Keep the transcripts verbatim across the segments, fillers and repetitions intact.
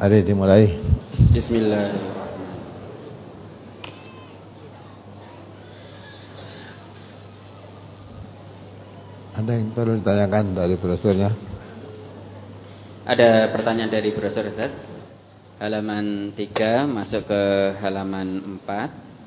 Mari dimulai. Bismillah. Ada yang perlu ditanyakan dari brosurnya? Ada pertanyaan dari brosur Ustaz. Halaman tiga masuk ke halaman empat.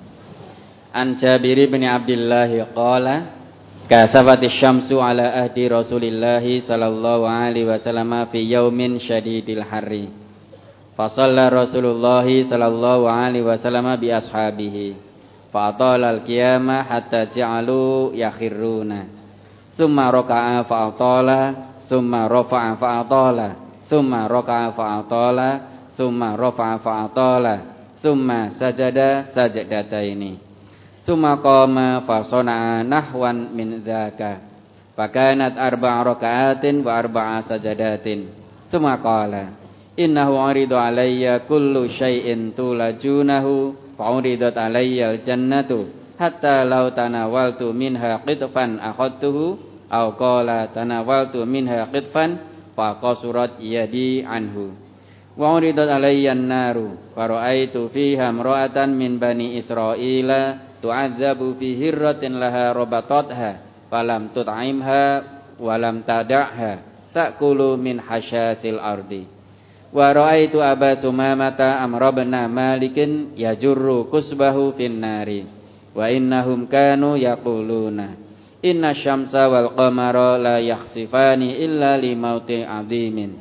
An Jabir bin Abdullah qala kasafati syamsu ala ahdi Rasulillah sallallahu alaihi wasallam fi yaumin syadidil harri. Fa shalla Rasulullah sallallahu alaihi wasallam bi ashabihi. Fa atala al-qiyamah hatta ja'alu yakhiruna. Summa raka'a fa atala, summa rafa'a fa atala, summa raka'a fa atala, summa rafa'a fa atala, summa sajada sajdataini. Summa qama fa sana'a nahwan min dzaka. Fa kanat arba'a raka'atin wa arba'a sajadatin. Summa qala innahu aridu alayya kullu syai'in tulajunahu fa uridat alayya al-jannatu hatta law tanawaltu minha qitfan akhadtuhu aw qala tanawaltu minha qitfan fa qasurat yadi anhu wa uridat alayya an-naru fa ra'aitu fiha imra'atan min bani Israila tu'adzabu fi hirratin laha rabatatha falam tut'imha wa lam tada'ha ta'kulu min hasyasil ardi. Wa ra'aitu Aba Sumamata Amr bin Malikin yajurru kusbahu fin nari wa innahum kanu yaquluna inna syamsa wal qamara la yakhsifani illa li mauti 'azimin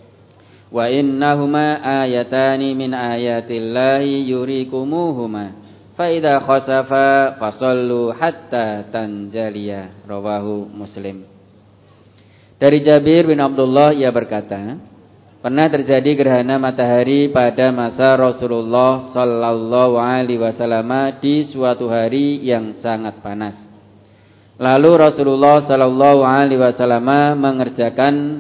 wa innahuma ayatani min ayatillahi yurikumuhuma fa idza khasafa fasallu hatta tanjaliya. Rawahu Muslim. Dari Jabir bin Abdullah ia berkata, pernah terjadi gerhana matahari pada masa Rasulullah sallallahu alaihi wasallam di suatu hari yang sangat panas. Lalu Rasulullah sallallahu alaihi wasallam mengerjakan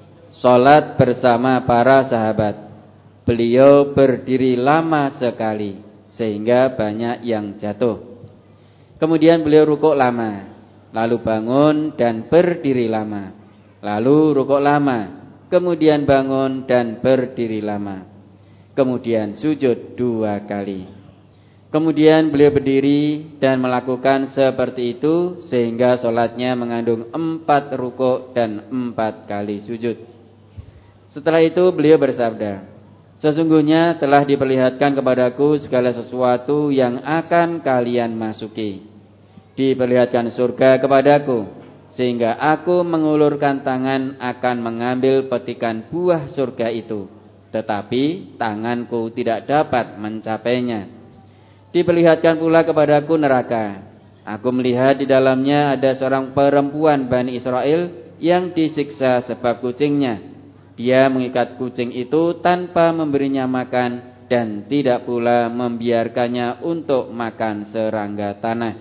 salat bersama para sahabat. Beliau berdiri lama sekali sehingga banyak yang jatuh. Kemudian beliau rukuk lama, lalu bangun dan berdiri lama, lalu rukuk lama, kemudian bangun dan berdiri lama, kemudian sujud dua kali. Kemudian beliau berdiri dan melakukan seperti itu sehingga sholatnya mengandung empat rukuk dan empat kali sujud. Setelah itu beliau bersabda, sesungguhnya telah diperlihatkan kepadaku segala sesuatu yang akan kalian masuki. Diperlihatkan surga kepadaku, sehingga aku mengulurkan tangan akan mengambil petikan buah surga itu, tetapi tanganku tidak dapat mencapainya. Diperlihatkan pula kepadaku neraka. Aku melihat di dalamnya ada seorang perempuan Bani Israel yang disiksa sebab kucingnya. Dia mengikat kucing itu tanpa memberinya makan dan tidak pula membiarkannya untuk makan serangga tanah.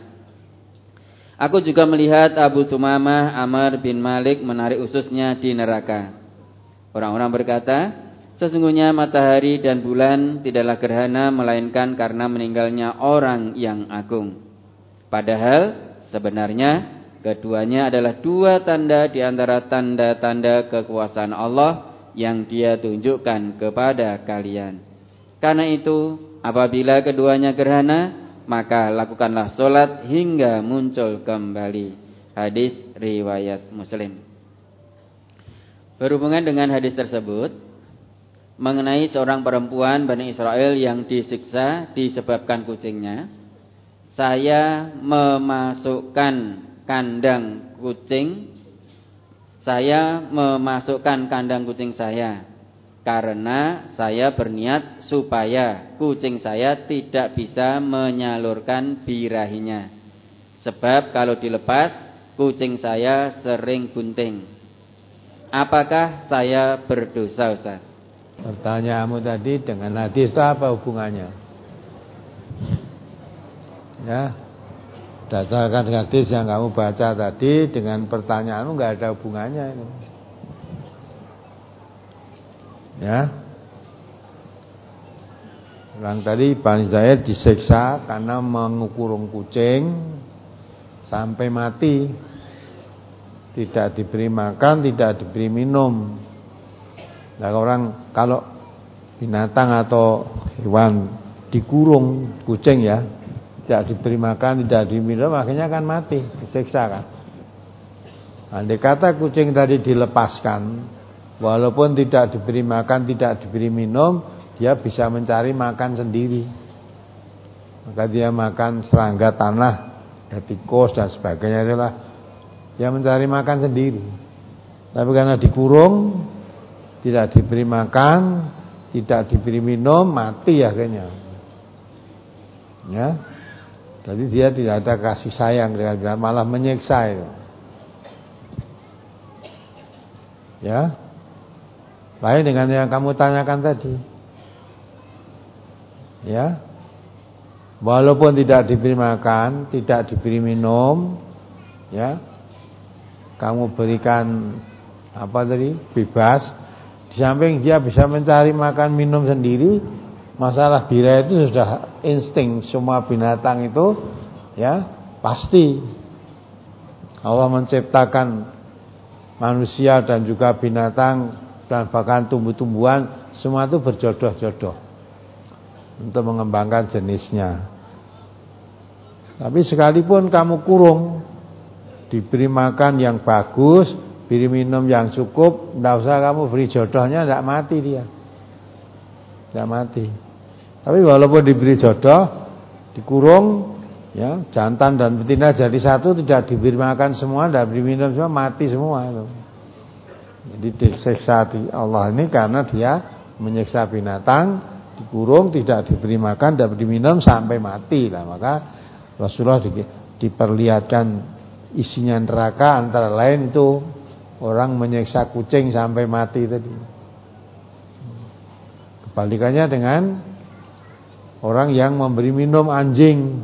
Aku juga melihat Abu Sumamah Amr bin Malik menarik ususnya di neraka. Orang-orang berkata, sesungguhnya matahari dan bulan tidaklah gerhana melainkan karena meninggalnya orang yang agung. Padahal sebenarnya keduanya adalah dua tanda di antara tanda-tanda kekuasaan Allah yang Dia tunjukkan kepada kalian. Karena itu, apabila keduanya gerhana, maka lakukanlah solat hingga muncul kembali. Hadis riwayat Muslim. Berhubungan dengan hadis tersebut, mengenai seorang perempuan Bani Israel yang disiksa disebabkan kucingnya, saya memasukkan kandang kucing, saya memasukkan kandang kucing saya karena saya berniat supaya kucing saya tidak bisa menyalurkan birahinya. Sebab kalau dilepas, kucing saya sering bunting. Apakah saya berdosa, Ustaz? Pertanyaanmu tadi dengan hadis itu apa hubungannya? Ya, berdasarkan hadis yang kamu baca tadi dengan pertanyaanmu nggak ada hubungannya ini. Ya, orang tadi Bani Israil disiksa karena mengukurung kucing sampai mati, tidak diberi makan, tidak diberi minum. Nah, orang kalau binatang atau hewan dikurung, kucing ya, tidak diberi makan, tidak diminum, akhirnya akan mati, disiksa kan. Andai kata kucing tadi dilepaskan, walaupun tidak diberi makan, tidak diberi minum, dia bisa mencari makan sendiri. Maka dia makan serangga tanah, ada tikus dan sebagainya, adalah dia mencari makan sendiri. Tapi karena dikurung, tidak diberi makan, tidak diberi minum, mati akhirnya. Ya, jadi dia tidak ada kasih sayang dengan binatang, malah menyiksa itu. Ya, lain dengan yang kamu tanyakan tadi. Ya, walaupun tidak diberi makan, tidak diberi minum, ya, kamu berikan apa tadi, bebas. Di samping dia bisa mencari makan minum sendiri. Masalah bira itu sudah insting semua binatang itu, ya pasti. Allah menciptakan manusia dan juga binatang dan bahkan tumbuh-tumbuhan, semua itu berjodoh-jodoh untuk mengembangkan jenisnya. Tapi sekalipun kamu kurung, diberi makan yang bagus, beri minum yang cukup, tidak usah kamu beri jodohnya, tidak mati dia, tidak mati. Tapi walaupun diberi jodoh, dikurung, ya jantan dan betina jadi satu, tidak diberi makan semua, tidak diberi minum semua, mati semua itu. Jadi disiksa di Allah ini karena dia menyiksa binatang, dikurung, tidak diberi makan, tidak diberi minum sampai mati lah. Maka Rasulullah di, diperlihatkan isinya neraka, antara lain itu orang menyiksa kucing sampai mati tadi. Kebalikannya dengan orang yang memberi minum anjing.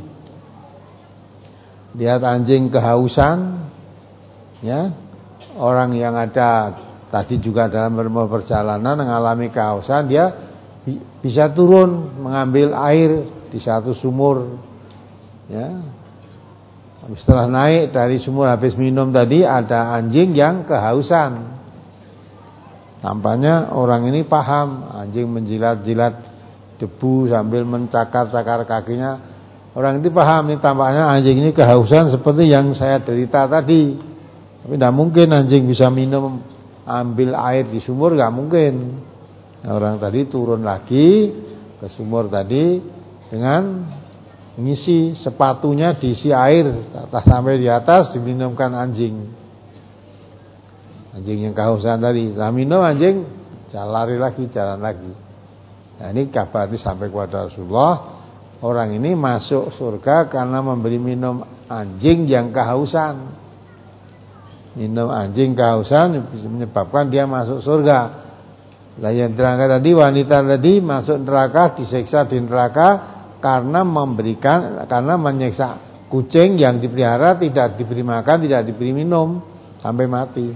Lihat anjing kehausan, ya, orang yang ada tadi juga dalam perjalanan mengalami kehausan, dia bisa turun mengambil air di satu sumur, ya. Setelah naik dari sumur habis minum tadi, ada anjing yang kehausan. Tampaknya orang ini paham, anjing menjilat-jilat debu sambil mencakar-cakar kakinya. Orang ini paham, ini tampaknya anjing ini kehausan seperti yang saya derita tadi. Tapi tidak mungkin anjing bisa minum, ambil air di sumur, tidak mungkin. Nah, orang tadi turun lagi ke sumur tadi dengan ngisi sepatunya, diisi air atas sampai di atas, diminumkan anjing. Anjing yang kehausan tadi, setelah minum anjing jalan lari lagi, jalan lagi. Nah, ini kabar ini sampai kepada Rasulullah. Orang ini masuk surga karena memberi minum anjing yang kehausan. Minum anjing kehausan bisa menyebabkan dia masuk surga. Nah, yang terangkat tadi, wanita tadi masuk neraka, disiksa di neraka karena memberikan, karena menyiksa kucing yang dipelihara, tidak diberi makan, tidak diberi minum sampai mati.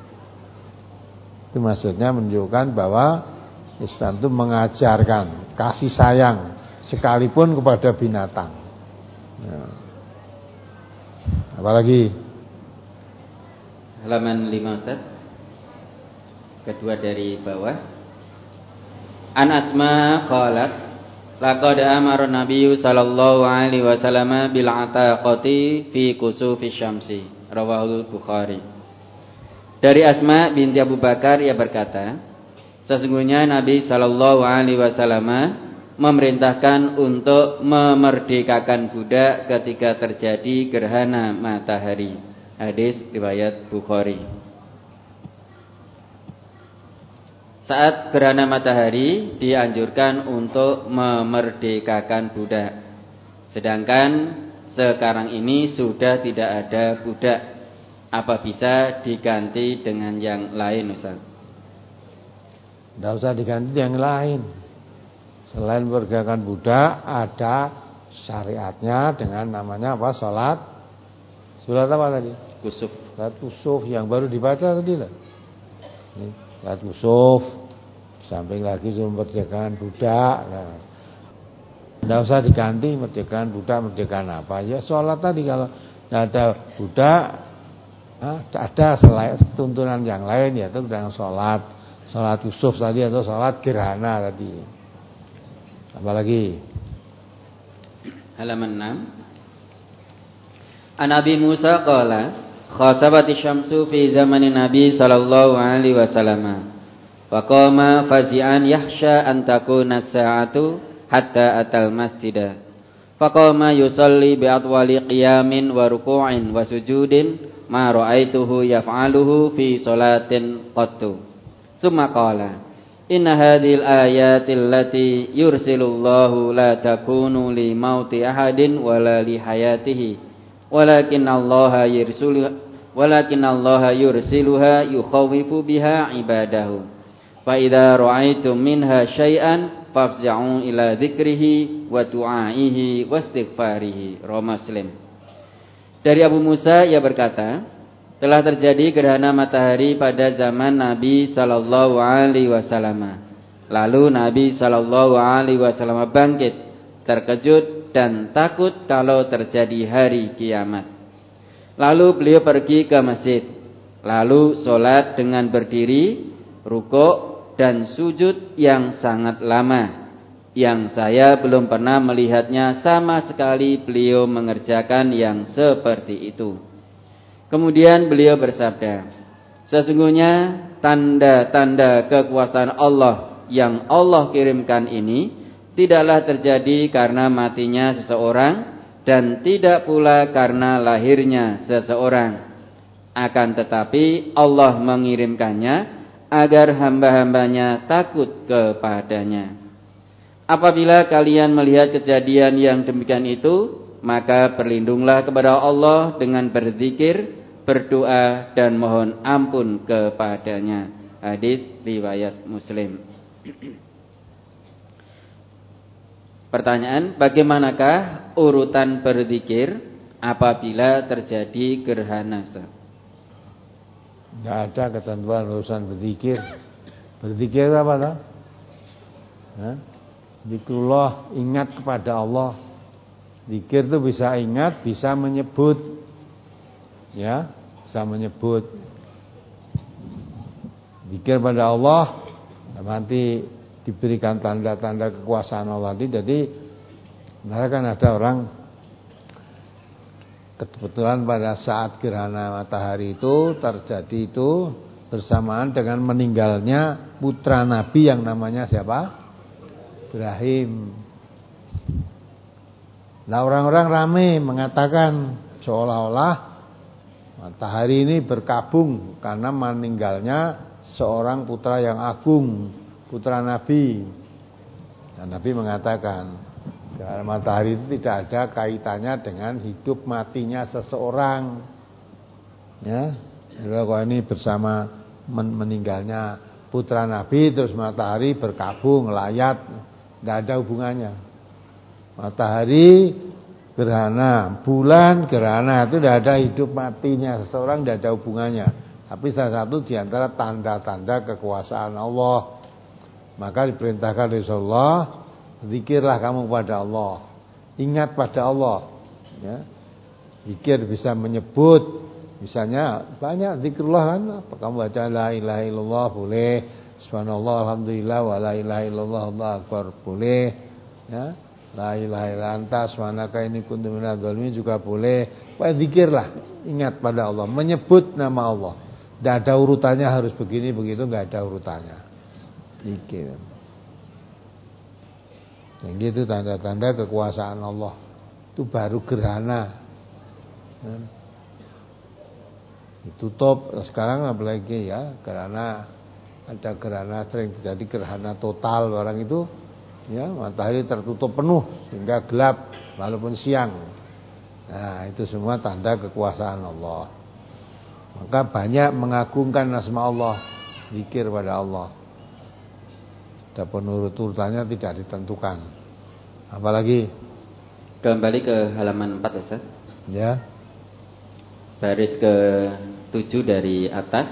Itu maksudnya menunjukkan bahwa Islam itu mengajarkan kasih sayang sekalipun kepada binatang. Ya. Apalagi halaman lima Ustaz, kedua dari bawah. An Asma qalat laqad amara Nabi sallallahu alaihi wasallam bil ataqati fi kusufi syamsi, rawahul Bukhari. Dari Asma binti Abu Bakar, ia berkata, sesungguhnya Nabi sallallahu alaihi wasallam memerintahkan untuk memerdekakan budak ketika terjadi gerhana matahari. Hadis riwayat Bukhari. Saat gerhana matahari dianjurkan untuk memerdekakan budak. Sedangkan sekarang ini sudah tidak ada budak. Apa bisa diganti dengan yang lain, Ustaz? Tidak usah diganti yang lain. Selain memerdekakan budak, ada syariatnya dengan namanya apa? Salat. Salat apa tadi? Kusuf. Salat kusuf yang baru dibaca tadi lah. Salat kusuf. Samping lagi suruh memerdekakan budak. Nah, tidak usah diganti memerdekakan budak, memerdekakan apa? Ya salat tadi, kalau tidak ada budak, nah, ada selain tuntunan yang lain, yaitu dengan salat. Salat kusuf tadi atau salat gerhana tadi. Apalagi? Halaman enam. An Abi Musa qala khasabati syamsu fi zamanin Nabi sallallahu alaihi wasallam. Wa qama fazi'an yahsha an takuna as-sa'atu hatta atal masjidah. Faqama yusalli bi atwali qiyamin wa ruku'in wa sujudin ma ra'aituhu yaf'aluhu fi salatin qattu. Summa qala inna hadhil ayati allati yursilullahu la takunu li mauti ahadin wala li hayatihi walakin Allah yursiluha walakin Allah yursiluha yukhawifu biha ibadahu fa idza ra'aitum minha syai'an fafza'u ila dzikrihi wa du'aihi wastighfarihi. Rawi Muslim. Dari Abu Musa ia berkata, telah terjadi gerhana matahari pada zaman Nabi sallallahu alaihi wasallam. Lalu Nabi sallallahu alaihi wasallam bangkit, terkejut dan takut kalau terjadi hari kiamat. Lalu beliau pergi ke masjid, lalu sholat dengan berdiri, rukuk dan sujud yang sangat lama, yang saya belum pernah melihatnya sama sekali beliau mengerjakan yang seperti itu. Kemudian beliau bersabda, sesungguhnya tanda-tanda kekuasaan Allah yang Allah kirimkan ini tidaklah terjadi karena matinya seseorang dan tidak pula karena lahirnya seseorang. Akan tetapi Allah mengirimkannya agar hamba-hambanya takut kepadanya. Apabila kalian melihat kejadian yang demikian itu, maka berlindunglah kepada Allah dengan berzikir, berdoa dan mohon ampun kepadanya. Hadis riwayat Muslim. Pertanyaan, bagaimanakah urutan berzikir apabila terjadi gerhana? Tidak ada ketentuan urusan berzikir. Berzikir itu apa tak? Zikrullah, ingat kepada Allah. Zikir itu bisa ingat, bisa menyebut, ya, bisa menyebut. Zikir pada Allah, nanti diberikan tanda-tanda kekuasaan Allah. Jadi, benar kan ada orang kebetulan pada saat gerhana matahari itu terjadi itu bersamaan dengan meninggalnya putra Nabi yang namanya siapa? Ibrahim. Nah, orang-orang ramai mengatakan seolah-olah matahari ini berkabung karena meninggalnya seorang putra yang agung, putra Nabi. Dan Nabi mengatakan gerhana matahari itu tidak ada kaitannya dengan hidup matinya seseorang. Ya, kalau ini bersama meninggalnya putra Nabi terus matahari berkabung, layat, tidak ada hubungannya. Matahari gerhana, bulan gerhana itu tidak ada hidup matinya seseorang, tidak ada hubungannya. Tapi salah satu di antara tanda-tanda kekuasaan Allah. Maka diperintahkan Rasulullah, zikirlah kamu kepada Allah, ingat pada Allah. Ya. Zikir bisa menyebut, misalnya banyak zikrullah kan. Apa kamu baca la ilaha illallah boleh, subhanallah alhamdulillah wa la ilaha illallah Allahu akbar boleh, ya. La ilaha illa anta subhanaka inni kuntu minadz dzalimin juga boleh. Pokoknya zikirlah, ingat pada Allah, menyebut nama Allah. Tidak ada urutannya harus begini begitu, enggak ada urutannya. Zikir. Yang gitu tanda-tanda kekuasaan Allah. Itu baru gerhana. Ditutup sekarang apalagi ya, gerhana, ada gerhana sering terjadi gerhana total orang itu, ya, matahari tertutup penuh sehingga gelap walaupun siang. Nah, itu semua tanda kekuasaan Allah. Maka banyak mengagungkan asma Allah, zikir pada Allah. Adapun urut-urutannya tidak ditentukan. Apalagi kembali ke halaman empat, Ustaz. Ya. Baris ke tujuh dari atas.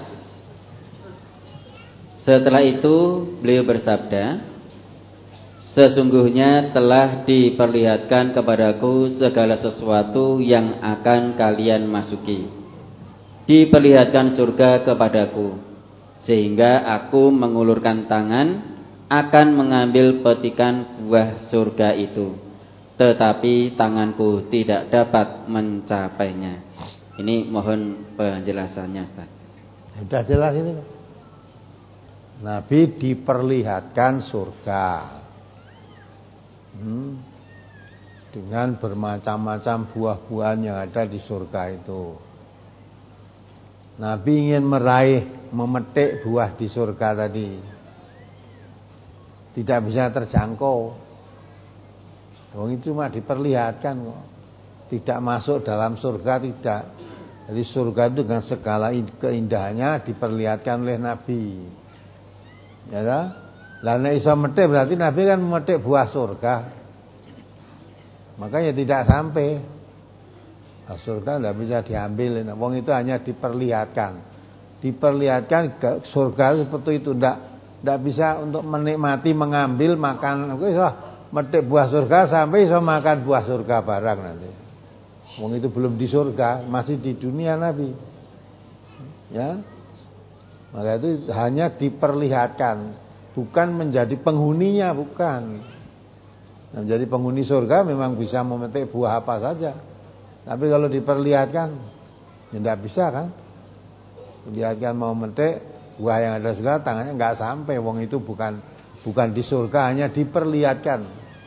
Setelah itu beliau bersabda, sesungguhnya telah diperlihatkan kepadaku segala sesuatu yang akan kalian masuki. Diperlihatkan surga kepadaku. sehingga aku mengulurkan tangan akan mengambil petikan buah surga itu, tetapi tanganku tidak dapat mencapainya. Ini mohon penjelasannya, Ustaz. Sudah jelas ini. Nabi diperlihatkan surga hmm, dengan bermacam-macam buah-buahan yang ada di surga itu. Nabi ingin meraih, memetik buah di surga tadi. Tidak bisa terjangkau. Oh, itu cuma diperlihatkan kok. Tidak masuk dalam surga, tidak. Jadi surga itu dengan segala keindahannya diperlihatkan oleh Nabi. Ya tak? Lah nek iso metik berarti Nabi kan memetik buah surga. Makanya tidak sampai. Nah, surga tidak bisa diambil. Wong itu hanya diperlihatkan. Diperlihatkan surga seperti itu, tidak tidak bisa untuk menikmati, mengambil, makan. Oke, so, metik buah surga sampai iso makan buah surga barang nanti. Wong itu belum di surga, masih di dunia Nabi. Ya. Maka itu hanya diperlihatkan, bukan menjadi penghuninya, bukan. Nah, menjadi penghuni surga memang bisa memetik buah apa saja. Tapi kalau diperlihatkan, ya tidak bisa kan? Diperlihatkan mau memetik buah yang ada surga, tangannya nggak sampai. Wong itu bukan bukan di surga, hanya diperlihatkan.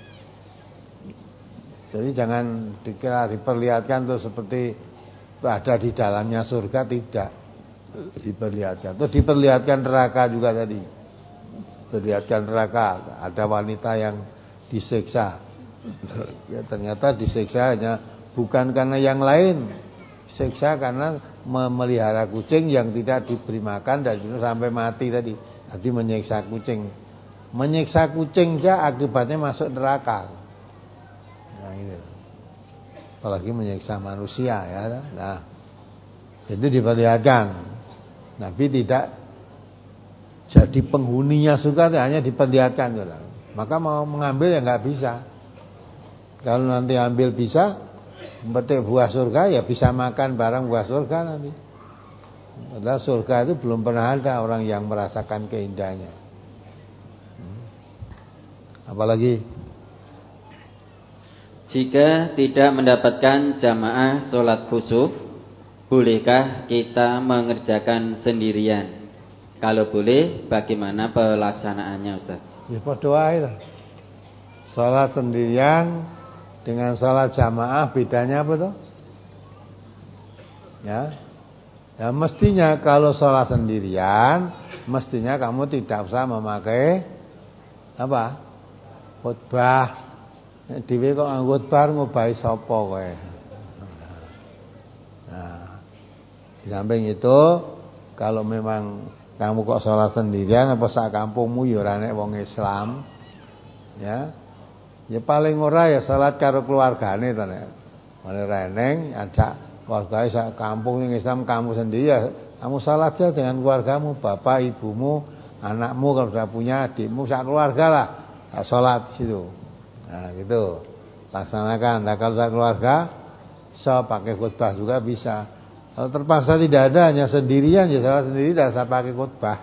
Jadi jangan dikira diperlihatkan terus seperti ada di dalamnya surga, tidak. Diperlihatkan. Terus diperlihatkan neraka juga tadi. Diperlihatkan neraka, ada wanita yang disiksa. Ya ternyata disiksa hanya bukan karena yang lain. Siksa karena memelihara kucing yang tidak diberi makan dari dulu sampai mati tadi. Tadi menyiksa kucing. Menyiksa kucing saja akibatnya masuk neraka. Nah ini. Apalagi menyiksa manusia ya. Nah, itu diperlihatkan. Nabi tidak jadi penghuninya surga, hanya diperlihatkan. Maka mau mengambil ya nggak bisa. Kalau nanti ambil bisa, memetik buah surga ya bisa makan barang buah surga nanti. Padahal surga itu belum pernah ada orang yang merasakan keindahannya. Hmm. Apalagi jika tidak mendapatkan jamaah sholat khusuf, bolehkah kita mengerjakan sendirian? Kalau boleh, bagaimana pelaksanaannya, Ustaz? Ya padha wae lah. Salat sendirian dengan salat jamaah bedanya apa tuh? Ya. Ya mestinya kalau salat sendirian, mestinya kamu tidak usah memakai apa? Khutbah. Nek dhewe kok nganggo khutbah ngobahi sapa kowe? Nah, di samping itu kalau memang kamu kok sholat sendirian apa sak kampungmu ya ora nek wong Islam, ya, ya paling ora ya sholat karo keluargane to nek. Ora reneng ajak keluarga sak kampung yang Islam, kamu sendiri ya kamu sholat saja dengan keluargamu, bapak, ibumu, anakmu kalau sudah punya, adikmu, sak keluarga lah, sholat situ. Nah gitu, laksanakan. Nah kalau sak keluarga, so pakai khutbah juga bisa. Kalau terpaksa tidak ada, hanya sendirian, ya salat sendiri, tidak usah pakai khutbah.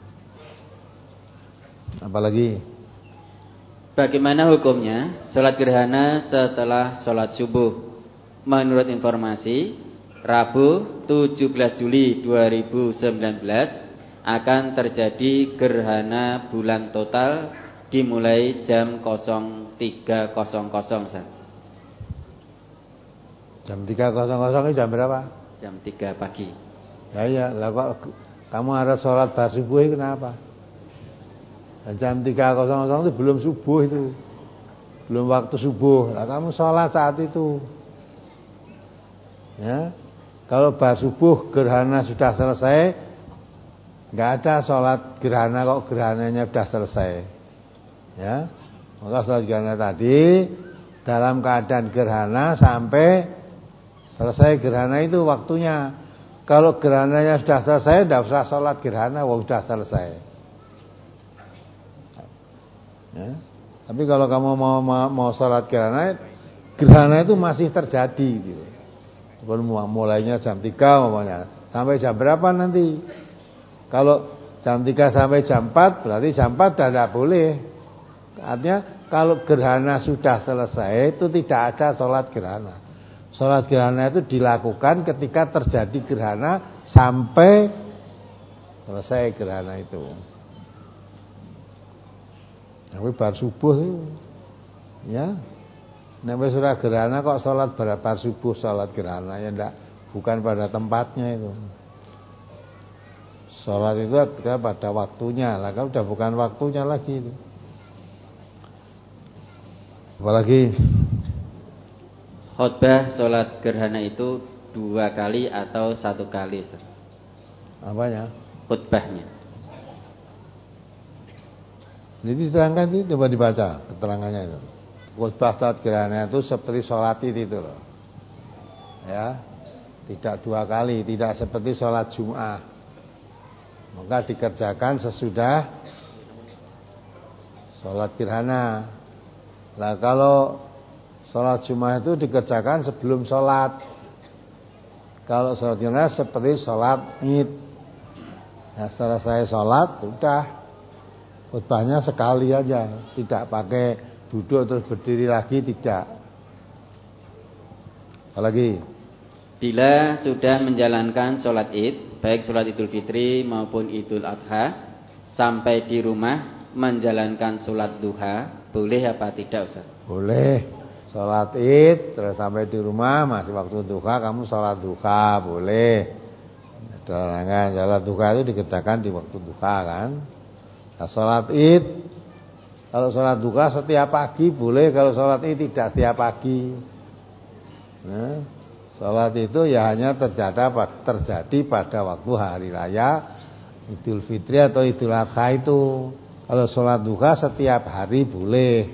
Apalagi bagaimana hukumnya sholat gerhana setelah sholat subuh? Menurut informasi, Rabu tujuh belas Juli dua ribu sembilan belas akan terjadi gerhana bulan total dimulai jam tiga nol nol. Jam tiga nol nol itu jam berapa? Jam tiga pagi. Ya ya, lah kok kamu harus sholat bar subuh itu kenapa? Dan jam tiga nol nol itu belum subuh itu. Belum waktu subuh. Lah kamu sholat saat itu. Ya. Kalau bar subuh gerhana sudah selesai, enggak ada sholat gerhana kok gerhananya sudah selesai. Ya. Maka sholat gerhana tadi dalam keadaan gerhana sampai selesai gerhana itu waktunya. Kalau gerhananya sudah selesai, tidak usah sholat gerhana, wah sudah selesai. Ya. Tapi kalau kamu mau mau, mau sholat gerhana, gerhana itu masih terjadi. Gitu. Mulainya jam tiga, umpamanya. Sampai jam berapa nanti? Kalau Jam tiga sampai jam empat berarti jam empat sudah tidak boleh. Artinya kalau gerhana sudah selesai itu tidak ada sholat gerhana. Sholat gerhana itu dilakukan ketika terjadi gerhana sampai selesai gerhana itu. Tapi bar subuh itu, ya, sampai surah gerhana kok sholat bar subuh sholat gerhana ya enggak, bukan pada tempatnya itu. Sholat itu adalah pada waktunya lah, kan udah bukan waktunya lagi itu. Apalagi khutbah sholat gerhana itu dua kali atau satu kali? Apanya? Khutbahnya. Jadi diterangkan itu, coba dibaca keterangannya itu. Khutbah sholat gerhana itu seperti sholat id itu loh, ya, tidak dua kali, tidak seperti sholat Jum'ah. Maka dikerjakan sesudah sholat gerhana. Nah kalau sholat Jumat itu dikerjakan sebelum sholat. Kalau sholat gerhana seperti sholat id. Nah, setelah saya sholat, sudah khutbahnya sekali aja, tidak pakai duduk terus berdiri lagi, tidak. Apalagi bila sudah menjalankan sholat id, baik sholat idul fitri maupun idul adha, sampai di rumah menjalankan sholat duha, boleh apa tidak Ustaz? Boleh. Sholat id terus sampai di rumah masih waktu duha, kamu sholat duha, boleh. Larangan sholat duha itu dikerjakan di waktu duha kan. Nah, sholat id, kalau sholat duha setiap pagi boleh, kalau sholat id tidak setiap pagi. Nah, sholat itu ya hanya terjadi, terjadi pada waktu hari raya Idul Fitri atau Idul Adha itu. Kalau sholat duha setiap hari boleh.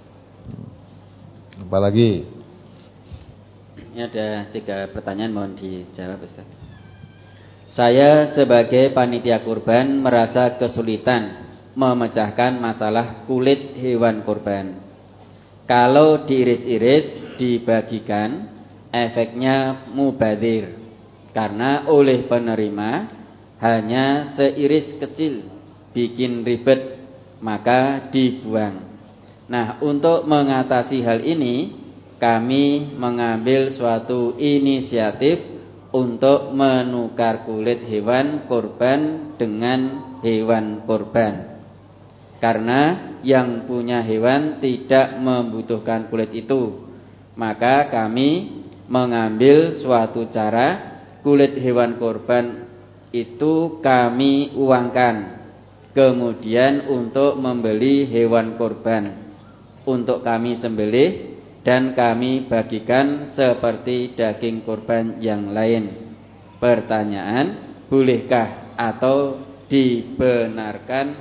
Apalagi? Ini ada tiga pertanyaan, mohon dijawab Ustaz. Saya sebagai panitia kurban merasa kesulitan memecahkan masalah kulit hewan kurban. Kalau diiris-iris dibagikan, efeknya mubazir, karena oleh penerima hanya seiris kecil, bikin ribet, maka dibuang. Nah, untuk mengatasi hal ini, kami mengambil suatu inisiatif untuk menukar kulit hewan kurban dengan hewan kurban. Karena yang punya hewan tidak membutuhkan kulit itu, maka kami mengambil suatu cara kulit hewan kurban itu kami uangkan, kemudian untuk membeli hewan kurban untuk kami sembelih dan kami bagikan seperti daging kurban yang lain. Pertanyaan, bolehkah atau dibenarkan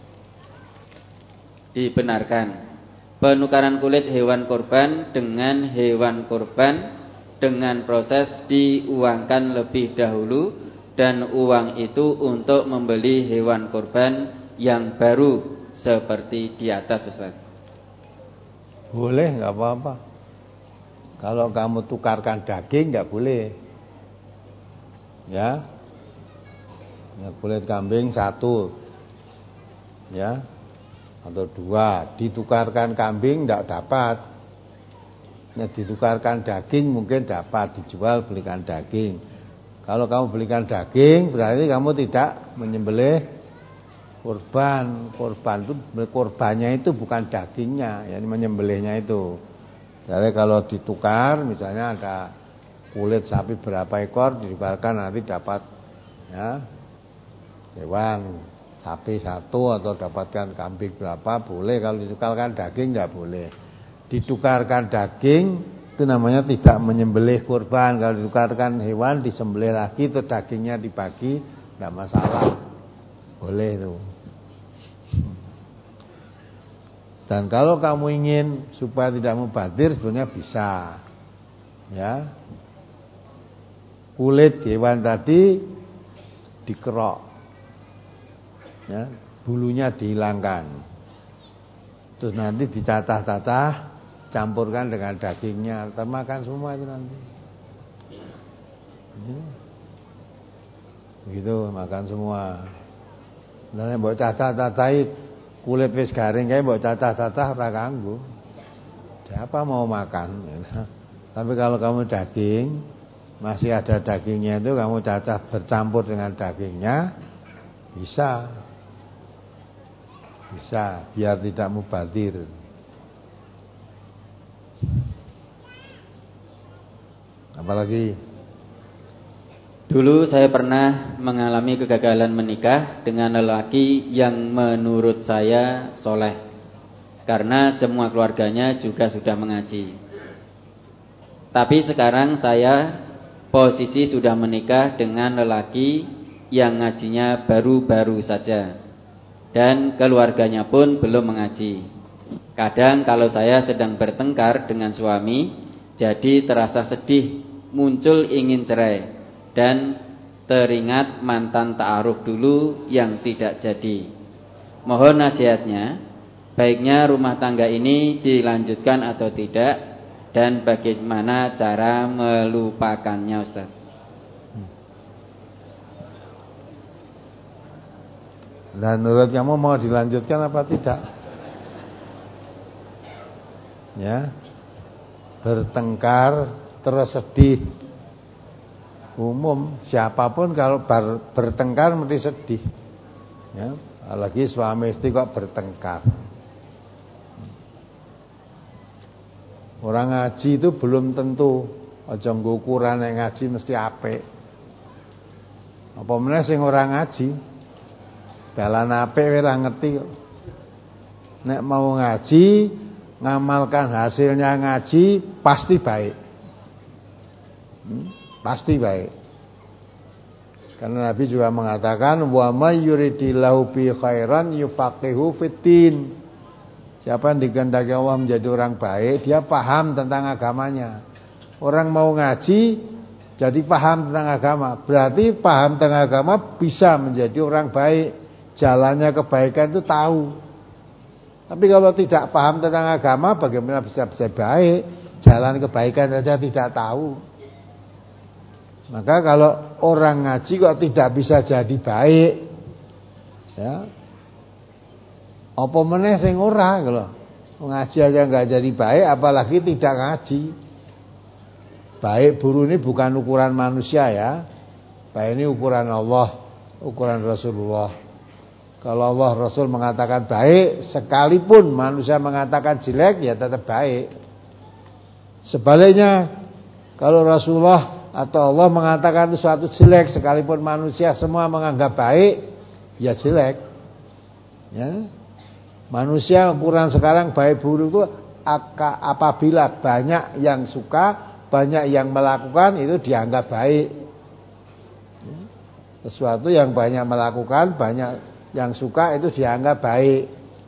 dibenarkan penukaran kulit hewan kurban dengan hewan kurban dengan proses diuangkan lebih dahulu, dan uang itu untuk membeli hewan kurban yang baru seperti di atas Ustaz? Boleh, nggak apa-apa. Kalau kamu tukarkan daging nggak boleh, ya. Ya, kulit kambing satu, ya, atau dua, ditukarkan kambing nggak dapat. Nah, ditukarkan daging mungkin dapat, dijual belikan daging. Kalau kamu belikan daging berarti kamu tidak menyembelih kurban. Kurban itu, kurbannya itu bukan dagingnya, yang menyembelihnya itu. Jadi kalau ditukar, misalnya ada kulit sapi berapa ekor, ditukarkan nanti dapat, ya, hewan sapi satu atau dapatkan kambing berapa, boleh. Kalau ditukarkan daging nggak boleh. Ditukarkan daging itu namanya tidak menyembelih kurban. Kalau ditukarkan hewan disembelih lagi, itu dagingnya dibagi, nggak masalah, boleh itu. Dan kalau kamu ingin supaya tidak mubazir, sebenarnya bisa, ya, kulit hewan tadi dikerok, ya, bulunya dihilangkan, terus nanti dicacah-cacah, campurkan dengan dagingnya, termakan semua itu nanti, ya, begitu makan semua. Lah mbok cacah-cacahi kulit wis garing kae mbok cacah-cacah ora kanggo. Siapa mau makan? Tapi kalau kamu daging, masih ada dagingnya itu kamu cacah bercampur dengan dagingnya, bisa. Bisa, biar tidak mubadzir. Apalagi? Dulu saya pernah mengalami kegagalan menikah dengan lelaki yang menurut saya soleh, karena semua keluarganya juga sudah mengaji. Tapi sekarang saya posisi sudah menikah dengan lelaki yang ngajinya baru-baru saja, dan keluarganya pun belum mengaji. Kadang kalau saya sedang bertengkar dengan suami, jadi terasa sedih, muncul ingin cerai, dan teringat mantan ta'aruf dulu yang tidak jadi. Mohon nasihatnya, baiknya rumah tangga ini dilanjutkan atau tidak, dan bagaimana cara melupakannya, Ustaz? Dan menurut kamu mau dilanjutkan apa tidak? Ya, bertengkar terus sedih. Umum siapapun kalau ber, bertengkar mesti sedih. Ya, apalagi suami istri kok bertengkar. Orang ngaji itu belum tentu aja nggo ukuran yang ngaji mesti apik. Apa meneh sing ora ngaji? Dalan apik ora ngerti kok. Nek mau ngaji, ngamalkan hasilnya ngaji pasti baik. Hmm? Pasti baik. Karena Nabi juga mengatakan wa may yuridillahu bi khairan yufaqihu fiddin. Siapa yang dikehendaki Allah menjadi orang baik, dia paham tentang agamanya. Orang mau ngaji jadi paham tentang agama, berarti paham tentang agama bisa menjadi orang baik. Jalannya kebaikan itu tahu. Tapi kalau tidak paham tentang agama, bagaimana bisa bisa baik? Jalan kebaikan saja tidak tahu. Maka kalau orang ngaji kok tidak bisa jadi baik, ya, apa meneh sing ora lho. Ngaji aja enggak jadi baik, apalagi tidak ngaji. Baik buruk ini bukan ukuran manusia ya. Baik ini ukuran Allah, ukuran Rasulullah. Kalau Allah Rasul mengatakan baik, sekalipun manusia mengatakan jelek, ya tetap baik. Sebaliknya, kalau Rasulullah atau Allah mengatakan itu suatu jelek, sekalipun manusia semua menganggap baik, ya jelek. Ya. Manusia ukuran sekarang baik buruk itu apabila banyak yang suka, banyak yang melakukan, itu dianggap baik. Sesuatu yang banyak melakukan, banyak yang suka itu dianggap baik.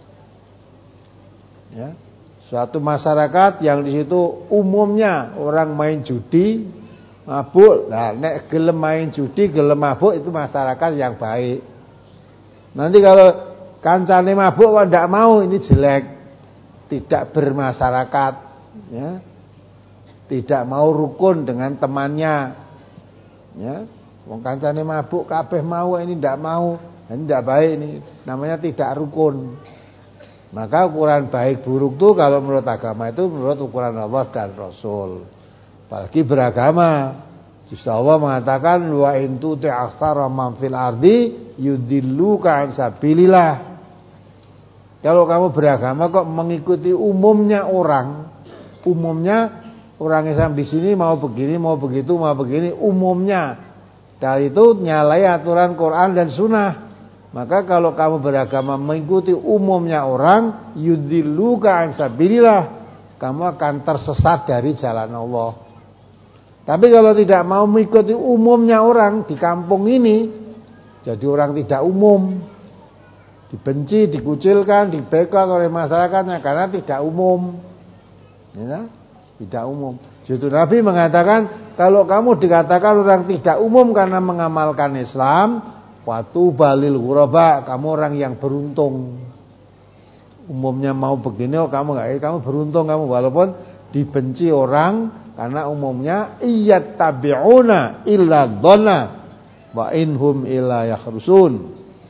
Ya. Suatu masyarakat yang di situ umumnya orang main judi, mabuk, nah nek gelem main judi, gelem mabuk, itu masyarakat yang baik. Nanti kalau kancane mabuk kok ndak mau, ini jelek, tidak bermasyarakat, ya. Tidak mau rukun dengan temannya, ya. Wong kancane mabuk kabeh mau, ini ndak mau. Ini tidak baik, ini namanya tidak rukun. Maka ukuran baik buruk itu kalau menurut agama itu menurut ukuran Allah dan Rasul. Apalagi beragama. Justru Allah mengatakan wa in tuti aktsara man fil ardi yudilluka an sabilillah. Kalau kamu beragama kok mengikuti umumnya orang, umumnya orang Islam di sini mau begini, mau begitu, mau begini, umumnya. Dari itu nyalai aturan Quran dan Sunnah. Maka kalau kamu beragama mengikuti umumnya orang, yudilluka an sabilillah, kamu akan tersesat dari jalan Allah. Tapi kalau tidak mau mengikuti umumnya orang di kampung ini, jadi orang tidak umum, dibenci, dikucilkan, dibekal oleh masyarakatnya karena tidak umum, ya, tidak umum. Justru Nabi mengatakan kalau kamu dikatakan orang tidak umum karena mengamalkan Islam, watu balil ghuraba, kamu orang yang beruntung. Umumnya mau begini, oh kamu enggak, kamu beruntung kamu, walaupun dibenci orang karena umumnya iyattabi'una illa dhanna wa inhum illa yakhrusun.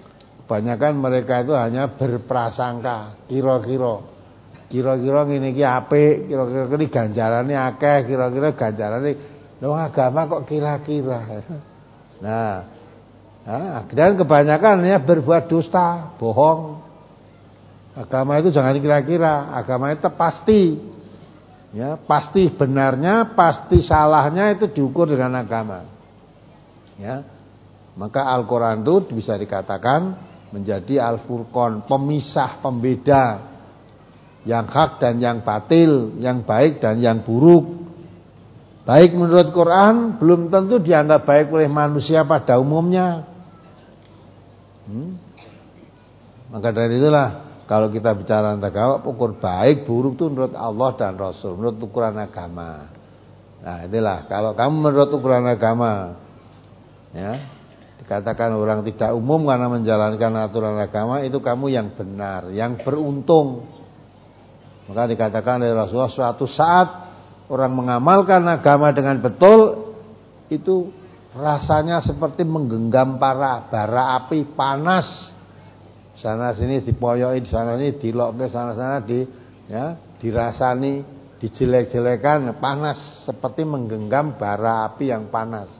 Kebanyakan mereka itu hanya berprasangka, kira-kira. Kira-kira ngene iki apik, kira-kira iki ganjarane akeh, kira-kira ganjarane lho agama kok kira-kira. Nah, nah, dan kebanyakan ya berbuat dusta, bohong. Agama itu jangan kira-kira, agama itu pasti. Ya, pasti benarnya, pasti salahnya itu diukur dengan agama. Ya. Maka Al-Qur'an itu bisa dikatakan menjadi Al-Furqan, pemisah, pembeda yang hak dan yang batil, yang baik dan yang buruk. Baik menurut Quran belum tentu dianggap baik oleh manusia pada umumnya. Hmm? Maka dari itulah kalau kita bicara tentang agama, ukur baik buruk itu menurut Allah dan Rasul, menurut ukuran agama. Nah itulah kalau kamu menurut ukuran agama, ya dikatakan orang tidak umum karena menjalankan aturan agama, itu kamu yang benar, yang beruntung. Maka dikatakan oleh Rasulullah, suatu saat orang mengamalkan agama dengan betul, itu rasanya seperti menggenggam para bara api panas. Sana sini dipoyoi, di sana sini dilokke, sana sana di ya, dirasani, dijelek-jelekan, panas seperti menggenggam bara api yang panas.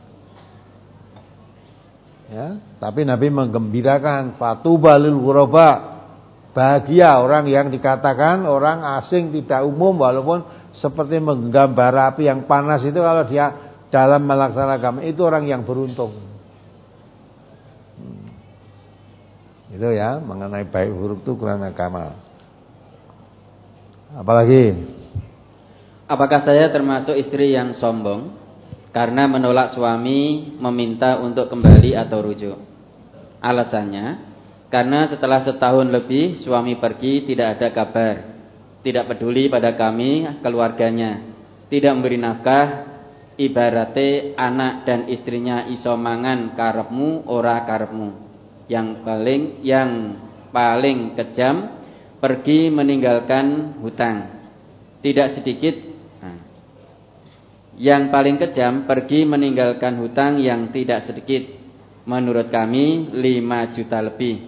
Ya, tapi Nabi menggembirakan fatuba lil ghuraba. Bahagia orang yang dikatakan orang asing tidak umum walaupun seperti menggenggam bara api yang panas itu, kalau dia dalam melaksanakan agama itu orang yang beruntung. Hmm. Itu ya mengenai baik buruk itu ukuran agama. Apalagi? Apakah saya termasuk istri yang sombong karena menolak suami meminta untuk kembali atau rujuk? Alasannya, karena setelah setahun lebih suami pergi tidak ada kabar, tidak peduli pada kami keluarganya, tidak memberi nafkah, ibarate anak dan istrinya iso mangan karepmu ora karepmu. Yang paling yang paling kejam pergi meninggalkan hutang. Tidak sedikit nah, yang paling kejam pergi meninggalkan hutang yang tidak sedikit, menurut kami lima juta lebih.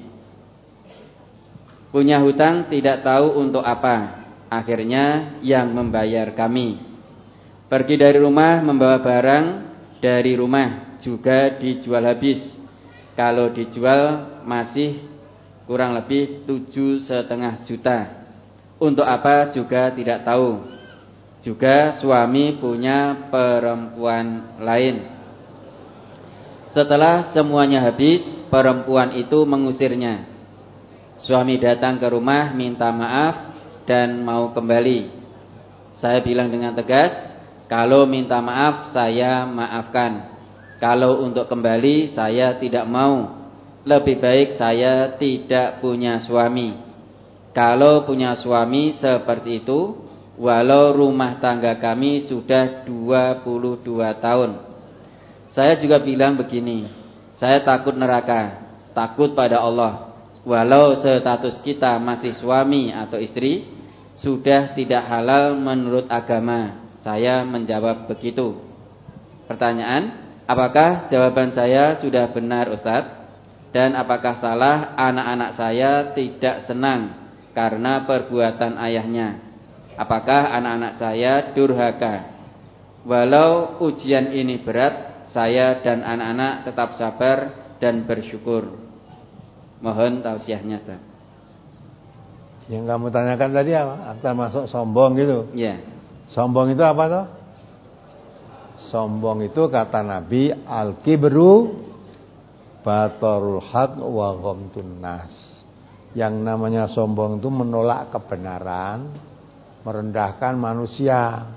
Punya hutang tidak tahu untuk apa, akhirnya yang membayar kami. Pergi dari rumah membawa barang dari rumah juga dijual habis. Kalau dijual masih kurang lebih tujuh setengah juta. Untuk apa juga tidak tahu. Juga suami punya perempuan lain. Setelah semuanya habis, perempuan itu mengusirnya. Suami datang ke rumah minta maaf dan mau kembali. Saya bilang dengan tegas, kalau minta maaf saya maafkan. Kalau untuk kembali saya tidak mau. Lebih baik saya tidak punya suami. Kalau punya suami seperti itu, walau rumah tangga kami sudah dua puluh dua tahun. Saya juga bilang begini, saya takut neraka, takut pada Allah. Walau status kita masih suami atau istri, sudah tidak halal menurut agama. Saya menjawab begitu. Pertanyaan, apakah jawaban saya sudah benar Ustadz? Dan apakah salah anak-anak saya tidak senang karena perbuatan ayahnya? Apakah anak-anak saya durhaka? Walau ujian ini berat, saya dan anak-anak tetap sabar dan bersyukur. Mohon tausiahnya, Ustaz. Yang kamu tanyakan tadi apa? Termasuk sombong gitu. Iya. Sombong itu apa toh? Sombong itu kata Nabi, al-kibru batarul haq wa ghamtun nas. Yang namanya sombong itu menolak kebenaran, merendahkan manusia.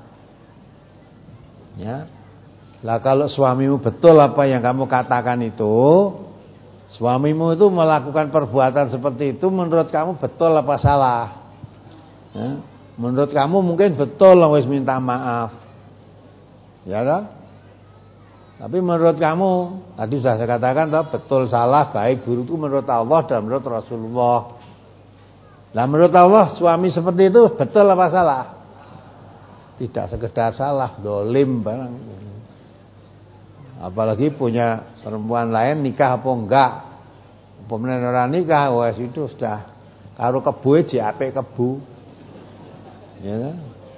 Ya. Lah kalau suamimu betul apa yang kamu katakan itu, suamimu itu melakukan perbuatan seperti itu, menurut kamu betul apa salah? Ya. Menurut kamu mungkin betul lah wis minta maaf. Ya kan? Tapi menurut kamu, tadi sudah saya katakan toh, betul salah, baik buruk itu menurut Allah dan menurut Rasulullah. Nah menurut Allah suami seperti itu betul apa salah? Tidak sekedar salah, dolim barang. Apalagi punya perempuan lain nikah apa enggak, Apa meneh ora nikah wis itu sudah karo kebu jek apik kebu. Ya.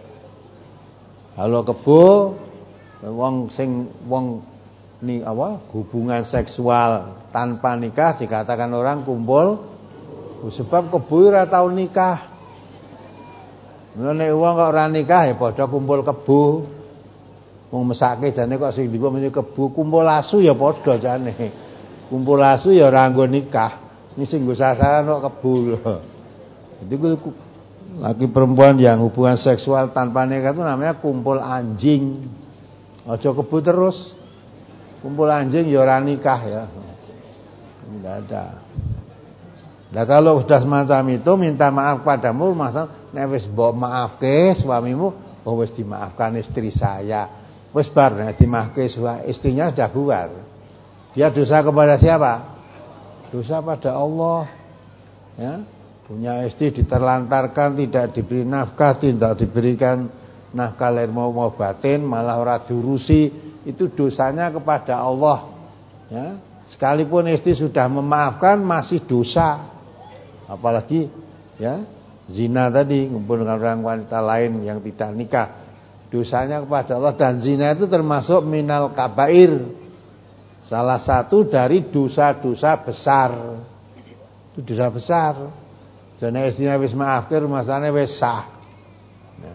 Kalau kebu wong sing wong ni apa hubungan seksual tanpa nikah dikatakan orang kumpul sebab kebu ora tau nikah. Nek wong kok ora nikah ya padha kumpul kebu. Wong mesake jane kok sing dipo menyo kebu kumpul asu ya padha jane. Kumpul asu ya ora nggo nikah. Ini sing nggo sasaran kok kebu lho. Itu laki perempuan yang hubungan seksual tanpa nikah itu namanya kumpul anjing. Aja kebu terus. Kumpul anjing ya ora nikah ya. Tidak ada. Nah kalau sudah semacam itu minta maaf padamu, masa nek wis mbok maafke suamimu, oh wis dimaafkan istri saya. Wis bar nek dimaafke istrinya sudah bubar. Dia dosa kepada siapa? Dosa pada Allah. Ya, punya istri diterlantarkan, tidak diberi nafkah, tidak diberikan nafkah lahir maupun batin, malah ora diurusi, itu dosanya kepada Allah. Ya, sekalipun istri sudah memaafkan masih dosa. Apalagi ya, zina tadi ngumpul dengan orang wanita lain yang tidak nikah. Dosanya kepada Allah, dan zina itu termasuk minal kabair. Salah satu dari dosa-dosa besar. Itu dosa besar. Jane istrinya wis maafke rumasane wis sah. Ya.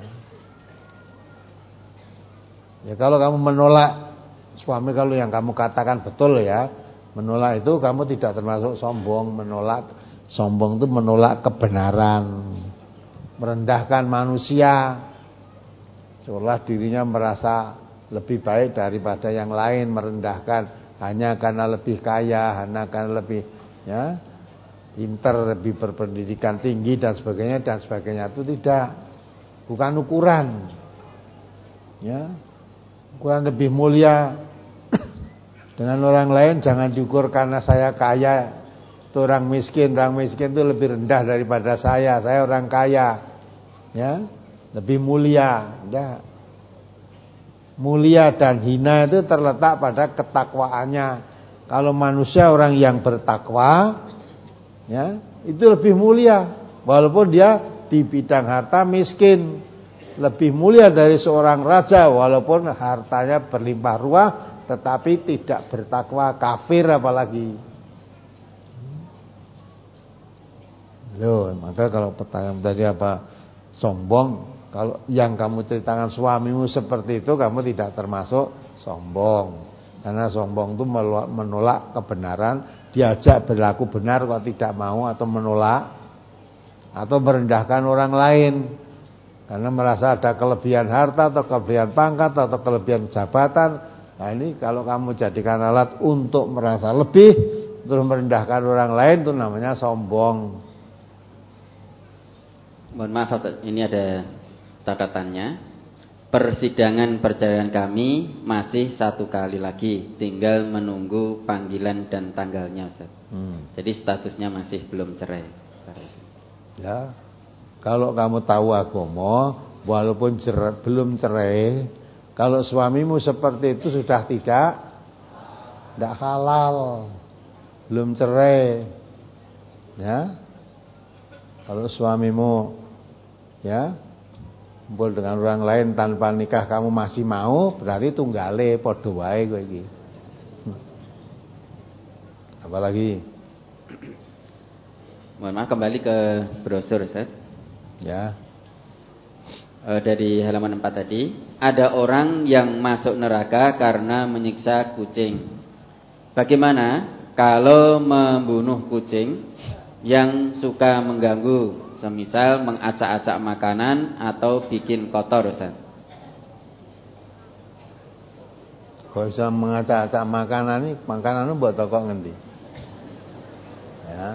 Ya kalau kamu menolak suami, kalau yang kamu katakan betul ya, menolak itu kamu tidak termasuk sombong. Menolak sombong itu menolak kebenaran, merendahkan manusia, seolah dirinya merasa lebih baik daripada yang lain, merendahkan hanya karena lebih kaya, hanya karena lebih ya pinter, lebih berpendidikan tinggi dan sebagainya dan sebagainya. Itu tidak, bukan ukuran. Ya, ukuran lebih mulia dengan orang lain jangan diukur karena saya kaya. Itu orang miskin, orang miskin itu lebih rendah daripada saya. Saya orang kaya. Ya, lebih mulia. Enggak. Mulia dan hina itu terletak pada ketakwaannya. Kalau manusia orang yang bertakwa, ya, itu lebih mulia. Walaupun dia di bidang harta miskin, lebih mulia dari seorang raja walaupun hartanya berlimpah ruah, tetapi tidak bertakwa, kafir apalagi. Loh, maka kalau pertanyaan tadi apa sombong, kalau yang kamu ceritakan suamimu seperti itu, kamu tidak termasuk sombong. Karena sombong itu menolak kebenaran, diajak berlaku benar kok tidak mau atau menolak, atau merendahkan orang lain karena merasa ada kelebihan harta atau kelebihan pangkat atau kelebihan jabatan. Nah ini kalau kamu jadikan alat untuk merasa lebih, terus merendahkan orang lain, itu namanya sombong. Mohon maaf, ini ada catatannya. Persidangan perceraian kami masih satu kali lagi, tinggal menunggu panggilan dan tanggalnya, Ustaz. Hmm. Jadi statusnya masih belum cerai. Ya, kalau kamu tahu agama, walaupun cerai, belum cerai, kalau suamimu seperti itu sudah tidak, tidak halal, belum cerai. Ya, kalau suamimu ya kumpul dengan orang lain tanpa nikah kamu masih mau, berarti tunggale padha wae kowe iki. Apalagi? Mohon maaf, kembali ke brosur, Ustaz. Ya. E, dari halaman empat tadi, ada orang yang masuk neraka karena menyiksa kucing. Bagaimana kalau membunuh kucing yang suka mengganggu, semisal mengacak-acak makanan atau bikin kotor, Ustaz? Kok bisa mengacak-acak makanan ini? Makanan itu buat toko ngendi? Ya.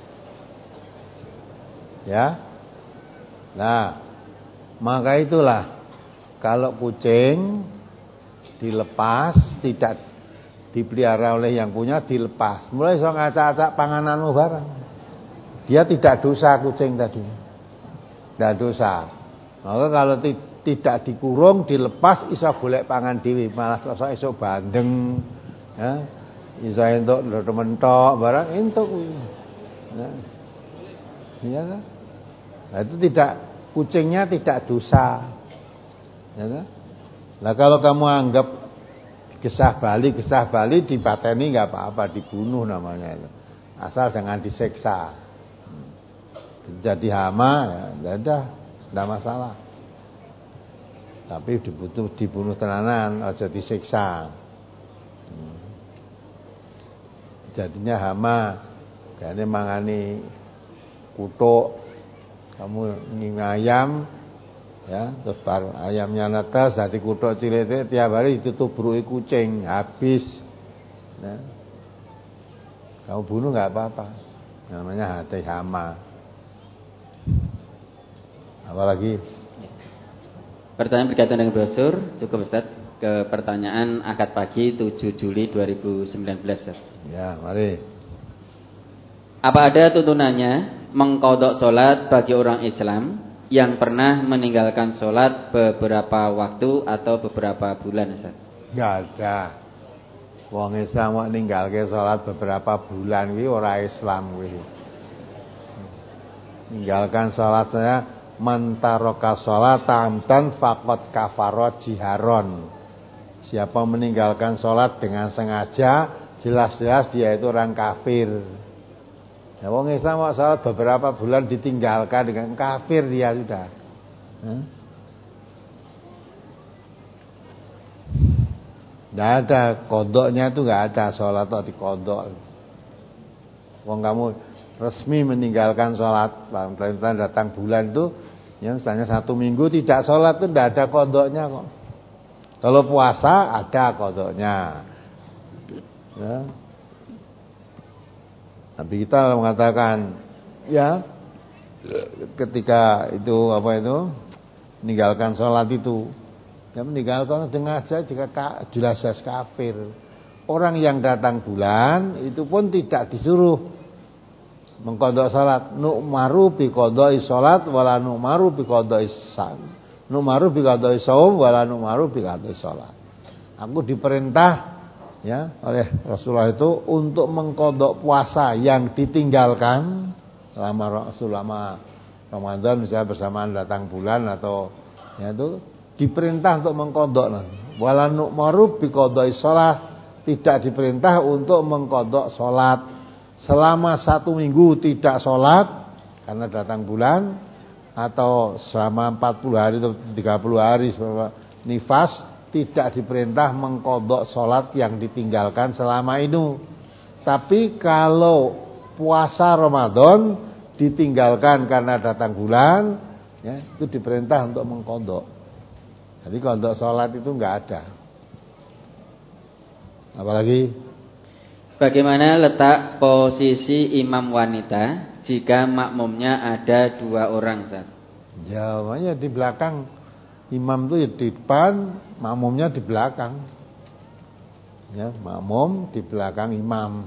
Ya. Nah, maka itulah kalau kucing dilepas, tidak dipelihara oleh yang punya, dilepas, mulai so ngacak-acak pangananmu barang. Dia tidak dosa kucing tadi, tidak dosa. Maka kalau tidak dikurung, dilepas, iso golek pangan dhewe, malah sosok iso bandeng, ya, iso entuk temen tok barang entuk kuwi. Nah. Iya kan? Nah, itu tidak, kucingnya tidak dosa. Ya kan? Nah, kalau kamu anggap gesah bali, gesah bali dipateni enggak apa-apa, dibunuh namanya itu. Asal jangan disiksa. Jadi hama ya udah, enggak masalah. Tapi dibutuh dibunuh tenanan, aja disiksa. Hmm. Jadinya hama, kayaknya mangani kutuk, kamu ngayam, ya, terus bar ayamnya netes, jadi kutuk cilik tiap hari ditutubruki kucing, habis. Ya. Kamu bunuh nggak apa-apa, namanya hati hama. Apalagi? Pertanyaan berkaitan dengan brosur, cukup Ustaz. Ke pertanyaan akad pagi tujuh Juli dua ribu sembilan belas Ustaz. Ya, mari. Apa ada tuntunannya mengqadha salat bagi orang Islam yang pernah meninggalkan salat beberapa waktu atau beberapa bulan Ustaz? Enggak ada. Wong Islam kok ninggalke salat beberapa bulan kuwi ora Islam kuwi. Ninggalkan salat saya mantaroka salat tamtan faqad kafara jiharon. Siapa meninggalkan salat dengan sengaja, jelas-jelas dia itu orang kafir. Ya, wong Islam kok salat beberapa bulan ditinggalkan dengan kafir dia sudah. Tidak ada kodoknya itu nggak ada salat atau dikodok. Wong kamu resmi meninggalkan salat, tentang datang bulan itu, yang misalnya satu minggu tidak salat itu tidak ada kodoknya kok. Kalau puasa ada kodoknya. Ya. Tapi kita mengatakan ya ketika itu apa itu meninggalkan sholat itu ya meninggalkan dengan saja jika jelas kafir. Orang yang datang bulan itu pun tidak disuruh mengqadha salat. Nu'maru bi qadha'i salat wala nu'maru bi qadha'i saum. Nu'maru bi qadha'i saum wala nu'maru bi qadha'i salat. Aku diperintah ya oleh Rasulullah itu untuk mengqadha puasa yang ditinggalkan selama selama Ramadan, misalnya bersamaan datang bulan atau ya itu diperintah untuk mengqadha. Wala nu'maru bi qadha'i salat, tidak diperintah untuk mengqadha salat. Selama satu minggu tidak sholat karena datang bulan, atau selama empat puluh hari atau tiga puluh hari nifas, tidak diperintah mengqadha sholat yang ditinggalkan selama itu. Tapi kalau puasa Ramadan ditinggalkan karena datang bulan, ya, itu diperintah untuk mengqadha. Jadi qadha sholat itu enggak ada. Apalagi? Bagaimana letak posisi imam wanita jika makmumnya ada dua orang, Ustaz? Jawabannya di belakang. Imam itu di depan, makmumnya di belakang. Ya, makmum di belakang imam.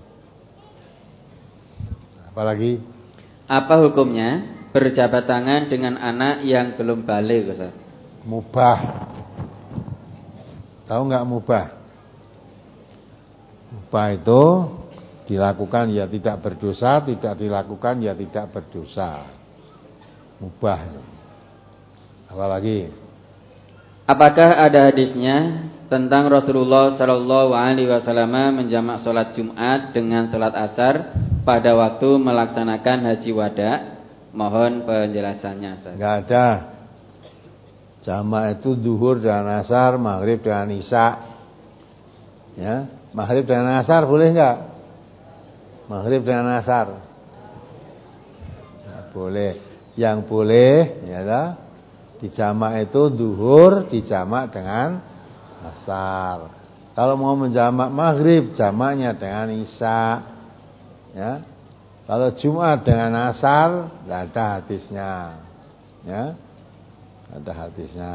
Apalagi? Apa hukumnya berjabat tangan dengan anak yang belum baligh, Ustaz? Mubah. Tahu enggak mubah? Mubah itu dilakukan ya tidak berdosa, tidak dilakukan ya tidak berdosa. Mubah. Apalagi? Apakah ada hadisnya tentang Rasulullah Shallallahu Alaihi Wasallam menjamak sholat Jumat dengan sholat asar pada waktu melaksanakan haji wada? Mohon penjelasannya. Enggak ada. Jamak itu duhur dan asar, maghrib dan isya. Ya, maghrib dan asar boleh enggak? Maghrib dan asar. Nah, boleh. Yang boleh ya dah, dijamak itu duhur dijamak dengan asar. Kalau mau menjamak maghrib, jamaknya dengan isya. Ya. Kalau Jumat dengan asar, tidak ada hadisnya. Ya. Ada hadisnya.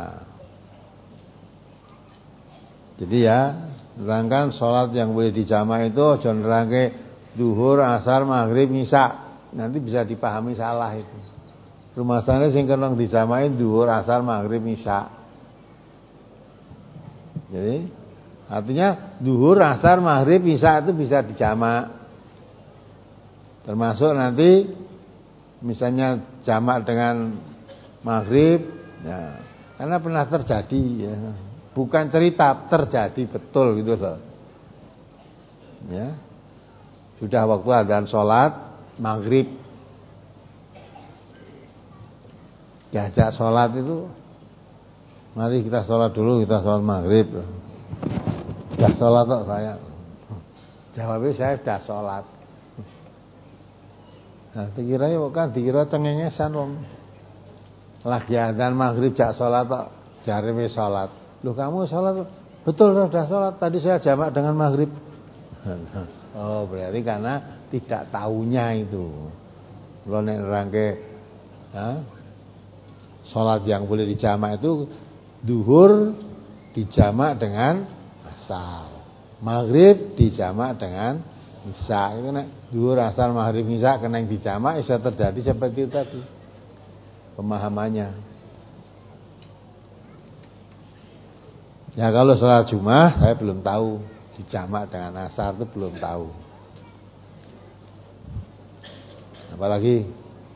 Jadi ya, nerangkan sholat yang boleh dijamak itu jangan nerangke duhur, asar, maghrib, isya. Nanti bisa dipahami salah itu. Rumah tangga sing kena dijamain duhur, asar, maghrib, isya. Jadi Artinya zuhur, asar, maghrib, isya itu bisa dijamak. Termasuk nanti misalnya jamak dengan maghrib, ya, karena pernah terjadi, ya. Bukan cerita, terjadi betul gitu loh. Ya, sudah waktu adzan sholat maghrib, diajak sholat itu, mari kita sholat dulu, kita sholat maghrib. Sudah sholat kok saya? Jawabnya saya sudah sholat. Nah, dikira ya kan dikira cengengesan wong. Lagi adzan maghrib jak sholat kok jare wis sholat. Loh kamu sholat? Betul sudah sholat. Tadi saya jamak dengan maghrib. Oh berarti karena tidak tahunya itu. Kalau nek nerangke sholat yang boleh dijamak itu duhur dijamak dengan asar, maghrib dijamak dengan isya. Itu nek duhur, asar, maghrib, isya kena yang dijamak bisa terjadi seperti itu tadi pemahamannya. Ya kalau sholat Jumat saya belum tahu dijamak dengan asar itu belum tahu. Apalagi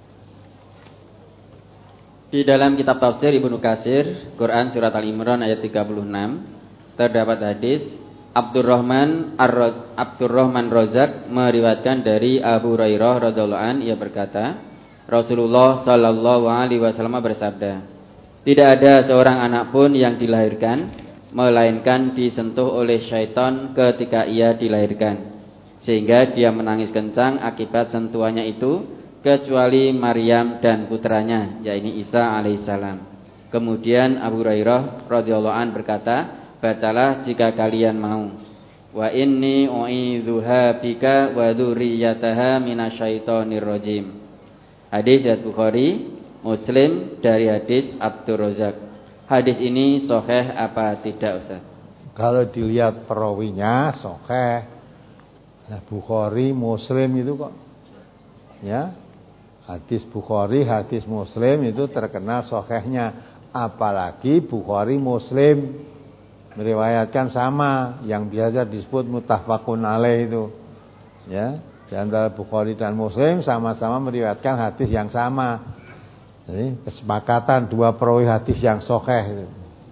di dalam kitab tafsir Ibnu Katsir, Quran surat Al-Imran ayat tiga puluh enam terdapat hadis Abdurrahman Ar Abdurrahman Razak meriwayatkan dari Abu Hurairah radhiyallahu an, ia berkata, Rasulullah sallallahu alaihi wasallam bersabda, tidak ada seorang anak pun yang dilahirkan melainkan disentuh oleh syaitan ketika ia dilahirkan, sehingga dia menangis kencang akibat sentuhannya itu, kecuali Maryam dan putranya, yakni Isa alaihissalam. Kemudian Abu Hurairah radhiyallahu an berkata, bacalah jika kalian mau. Wa inni u'idzuha bika wa dzurriyyataha minasyaitonir rajim. Hadis riwayat Bukhari, Muslim dari hadis Abdur Razak. Hadis ini sahih apa tidak, Ustaz? Kalau dilihat perawinya sahih. Nah, Bukhari, Muslim itu kok ya. Hadis Bukhari, hadis Muslim itu terkenal sahihnya. Apalagi Bukhari Muslim meriwayatkan sama, yang biasa disebut muttafaqun alaih itu. Ya, di antara Bukhari dan Muslim sama-sama meriwayatkan hadis yang sama. Jadi kesepakatan dua perawi hadis yang sahih itu.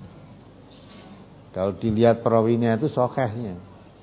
Kalau dilihat perawinya itu sahihnya.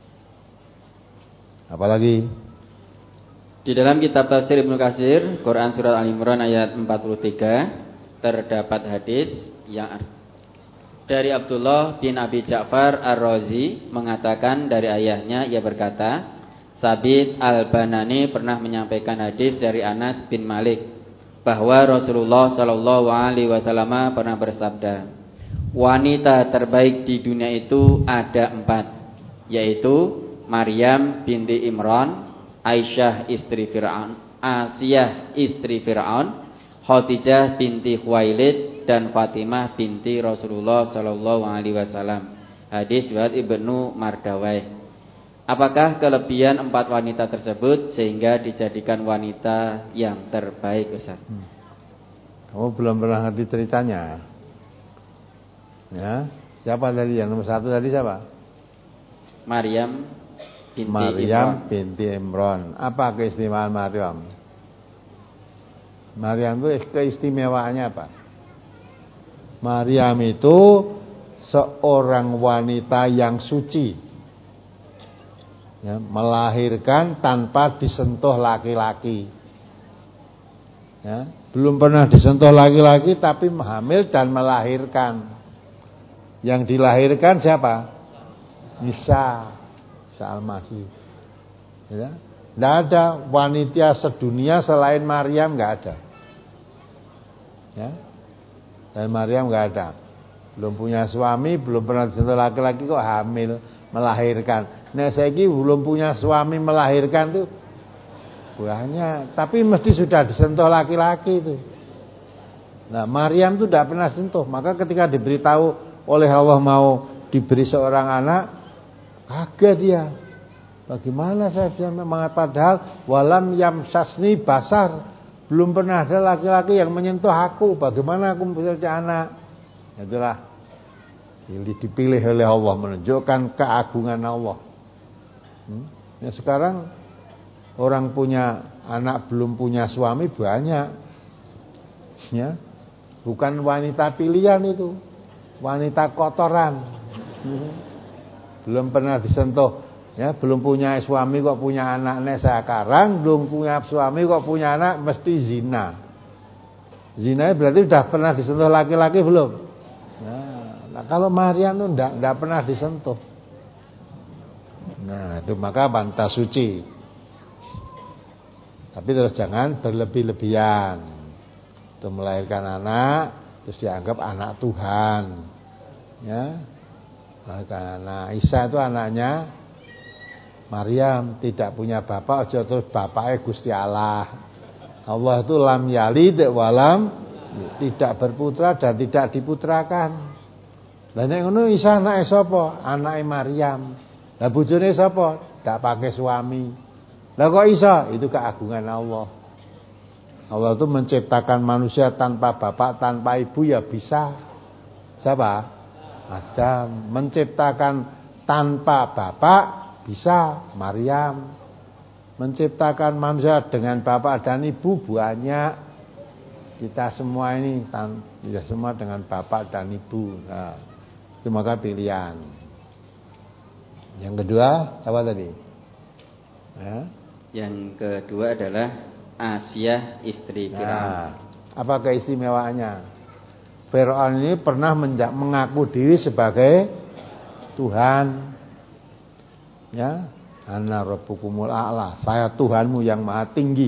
Apalagi di dalam kitab tafsir Ibnu Katsir, Quran surat Al-Imran ayat empat puluh tiga terdapat hadis yang dari Abdullah bin Abi Ja'far Ar-Razi mengatakan dari ayahnya, ia berkata, Sabit Al-Banani pernah menyampaikan hadis dari Anas bin Malik bahwa Rasulullah Shallallahu Alaihi Wasallam pernah bersabda, wanita terbaik di dunia itu ada empat, yaitu Maryam binti Imran, Aisyah istri Fir'aun, Asiyah istri Fir'aun, Khadijah binti Khuwailid, dan Fatimah binti Rasulullah Shallallahu Alaihi Wasallam. Hadis riwayat Ibnu Mardawai. Apakah kelebihan empat wanita tersebut sehingga dijadikan wanita yang terbaik, Ustaz? Hmm. Kamu belum pernah ngerti ceritanya. Ya, siapa tadi yang nomor satu tadi siapa? Maryam binti Maryam Imran. binti Imran. Apa keistimewaan Maryam? Maryam itu keistimewaannya apa? Maryam itu seorang wanita yang suci. Ya, melahirkan tanpa disentuh laki-laki. Ya, belum pernah disentuh laki-laki tapi hamil dan melahirkan. Yang dilahirkan siapa? Isa, Isa Al-Masih. Ya, tidak ada wanita sedunia selain Maryam, nggak ada. Ya, dan Maryam nggak ada. Belum punya suami, belum pernah disentuh laki-laki kok hamil, melahirkan. Nah saiki belum punya suami melahirkan tuh banyak, tapi mesti sudah disentuh laki-laki itu. Nah Maryam tuh tidak pernah sentuh, maka ketika diberitahu oleh Allah mau diberi seorang anak, kaget dia. Bagaimana saya bisa mengatakan, padahal walam yamsasni basar, belum pernah ada laki-laki yang menyentuh aku, bagaimana aku bisa punya anak? Itulah dipilih oleh Allah, menunjukkan keagungan Allah. Hmm? Ya sekarang orang punya anak belum punya suami banyak, ya, bukan wanita pilihan itu, wanita kotoran, hmm. belum pernah disentuh, ya, belum punya suami kok punya anak. Nek sekarang belum punya suami kok punya anak mesti zina. Zina berarti sudah pernah disentuh laki-laki belum? Nah, kalau Maryam itu enggak, enggak pernah disentuh. Nah, itu maka bantah suci. Tapi terus jangan berlebih-lebihan. Itu melahirkan anak terus dianggap anak Tuhan. Ya. Melahirkan anak. Isa itu anaknya Maryam, tidak punya bapak, aja terus bapaknya Gusti Allah. Allah itu lam yalid walam, tidak berputra dan tidak diputrakan. Lah nek ngono Isa anake sapa? Anake Maryam. Lah bojone sapa? Ndak pakai suami. Lah kok Isa? Itu keagungan Allah. Allah itu menciptakan manusia tanpa bapak, tanpa ibu ya bisa. Siapa? Adam. Menciptakan tanpa bapak bisa Maryam. Menciptakan manusia dengan bapak dan ibu banyak. Kita semua ini tidak semua dengan bapak dan ibu. Nah, itu maka pilihan. Yang kedua apa tadi? Ya? Yang kedua adalah Asiyah istri Firaun. Nah, apa keistimewaannya? Firaun ini pernah mengaku diri sebagai Tuhan. Ya. Ana rabbukumul a'la, saya Tuhanmu yang maha tinggi.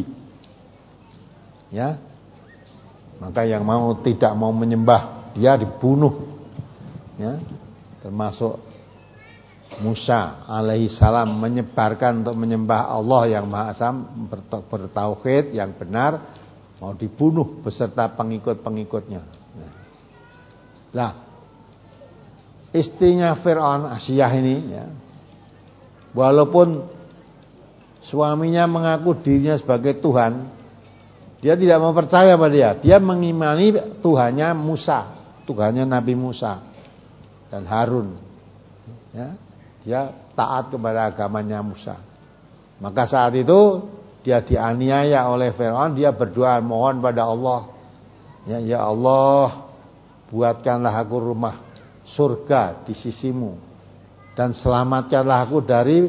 Ya. Maka yang mau tidak mau menyembah dia dibunuh. Ya. Termasuk Musa alaihi salam menyebarkan untuk menyembah Allah yang maha esa, bertauhid yang benar, mau dibunuh beserta pengikut-pengikutnya. Nah, istrinya Firaun Asiyah ini, ya, walaupun suaminya mengaku dirinya sebagai Tuhan, dia tidak mau percaya pada dia. Dia mengimani Tuhannya Musa, Tuhannya Nabi Musa dan Harun. Ya, dia taat kepada agamanya Musa. Maka saat itu dia dianiaya oleh Firaun. Dia berdoa mohon pada Allah, ya, ya Allah, buatkanlah aku rumah surga di sisimu dan selamatkanlah aku dari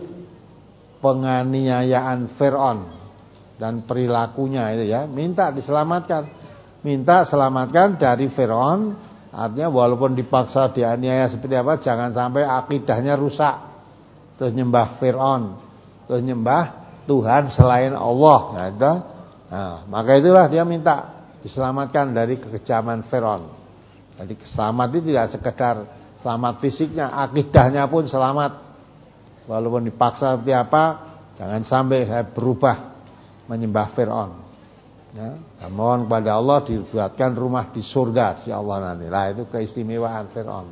penganiayaan Firaun dan perilakunya itu, ya. Minta diselamatkan, minta selamatkan dari Firaun. Artinya walaupun dipaksa dianiaya seperti apa, jangan sampai akidahnya rusak, terus nyembah Firaun, terus nyembah Tuhan selain Allah. Nah, itu, nah, maka itulah dia minta diselamatkan dari kekejaman Firaun. Jadi selamat itu tidak sekedar selamat fisiknya, akidahnya pun selamat. Walaupun dipaksa seperti apa, jangan sampai saya berubah menyembah Firaun. Ya, dan mohon kepada Allah dibuatkan rumah di surga si Allah nanti. Lah itu keistimewaan Firaun.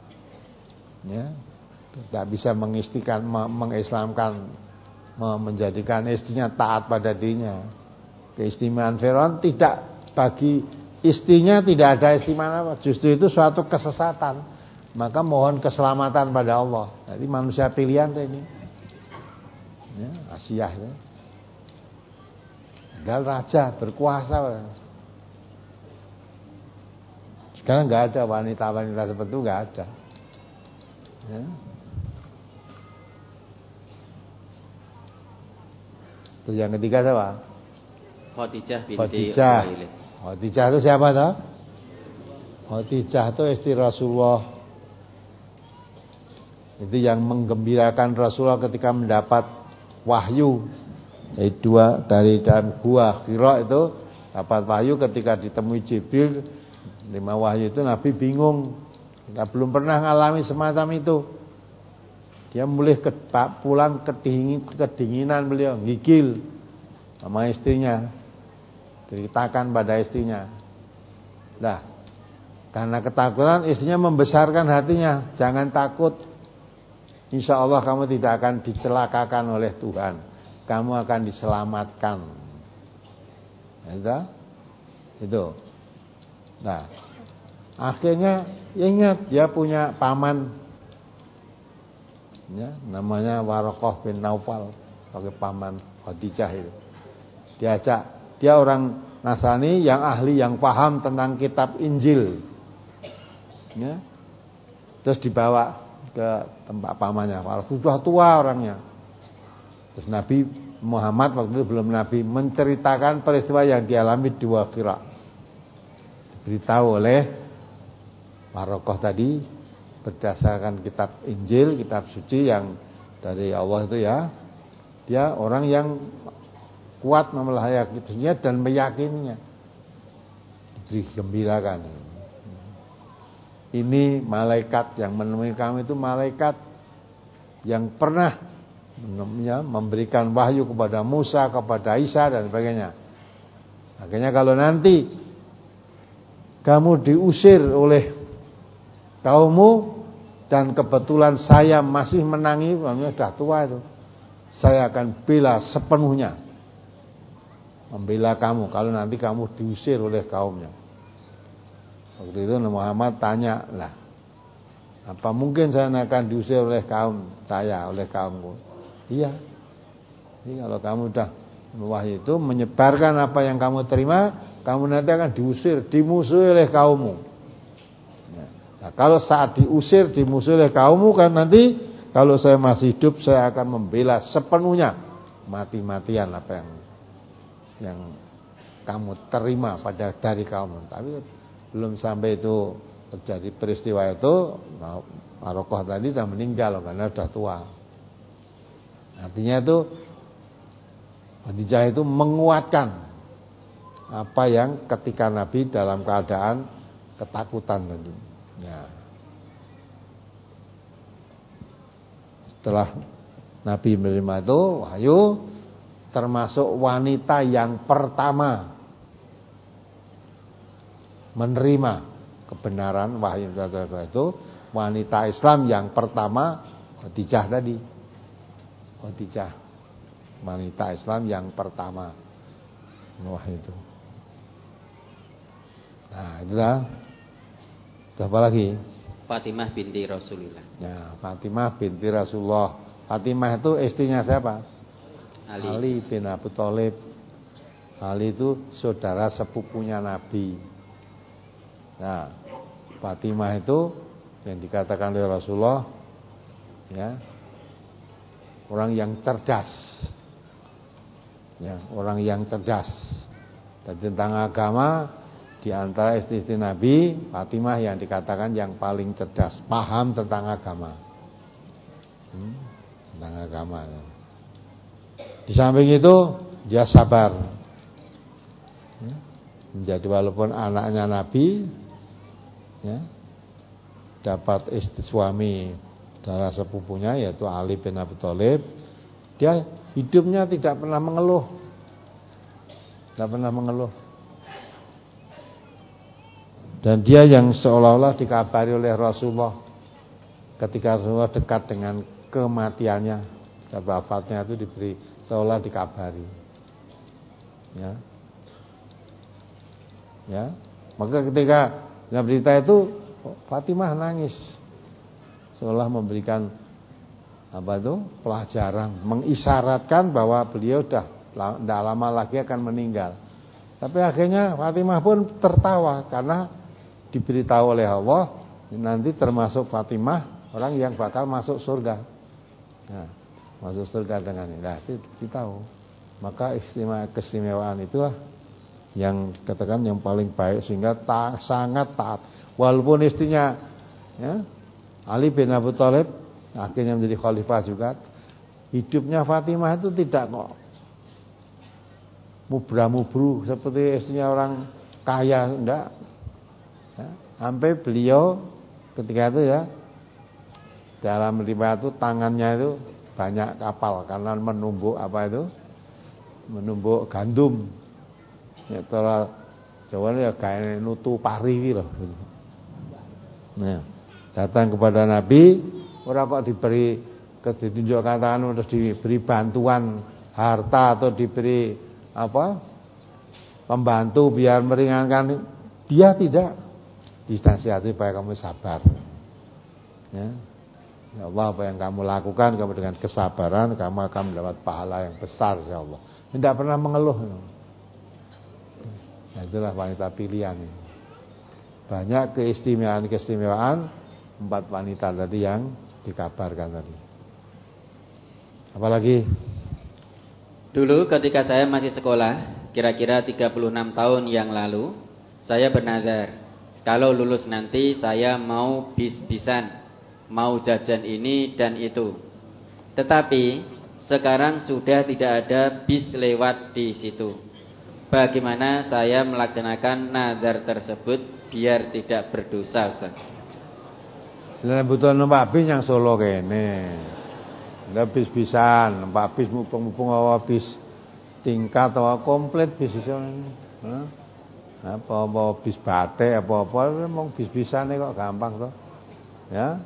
Ya, tidak bisa mengistikan, mengislamkan, menjadikan istrinya taat pada dirinya. Keistimewaan Firaun tidak, bagi istrinya tidak ada istimewaan apa, justru itu suatu kesesatan. Maka mohon keselamatan pada Allah. Jadi manusia pilihan ini, ya, Asiyah itu. Padahal raja berkuasa. Sekarang nggak ada wanita-wanita seperti itu, nggak ada. Ya. Terus yang ketiga siapa? Khadijah binti Khadijah. Khuwailid. Khadijah itu siapa toh? Khadijah itu istri Rasulullah. Itu yang menggembirakan Rasulullah ketika mendapat wahyu. Dari dua dari dalam gua Hira itu dapat wahyu ketika ditemui Jibril, lima wahyu itu Nabi bingung. Dia belum pernah mengalami semacam itu. Dia mulai ke, pulang kedingin, kedinginan beliau, gigil sama istrinya. Ceritakan pada istrinya. Nah, karena ketakutan istrinya membesarkan hatinya, jangan takut. Insya Allah kamu tidak akan dicelakakan oleh Tuhan, kamu akan diselamatkan. Itu, itu. Nah, Akhirnya ingat dia punya paman, ya, namanya Warokoh bin Naufal, pakai paman Khadijah itu. Diajak, dia orang Nasrani yang ahli, yang paham tentang kitab Injil, ya. Terus dibawa ke tempat pamannya, sudah tua orangnya. Terus Nabi Muhammad waktu itu belum Nabi, menceritakan peristiwa yang dialami di Waqira. Diberitahu oleh Warokoh tadi berdasarkan kitab Injil, kitab suci yang dari Allah itu, ya. Dia orang yang kuat memelihara kitabnya dan meyakininya. Digembirakan. Ini malaikat yang menemui kamu itu malaikat yang pernah memberikan wahyu kepada Musa, kepada Isa dan sebagainya. Akhirnya kalau nanti kamu diusir oleh kaummu dan kebetulan saya masih menangi, namanya sudah tua itu, saya akan bela sepenuhnya, membela kamu kalau nanti kamu diusir oleh kaumnya. Waktu itu Muhammad tanya, lah, apa mungkin saya akan diusir oleh kaum saya, oleh kaumku? Iya. Jadi kalau kamu sudah wahyu itu menyebarkan apa yang kamu terima, kamu nanti akan diusir, dimusuhi oleh kaummu. Ya. Nah, kalau saat diusir, dimusuhi oleh kaummu, kan nanti kalau saya masih hidup, saya akan membela sepenuhnya, mati-matian apa yang yang kamu terima pada dari kaummu. Tapi belum sampai itu terjadi peristiwa itu, Warokoh tadi sudah meninggal karena sudah tua. Artinya itu Khadijah itu menguatkan apa yang ketika Nabi dalam keadaan ketakutan tadi. Ya. Setelah Nabi menerima itu wahyu, termasuk wanita yang pertama menerima kebenaran wahyu itu, wanita Islam yang pertama Khadijah tadi. Khadijah, wanita Islam yang pertama wahyu itu. Nah, itulah. Apa lagi? Fatimah binti Rasulullah. Ya, Fatimah binti Rasulullah. Fatimah itu istrinya siapa? Ali, Ali bin Abi Thalib. Ali itu saudara sepupunya Nabi. Nah, Fatimah itu yang dikatakan oleh Rasulullah, ya, orang yang cerdas, ya, orang yang cerdas. Dan tentang agama, di antara istri-istri Nabi, Fatimah yang dikatakan yang paling cerdas, paham tentang agama, hmm, tentang agama. Ya. Di samping itu dia sabar, ya, menjadi walaupun anaknya Nabi, ya, dapat istri suami darah sepupunya yaitu Ali bin Abi Thalib, dia hidupnya tidak pernah mengeluh, tidak pernah mengeluh. Dan dia yang seolah-olah dikabari oleh Rasulullah ketika Rasulullah dekat dengan kematiannya, wafatnya itu diberi seolah dikabari. Ya. Ya. Maka ketika yang berita itu Fatimah nangis, seolah memberikan apa itu pelajaran, mengisyaratkan bahwa beliau sudah tidak lama lagi akan meninggal. Tapi akhirnya Fatimah pun tertawa karena diberitahu oleh Allah nanti termasuk Fatimah orang yang bakal masuk surga. Nah, masuk surga dengan ini. Nah, itu ditahu. Maka istimewa keistimewaan itulah yang katakan yang paling baik sehingga ta, sangat taat. Walaupun istrinya, ya, Ali bin Abi Thalib akhirnya menjadi khalifah juga, hidupnya Fatimah itu tidak kok mubra-mubru seperti istrinya orang kaya, enggak. Ya, sampai beliau ketika itu, ya, dalam riwayat itu tangannya itu banyak kapal karena menumbuk apa itu, menumbuk gandum. Ya, cara Jawa ya kayak nutu pari gitu loh. Nah, datang kepada Nabi, orang kok diberi ditunjukkan tangan terus diberi bantuan harta atau diberi apa pembantu biar meringankan, dia tidak. dinasihati supaya kamu sabar. Ya. Ya Allah, apa yang kamu lakukan, kamu dengan kesabaran, kamu akan mendapat pahala yang besar, insyaallah. Tidak pernah mengeluh. Nah, itulah wanita pilihan. Banyak keistimewaan-keistimewaan empat wanita tadi yang dikabarkan tadi. Apalagi? Dulu ketika saya masih sekolah, kira-kira tiga puluh enam tahun yang lalu, saya bernazar, kalau lulus nanti saya mau bis-bisan, mau jajan ini dan itu. Tetapi sekarang sudah tidak ada bis lewat di situ. Bagaimana saya melaksanakan nazar tersebut biar tidak berdosa, Ustaz? Lah butuh numpak bis yang Solo kene. Lah bis-bisan, numpak bis mumpung-mumpung awa bis tingkat atau komplit bis iso. Hah? Apa-apa bis batik apa-apa mung bis-bisane kok gampang to. Ya.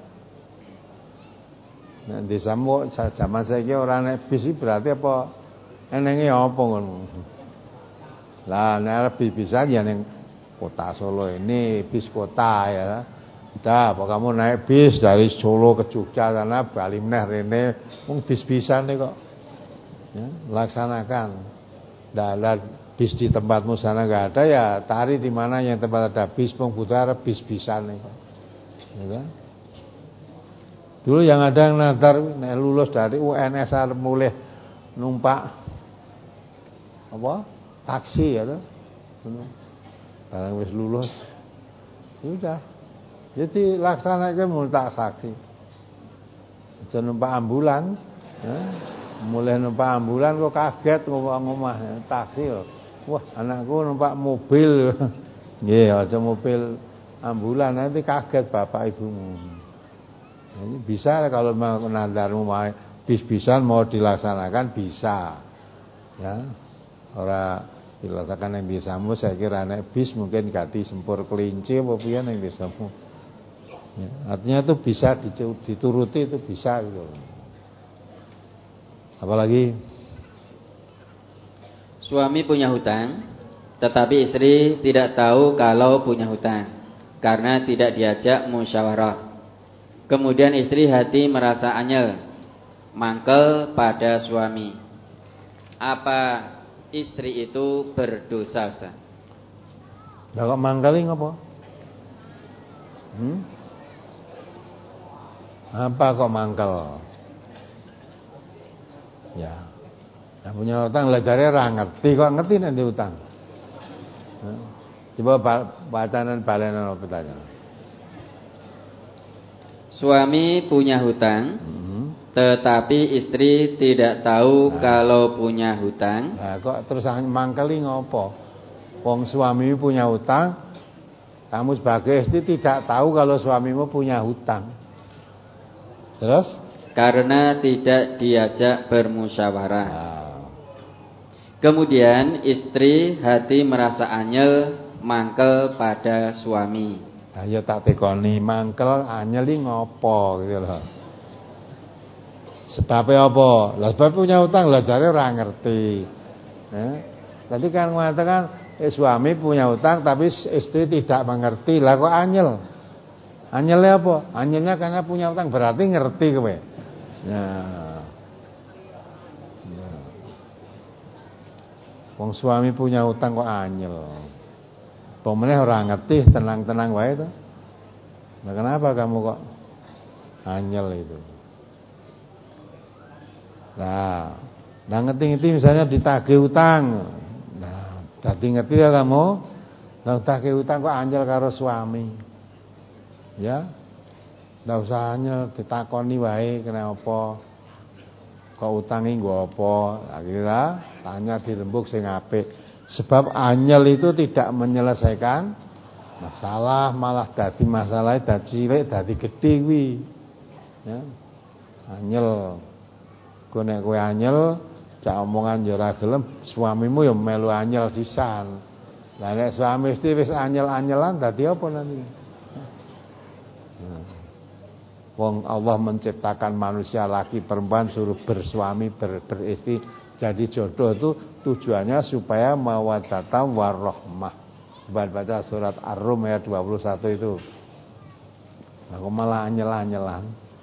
Nek desamu zaman saiki ora nek bis berarti apa enenge apa ngono. Lah nek bis-bisan ya ning kota Solo ini bis kota ya. Udah, apa kamu naik bis dari Solo ke Jogja sana bali meneh rene mung bis-bisan kok. Ya, laksanakan. Dalam bis di tempatmu sana enggak ada ya cari di mana yang tempat ada bis mung putar bis-bisan kok. Ya. Dulu yang ada yang nazar nek lulus dari U N S arep mulih numpak apa? Taksi ya toh. Barang wis lulus. Sudah. Jadi laksanakan mulai saksi. Aja numpak ambulan, ya. Mulai numpak ambulan kok kaget ngomong-ngomong taksi loh. Wah, anakku numpak mobil. Nggih, aja mobil ambulan nanti kaget bapak ibumu. Ini bisa kalau mau nazarmu mau bis-bisan mau dilaksanakan bisa. Ya. Ora dilaksanakan yang desamu saya kira naik bis mungkin ganti sempur kelinci apa piye yang desamu. Ya, artinya itu bisa dituruti, itu bisa gitu. Apalagi suami punya hutang, tetapi istri tidak tahu kalau punya hutang karena tidak diajak musyawarah. Kemudian istri hati merasa anyel, mangkel pada suami. Apa istri itu berdosa, Ustaz? Lah kok mangkeli ngopo? Hmm? Apa kok mangkel? Ya. Yang punya utang lajare ora ngerti kok ngerti nek ndek utang. Hah? Coba bacanan balenan apa tanya. Suami punya hutang, hmm. tetapi istri tidak tahu nah. kalau punya hutang. Nah, kok terus mangkeli ngopo? Wong suami punya hutang, kamu sebagai istri tidak tahu kalau suamimu punya hutang. Terus? Karena tidak diajak bermusyawarah. Nah. Kemudian istri hati merasa anyel, mangkel pada suami. Nah, ya tak tekoni mangkel anyeli ngopo gitu loh. Sebabnya apa? Lah sebab punya utang lah jare ora ngerti. Eh? Tadi kan mengatakan eh, suami punya utang tapi istri tidak mengerti. Lah kok anyel? Anyelnya apa? Anyelnya karena punya utang berarti ngerti kowe. Ya. Ya. Wong suami punya utang kok anyel. Pemene ora ngerti, tenang-tenang wae to. Nah, kenapa kamu kok anyel itu? Nah, nah ngerti-ngerti misalnya ditagih utang. Nah, dadi ngerti ya kamu, nah tagih utang kok anyel karo suami. Ya, ndak usah anyel ditakoni wae kenapa kok utangi nggo apa. Akhirnya tanya dirembuk sing apik. Sebab anyel itu tidak menyelesaikan masalah, malah dadi masalah dadi cilik dadi gedhe kuwi. Ya. Anyel. Kowe nek kowe anyel, cak omongan yo ora gelem, suamimu yo melu anyel sisan. Lah nek suami istri wis anyel-anyelan dadi apa nanti? Wong Allah menciptakan manusia laki perempuan suruh bersuami ber, beristri jadi jodoh itu tujuannya supaya mawaddatan warahmah. Coba baca surat Ar-Rum ayat dua puluh satu itu. Aku malah anyelah-anyelan.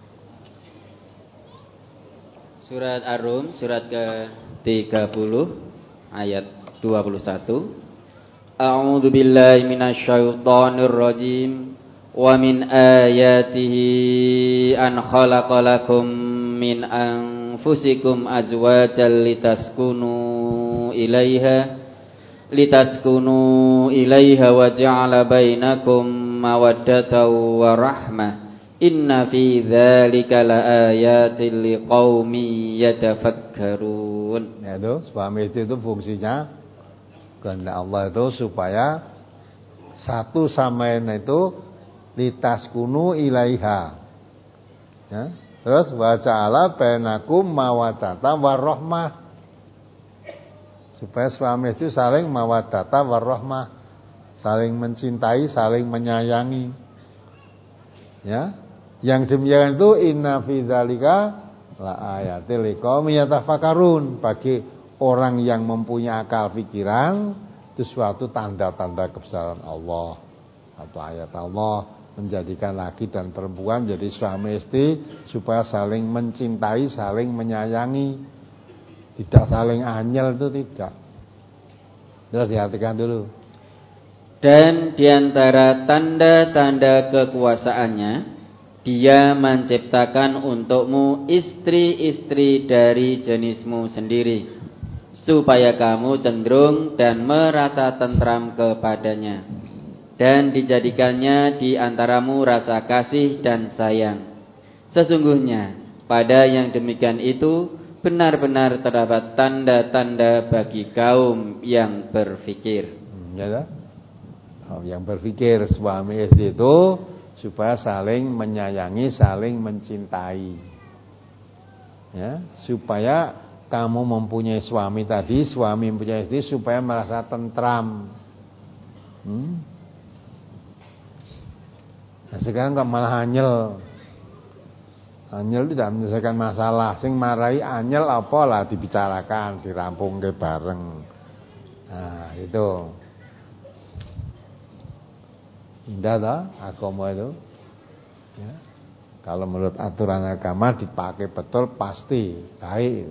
Surat Ar-Rum surat ke tiga puluh ayat dua puluh satu. A'udzu billahi minasyaitonir rajim. Wa min ayatihi an khalaqalakum min anfusikum azwajan litaskunu ilaiha litaskunu ilaiha wa ja'ala bainakum mawaddatan wa rahmah. Inna fi dzalika laayatil liqaumin yatafakkarun. Ya itu, suami istri itu fungsinya kehendak Allah itu supaya satu sama lain itu litaskunu ilaiha. Ya, terus wa ja'ala bainakum mawaddatan wa rahmah. Supaya suami itu saling mawaddatan warahmah, saling mencintai, saling menyayangi. Ya. Yang demikian itu inna fi dzalika la ayatil liqaumin yatafakkarun, bagi orang yang mempunyai akal pikiran, itu suatu tanda-tanda kebesaran Allah atau ayat Allah menjadikan laki dan perempuan jadi suami istri supaya saling mencintai, saling menyayangi. Tidak saling anyel itu tidak. Terus dihatikan dulu. Dan diantara tanda-tanda kekuasaannya, Dia menciptakan untukmu istri-istri dari jenismu sendiri, supaya kamu cenderung dan merasa tentram kepadanya, dan dijadikannya di antaramu rasa kasih dan sayang. Sesungguhnya pada yang demikian itu benar-benar terdapat tanda-tanda bagi kaum yang berfikir. Hmm, ya, kaum yang berfikir suami istri itu supaya saling menyayangi, saling mencintai. Ya, supaya kamu mempunyai suami tadi, suami mempunyai istri supaya merasa tentram. Hmm? Nah, sekarang kok malah anyel. Anyel tidak menyelesaikan masalah. Sing marai anyel apa lah dibicarakan, dirampung ke bareng. Nah itu indah toh agama itu ya. Kalau menurut aturan agama dipakai betul pasti baik.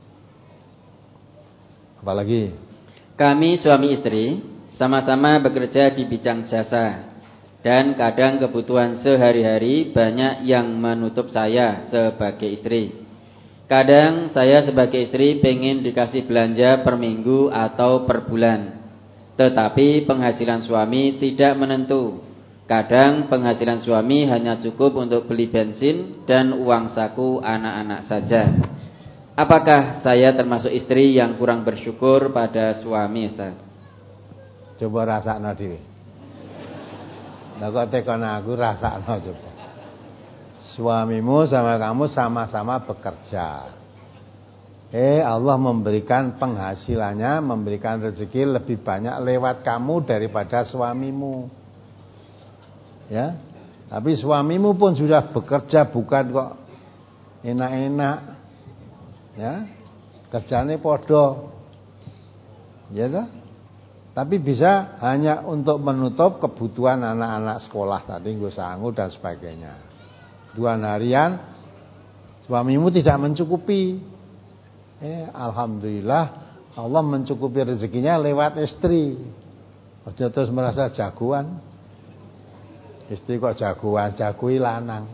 Apalagi kami suami istri sama-sama bekerja di bidang jasa, dan kadang kebutuhan sehari-hari banyak yang menutup saya sebagai istri. Kadang saya sebagai istri pengen dikasih belanja per minggu atau per bulan, tetapi penghasilan suami tidak menentu. Kadang penghasilan suami hanya cukup untuk beli bensin dan uang saku anak-anak saja. Apakah saya termasuk istri yang kurang bersyukur pada suami, Ustaz? Coba rasakno dhewe. Lah kok tekan aku rasakno coba. Suamimu sama kamu sama-sama bekerja. Eh Allah memberikan penghasilannya, memberikan rezeki lebih banyak lewat kamu daripada suamimu. Ya. Tapi suamimu pun sudah bekerja, bukan kok enak-enak. Ya. Kerjane podo. Ya toh? Tapi bisa hanya untuk menutup kebutuhan anak-anak sekolah tadi, nggo sangu dan sebagainya. Dua harian suamimu tidak mencukupi. Eh, alhamdulillah Allah mencukupi rezekinya lewat istri. Aja terus merasa jagoan. Istri kok jagoan, jagoi lanang.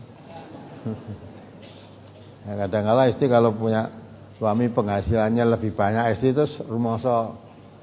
Ya, kadang-kala istri kalau punya suami penghasilannya lebih banyak, istri terus rumangsa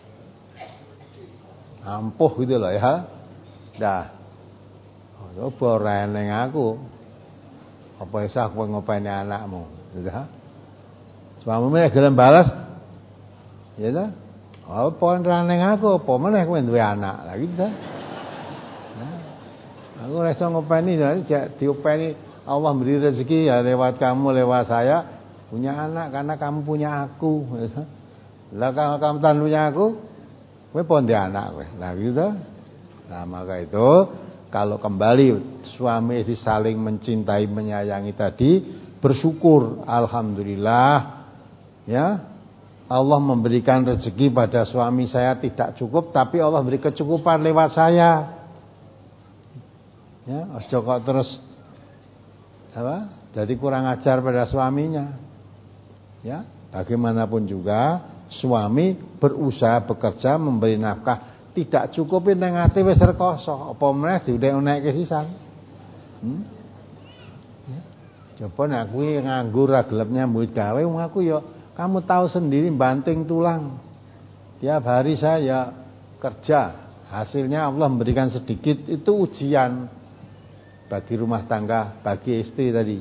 ampuh gitu loh ya. Dah. Oh, coba reneng aku. Apa isah kowe ngopeni anakmu, gitu ha. Suamimu nek gelem balas, ya ta? Apa reneng aku, apa meneh kowe duwe anak. Lah gitu ta. Nah, aku ora iso ngopeni, jak diopeni Allah beri rezeki ya lewat kamu, lewat saya punya anak karena kamu punya aku. Lah kalau kamu tan punya aku, kowe pon di anak kowe. Nah gitu. Nah maka itu kalau kembali suami istri saling mencintai, menyayangi tadi, bersyukur, alhamdulillah, ya, Allah memberikan rezeki pada suami saya tidak cukup, tapi Allah beri kecukupan lewat saya. Ya, ojo kok terus apa? Jadi kurang ajar pada suaminya. Ya, bagaimanapun juga suami berusaha bekerja memberi nafkah, tidak cukupin nang ati wis rekoso, apa meneh diunek-unekke sisan. Hmm? Ya. Coba nek kuwi nganggur ra gelem nyambut gawe, wong aku ya kamu tahu sendiri banting tulang. Tiap hari saya kerja, hasilnya Allah memberikan sedikit, itu ujian bagi rumah tangga, bagi istri tadi.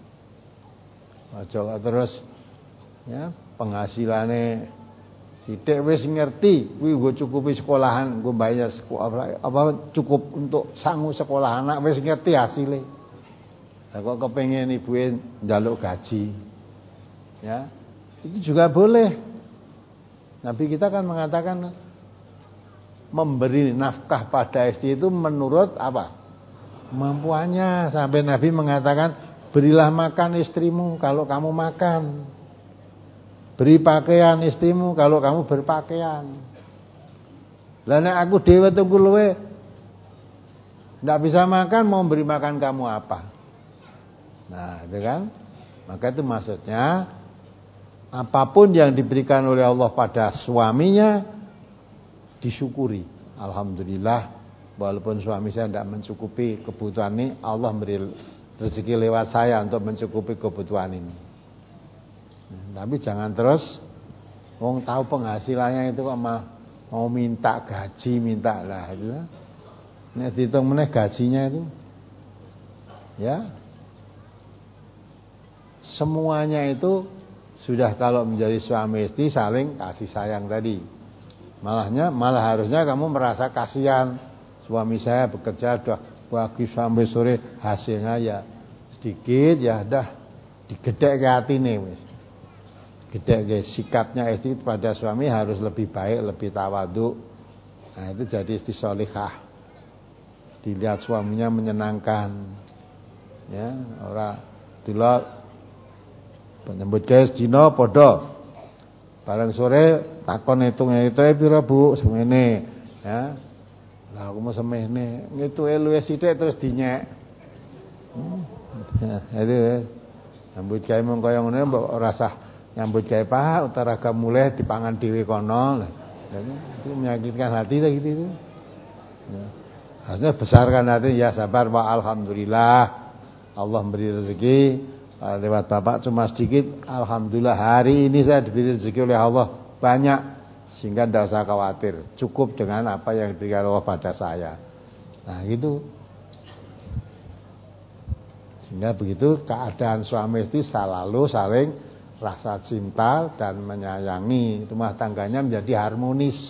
Ojo terus ya penghasilannya sithik wis ngerti kuwi nggo cukupi sekolahan, nggo bayar sekolah apa cukup untuk sangu sekolah anak, wis ngerti hasilnya. Lah kok kepengin ibuke njaluk gaji. Ya. Itu juga boleh. Nabi kita kan mengatakan memberi nafkah pada istri itu menurut apa? Kemampuannya. Sampai Nabi mengatakan berilah makan istrimu kalau kamu makan. Beri pakaian istrimu kalau kamu berpakaian. Lah nek aku dhewe tunggu luwe ndak bisa makan, mau beri makan kamu apa? Nah, itu kan? Maka itu maksudnya apapun yang diberikan oleh Allah pada suaminya disyukuri. Alhamdulillah, walaupun suami saya tidak mencukupi kebutuhan ini, Allah beri rezeki lewat saya untuk mencukupi kebutuhan ini. Nah, tapi jangan terus wong tahu penghasilannya itu kok mau minta gaji, minta lah itu. Nek dihitung meneh gajinya itu ya semuanya itu sudah kalau menjadi suami istri saling kasih sayang tadi. Malahnya malah harusnya kamu merasa kasihan. Suami saya bekerja sudah pagi sampai sore, hasilnya ya sedikit, ya dah digedhek ke atine wis. Gedhek sikapnya istri pada suami harus lebih baik, lebih tawadhu. Nah, itu jadi istri sholihah. Dilihat suaminya menyenangkan. Ya, ora delok penyambut guys Cina podo. Bareng sore takon hitung-hitung pira Bu semene ya. Lah aku mau semene ngituke luwih sithik terus dinyek. Hmm. Ya, itu nyambut gawe mung kaya ngene mbok ora sah nyambut gawe Pak utara ga mulih dipangan dhewe kono. Lah itu menyakitkan hati gitu itu. Ya. Harusnya besarkan hati, ya sabar Pak, alhamdulillah Allah memberi rezeki. Lewat bapak cuma sedikit, alhamdulillah hari ini saya diberi rezeki oleh Allah banyak, sehingga tidak usah khawatir, cukup dengan apa yang diberikan Allah pada saya. Nah gitu. Sehingga begitu keadaan suami istri selalu saling rasa cinta dan menyayangi, rumah tangganya menjadi harmonis.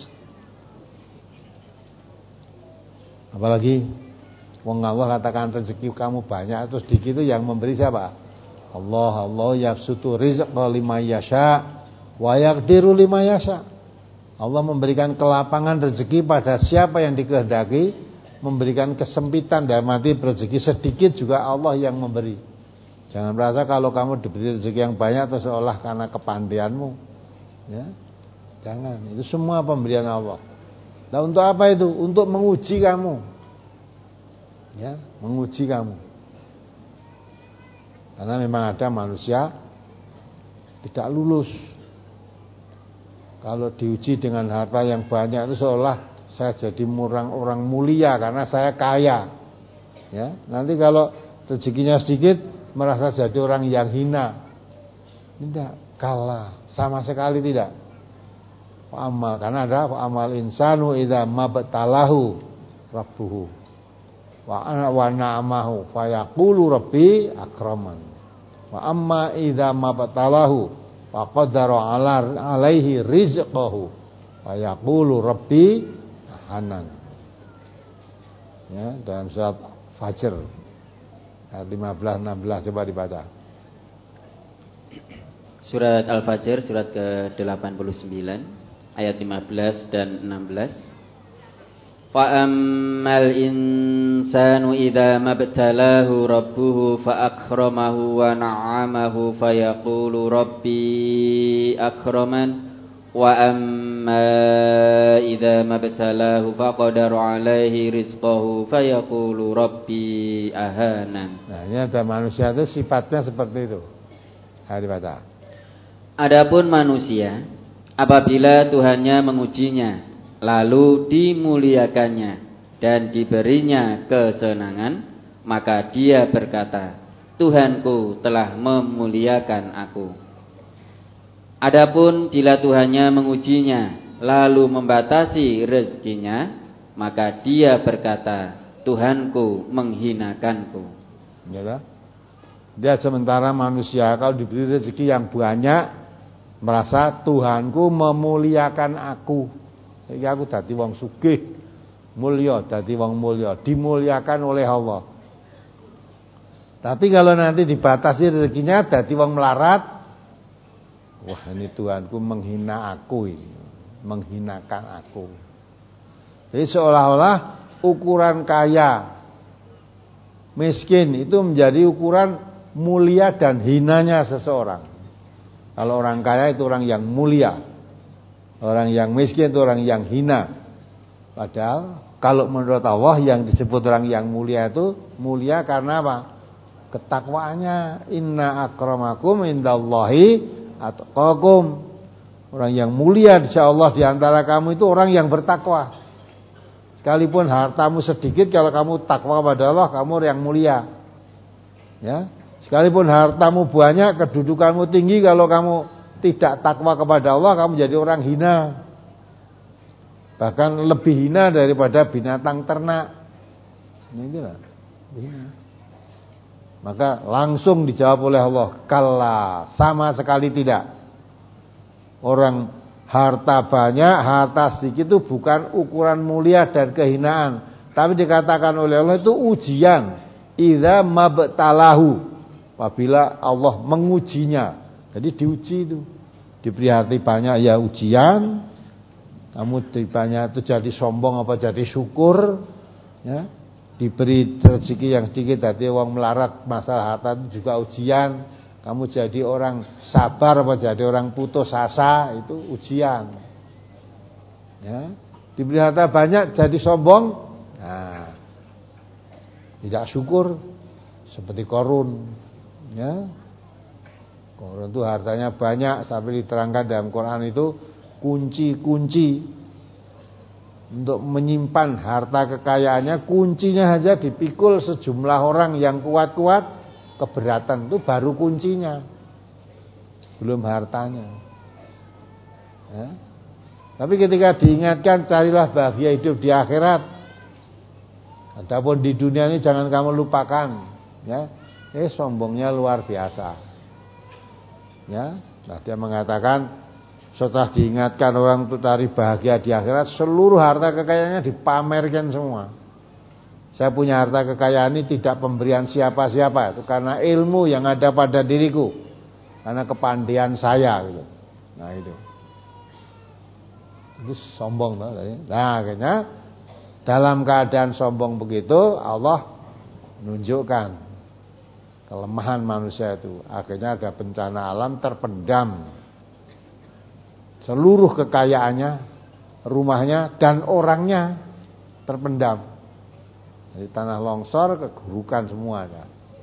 Apalagi wong Allah katakan rezeki kamu banyak, terus dikit itu yang memberi siapa? Allah. Allah yabsutu rizqa liman yasha wa yaqdiru liman yasha. Allah memberikan kelapangan rezeki pada siapa yang dikehendaki, memberikan kesempitan dalam arti rezeki sedikit juga Allah yang memberi. Jangan merasa kalau kamu diberi rezeki yang banyak terus seolah karena kepandaianmu. Ya. Jangan, itu semua pemberian Allah. Nah, untuk apa itu? Untuk menguji kamu. Ya, menguji kamu. Karena memang ada manusia tidak lulus. Kalau diuji dengan harta yang banyak itu seolah saya jadi orang orang mulia karena saya kaya. Ya, nanti kalau rezekinya sedikit merasa jadi orang yang hina. Tidak, kalah, sama sekali tidak. Amal, karena ada amal insanu idza mabtalahu rabbuhu wa ana wa na'amahu fayaqulu rabbi akraman. Wa amma idza mabtalahu faqadara ala alaihi rizqahu fayaqulu rabbi ahanan. Ya, dalam surat Fajr ayat lima belas enam belas coba dibaca. Surat Al-Fajr surat ke delapan puluh sembilan ayat lima belas dan enam belas. Fa ammal insanu idza mabtalahu rabbuhu fa akramahu wa na'amahu fa yaqulu rabbi akraman Wa amma idza mabtalahu faqadara alaihi rizqahu fayaqulu rabbi ahanan. Nah, ini ada manusia itu sifatnya seperti itu. Hari baca. Adapun manusia apabila Tuhannya mengujinya lalu dimuliakannya dan diberinya kesenangan, maka dia berkata, Tuhanku telah memuliakan aku. Adapun bila Tuhannya mengujinya lalu membatasi rezekinya, maka dia berkata, Tuhanku menghinakanku. Ya, dia sementara manusia kalau diberi rezeki yang banyak merasa Tuhanku memuliakan aku. Jadi aku dadi wong sugih, mulya, dadi wong mulya, dimuliakan oleh Allah. Tapi kalau nanti dibatasi rezekinya dadi wong melarat, wah ini Tuhanku menghina aku ini, menghinakan aku. Jadi seolah-olah ukuran kaya, miskin itu menjadi ukuran mulia dan hinanya seseorang. Kalau orang kaya itu orang yang mulia, orang yang miskin itu orang yang hina. Padahal kalau menurut Allah yang disebut orang yang mulia itu mulia karena apa? Ketakwaannya. Inna akramakum indallahi atqakum. Orang yang mulia insyaallah di antara kamu itu orang yang bertakwa. Sekalipun hartamu sedikit, kalau kamu takwa kepada Allah, kamu yang mulia. Ya. Sekalipun hartamu banyak, kedudukanmu tinggi, kalau kamu tidak takwa kepada Allah, kamu jadi orang hina. Bahkan lebih hina daripada binatang ternak. Ini itulah hina. Maka langsung dijawab oleh Allah, kalla, sama sekali tidak. Orang harta banyak, harta sedikit itu bukan ukuran mulia dan kehinaan. Tapi dikatakan oleh Allah itu ujian. Idza mabtalahu. Apabila Allah mengujinya. Jadi diuji itu. Diberi harta banyak ya ujian. Kamu banyak itu jadi sombong apa jadi syukur. Ya. Diberi rezeki yang sedikit jadi orang melarat, masalah harta itu juga ujian. Kamu jadi orang sabar apa jadi orang putus asa, itu ujian. Ya. Diberi harta banyak jadi sombong. Nah, tidak syukur seperti Qarun. Ya, Qarun itu hartanya banyak sampai diterangkan dalam Quran itu kunci-kunci untuk menyimpan harta kekayaannya, kuncinya saja dipikul sejumlah orang yang kuat-kuat, keberatan itu baru kuncinya, belum hartanya. Ya. Tapi ketika diingatkan carilah bahagia hidup di akhirat, adapun di dunia ini jangan kamu lupakan, ya. Eh sombongnya luar biasa. Ya, nah dia mengatakan setelah diingatkan orang untuk cari bahagia di akhirat, seluruh harta kekayaannya dipamerkan semua. Saya punya harta kekayaan ini tidak pemberian siapa-siapa, itu karena ilmu yang ada pada diriku, karena kepandaian saya gitu. Nah itu. Itu sombong toh. Nah, akhirnya dalam keadaan sombong begitu Allah menunjukkan kelemahan manusia itu. Akhirnya ada bencana alam, terpendam seluruh kekayaannya, rumahnya dan orangnya terpendam. Jadi tanah longsor, kegurukan semua ada.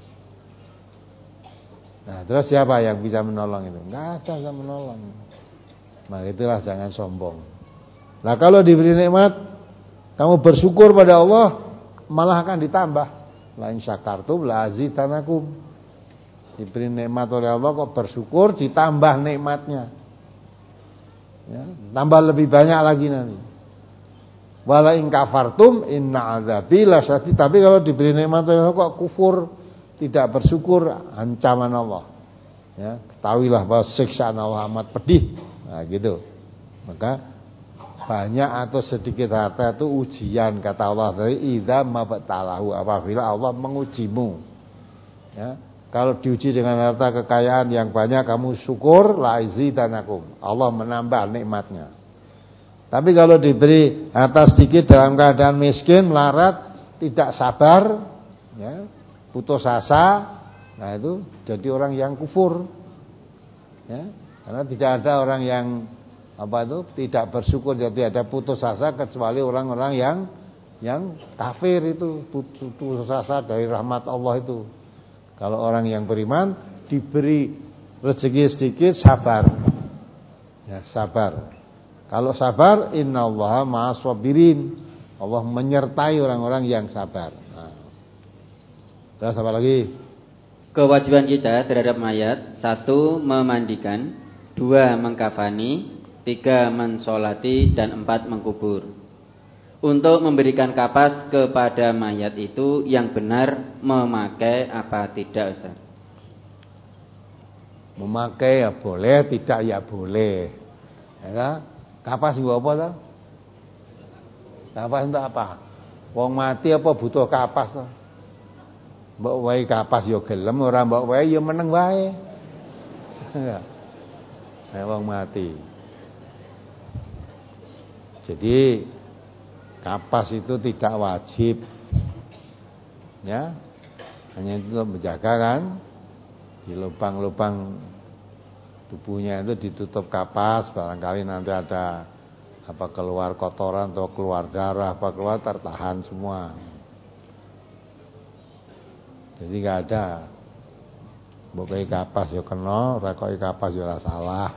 Nah, terus siapa yang bisa menolong itu? Enggak ada yang menolong. Maka itulah jangan sombong. Nah, kalau diberi nikmat, kamu bersyukur pada Allah, malah akan ditambah. Lain syakartum la azidanakum. Diberi nikmat oleh Allah kok bersyukur, ditambah nikmatnya. Ya, tambah lebih banyak lagi nanti. Wala in kafartum inna adzabi lasyadid. Tapi kalau diberi nikmat oleh Allah kok kufur, tidak bersyukur, ancaman Allah. Ya, ketahuilah bahwa siksaan Allah amat pedih. Nah, gitu. Maka banyak atau sedikit harta itu ujian, kata Allah tadi, idza mabtalahu, apabila Allah mengujimu. Ya, kalau diuji dengan harta kekayaan yang banyak kamu syukur, la izidanakum, Allah menambah nikmatnya. Tapi kalau diberi harta sedikit dalam keadaan miskin, melarat, tidak sabar, ya, putus asa, nah itu jadi orang yang kufur. Ya, karena tidak ada orang yang apa itu tidak bersyukur, jadi ada putus asa kecuali orang-orang yang yang kafir itu putus asa dari rahmat Allah itu. Kalau orang yang beriman diberi rezeki sedikit sabar. Ya, sabar. Kalau sabar, innallaha ma'as sabirin. Allah menyertai orang-orang yang sabar. Nah. Terus apa lagi? Kewajiban kita terhadap mayat: satu, memandikan; dua, mengkafani; tiga, mensolati; dan empat, mengkubur. Untuk memberikan kapas kepada mayat itu yang benar memakai apa tidak, Ustaz? Memakai ya boleh, tidak ya boleh. Ya, kapas gua apa toh? Kapas untuk apa? Wong mati apa butuh kapas toh? Mbok wae kapas ya gelem, ora mbok wae ya meneng wae. Ya. Wong mati. Jadi kapas itu tidak wajib, ya, hanya itu menjaga kan, di lubang-lubang tubuhnya itu ditutup kapas, barangkali nanti ada apa keluar kotoran atau keluar darah, apa keluar tertahan semua. Jadi nggak ada, bukai kapas ya kena, rekoi kapas ya ora salah.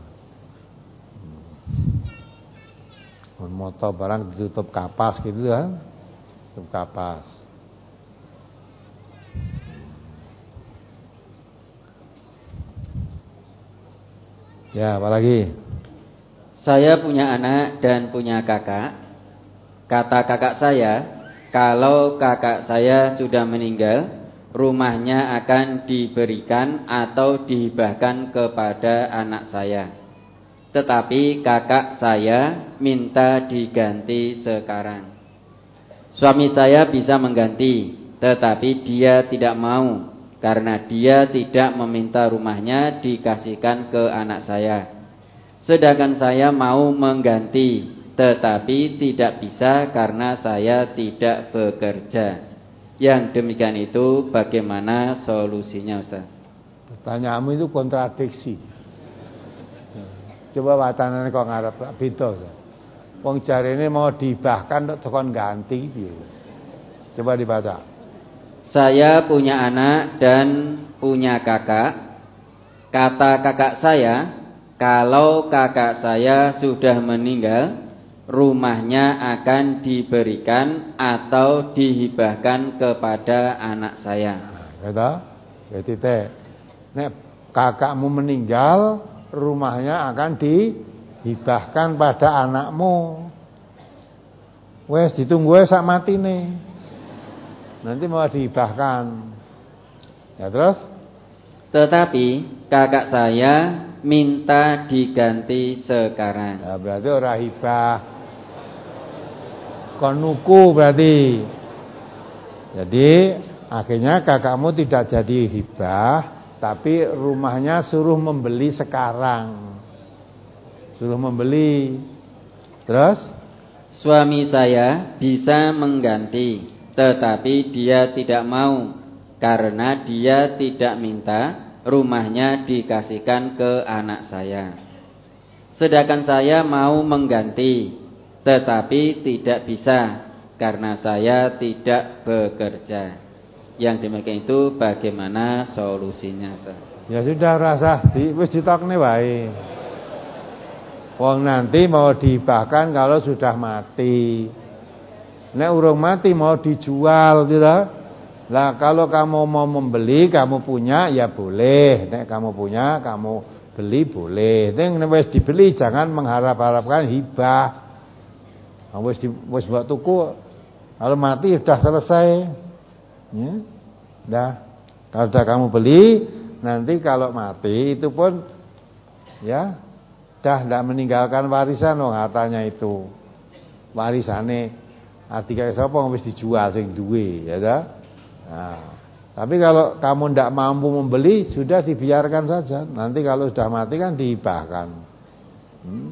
Motor barang ditutup kapas gitu kan, tutup kapas. Ya, apa lagi? Saya punya anak dan punya kakak. Kata kakak saya, kalau kakak saya sudah meninggal, rumahnya akan diberikan atau dihibahkan kepada anak saya. Tetapi kakak saya minta diganti sekarang. Suami saya bisa mengganti, tetapi dia tidak mau karena dia tidak meminta rumahnya dikasihkan ke anak saya. Sedangkan saya mau mengganti, tetapi tidak bisa karena saya tidak bekerja. Yang demikian itu bagaimana solusinya, Ustaz? Pertanyaanmu itu kontradiksi. Coba wacanane kok ngarep beda. Wong jarene mau dibahkan tok tekon ganti piye. Coba dibaca. Saya punya anak dan punya kakak. Kata kakak saya, kalau kakak saya sudah meninggal, rumahnya akan diberikan atau dihibahkan kepada anak saya. Kata, jadi teh, nek kakakmu meninggal, rumahnya akan dihibahkan pada anakmu. Wes ditunggu sak matine. Nanti mau dihibahkan. Ya terus? Tetapi kakak saya minta diganti sekarang. Ya berarti ora hibah. Konuku berarti. Jadi akhirnya kakakmu tidak jadi hibah, tapi rumahnya suruh membeli sekarang. Suruh membeli. Terus? Suami saya bisa mengganti, tetapi dia tidak mau karena dia tidak minta rumahnya dikasihkan ke anak saya. Sedangkan saya mau mengganti, tetapi tidak bisa karena saya tidak bekerja. Yang demikian itu bagaimana solusinya, Ustaz? Ya sudah rasa di wis ditokne wae. Wong nanti mau dihibahkan kalau sudah mati. Nek urung mati mau dijual gitu. Lah kalau kamu mau membeli, kamu punya ya boleh. Nek kamu punya, kamu beli boleh. Nek wis dibeli jangan mengharap-harapkan hibah. Wis di wis mbok tuku, kalau mati sudah selesai. Ya. Dah. Kalau sudah kamu beli, nanti kalau mati itu pun ya dah tidak meninggalkan warisan loh hartanya itu. Warisane artikel sapa wis dijual sing duwe ya dah. Nah, tapi kalau kamu tidak mampu membeli, sudah dibiarkan saja. Nanti kalau sudah mati kan dihibahkan. Hmm.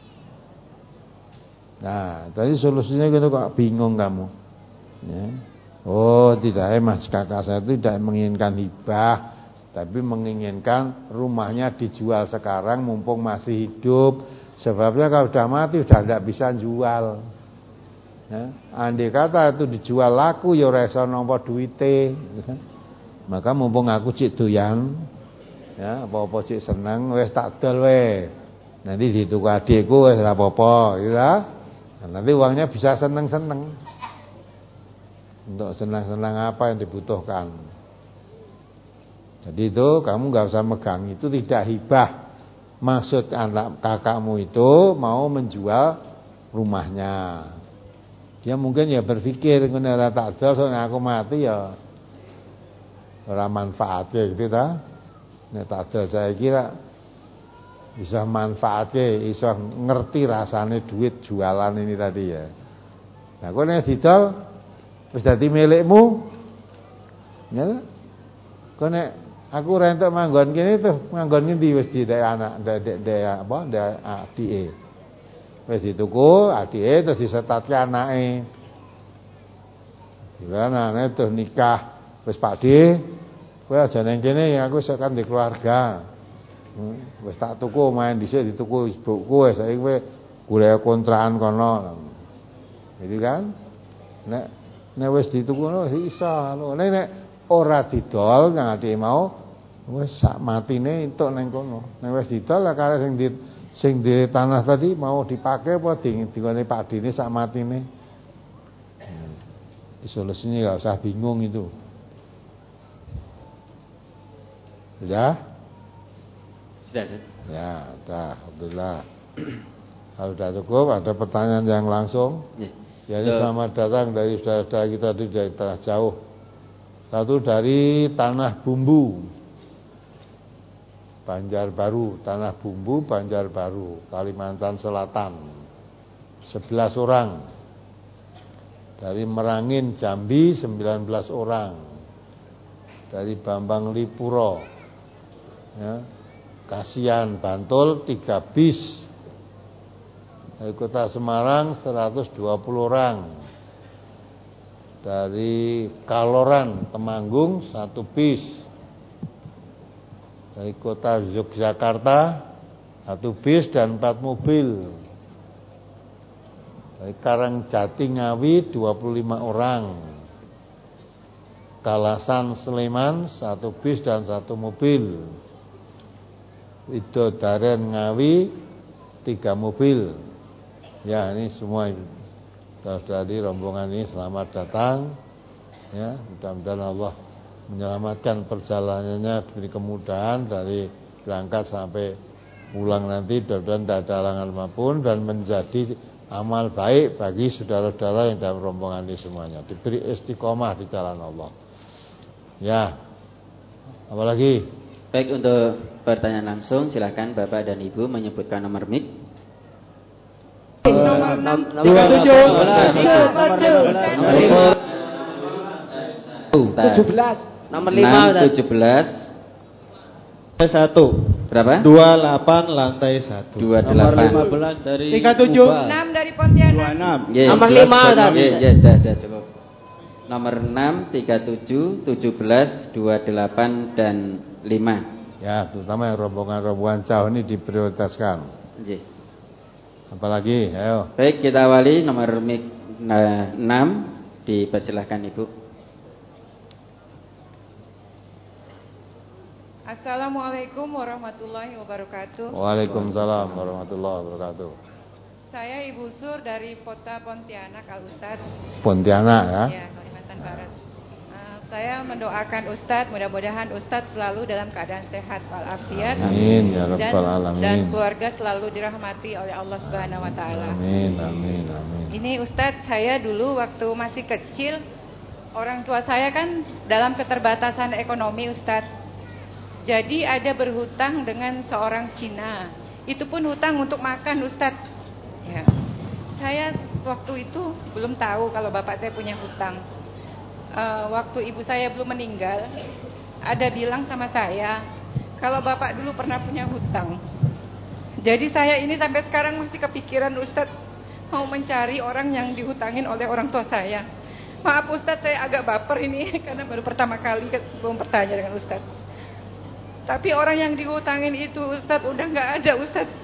Nah, tadi solusinya gitu kok bingung kamu. Ya. Oh, tidak, mas kakak saya itu tidak menginginkan hibah, tapi menginginkan rumahnya dijual sekarang mumpung masih hidup, Sebabnya kalau sudah mati sudah tidak bisa jual. Ya, andai kata itu dijual laku ya ora iso nampa duwite. Maka mumpung aku cik doyan, ya apa-apa cik seneng wis tak dol weh. Nanti dituku adikku wis ora apa-apa, gitu ya. Nah, nanti uangnya bisa seneng-seneng. Untuk senang-senang apa yang dibutuhkan. Jadi itu kamu nggak usah megang, itu tidak hibah. Maksud anak kakakmu itu mau menjual rumahnya. Dia mungkin ya berpikir nek tak dol soalnya aku mati ya ora manfaatnya gitu ta. Nek tak dol saya kira bisa manfaatnya, bisa ngerti rasane duit jualan ini tadi ya. Nah kok nek didol wis dadi milikmu. Ya. Kok nek aku rentok manggon kene tuh, manggon ngendi wis didek anak, dek dek apa, dek adike. Wis dituku adike terus disetatke anake. Gimana anake terus nikah. Wis Pakde, kowe aja nang kene aku wis kan di keluarga. Hmm, wis tak tuku main dhisik dituku ibuku wis saiki kowe golek kontrakan kono. Jadi kan nek nek wis dituku ngono iso lho. Nek ora didol nang adike mau wis sak matine entuk ning kono. Nek wis didol lah kare sing di sing di tanah tadi mau dipakai apa di dingone Pakdene sak matine. Hmm. Solusinya enggak usah bingung itu. Sudah? Sudah, Ustaz. Ya, dah, alhamdulillah. Kalau sudah cukup, ada pertanyaan yang langsung. Ya. Ya, ini selamat datang dari saudara-saudara kita di dari tanah jauh. Satu dari Tanah Bumbu, Banjarbaru, Tanah Bumbu, Banjarbaru, Kalimantan Selatan. sebelas orang. Dari Merangin, Jambi, sembilan belas orang. Dari Bambang Lipuro, ya, Kasihan, Bantul, tiga bis. Dari Kota Semarang seratus dua puluh orang. Dari Kaloran, Temanggung satu bis. Dari Kota Yogyakarta satu bis dan empat mobil. Dari Karangjati Ngawi dua puluh lima orang. Kalasan Sleman satu bis dan satu mobil. Widodaren Ngawi tiga mobil. Ya, ini semua saudara-saudari rombongan ini selamat datang. Ya, mudah-mudahan Allah menyelamatkan perjalanannya, diberi kemudahan dari berangkat sampai pulang nanti, mudah-mudahan tidak ada halangan apapun dan menjadi amal baik bagi saudara-saudara yang dalam rombongan ini semuanya. Diberi istiqomah di jalan Allah. Ya, apalagi? Baik, untuk pertanyaan langsung silakan Bapak dan Ibu menyebutkan nomor mic. Nomor enam, tiga tujuh, nomor lima, tujuh belas, nomor lima, tujuh belas, satu. Berapa? Dua delapan lantai satu. Dua Nomor delapan. lima belas dari tiga tujuh, enam dari Pontianak. Dua enam. Nomor lima tadi. Ya, ya, sudah, sudah cukup. Nomor enam, tiga tujuh, tujuh belas, dua delapan dan lima. Ya, terutama yang rombongan-rombongan jauh ini diprioritaskan. Ya. Apalagi, ayo. Baik, kita awali nomor mic enam. Dipersilahkan Ibu. Assalamualaikum warahmatullahi wabarakatuh. Waalaikumsalam warahmatullahi wabarakatuh. Saya Ibu Sur dari Kota Pontianak, Al Ustadz. Pontianak ya. Ya, Kalimantan Barat. Uh, saya mendoakan Ustadz, mudah-mudahan Ustadz selalu dalam keadaan sehat walafiat. Amin ya dan, rabbal alamin. dan keluarga selalu dirahmati oleh Allah Subhanahu wa taala. Amin, amin, amin. Ini Ustadz, saya dulu waktu masih kecil, orang tua saya kan dalam keterbatasan ekonomi Ustadz. Jadi ada berhutang dengan seorang Cina. Itu pun hutang untuk makan Ustadz. Ya. Saya waktu itu belum tahu kalau bapak saya punya hutang. Uh, waktu ibu saya belum meninggal, ada bilang sama saya kalau bapak dulu pernah punya hutang. Jadi saya ini sampai sekarang masih kepikiran Ustadz, mau mencari orang yang dihutangin oleh orang tua saya. Maaf Ustadz, saya agak baper ini karena baru pertama kali belum bertanya dengan Ustadz. Tapi orang yang dihutangin itu Ustadz udah gak ada Ustadz.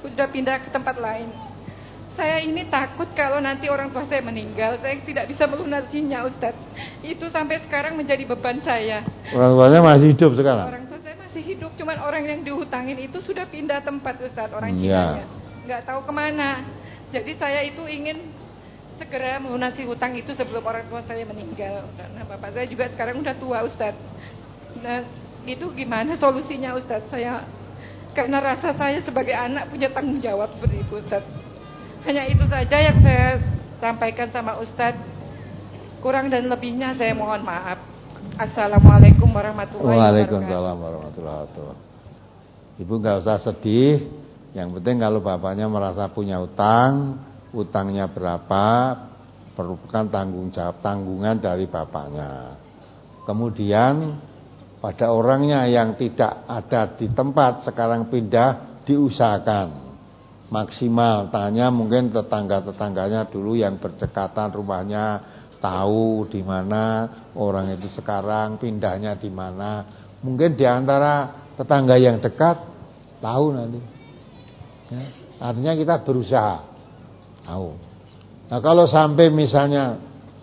sudah pindah ke tempat lain. Saya ini takut kalau nanti orang tua saya meninggal, saya tidak bisa melunasinya, Ustadz. Itu sampai sekarang menjadi beban saya. Orang tuanya masih hidup sekarang? Orang tua saya masih hidup, cuman orang yang dihutangin itu sudah pindah tempat, Ustadz, orang ya. Cinanya. Nggak tahu kemana. Jadi saya itu ingin segera melunasi hutang itu sebelum orang tua saya meninggal. Karena bapak saya juga sekarang udah tua, Ustadz. Nah, itu gimana solusinya, Ustadz? Saya, karena rasa saya sebagai anak punya tanggung jawab seperti itu, Ustadz. Hanya itu saja yang saya sampaikan sama Ustadz. Kurang dan lebihnya saya mohon maaf. Assalamualaikum warahmatullahi wabarakatuh. Waalaikumsalam warahmatullahi wabarakatuh. Ibu nggak usah sedih. Yang penting kalau bapaknya merasa punya utang, utangnya berapa, merupakan tanggung jawab tanggungan dari bapaknya. Kemudian pada orangnya yang tidak ada di tempat sekarang pindah, diusahakan maksimal, tanya mungkin tetangga-tetangganya dulu yang berdekatan rumahnya, tahu di mana orang itu sekarang, pindahnya di mana. Mungkin di antara tetangga yang dekat tahu nanti. Ya, artinya kita berusaha tahu. Nah, kalau sampai misalnya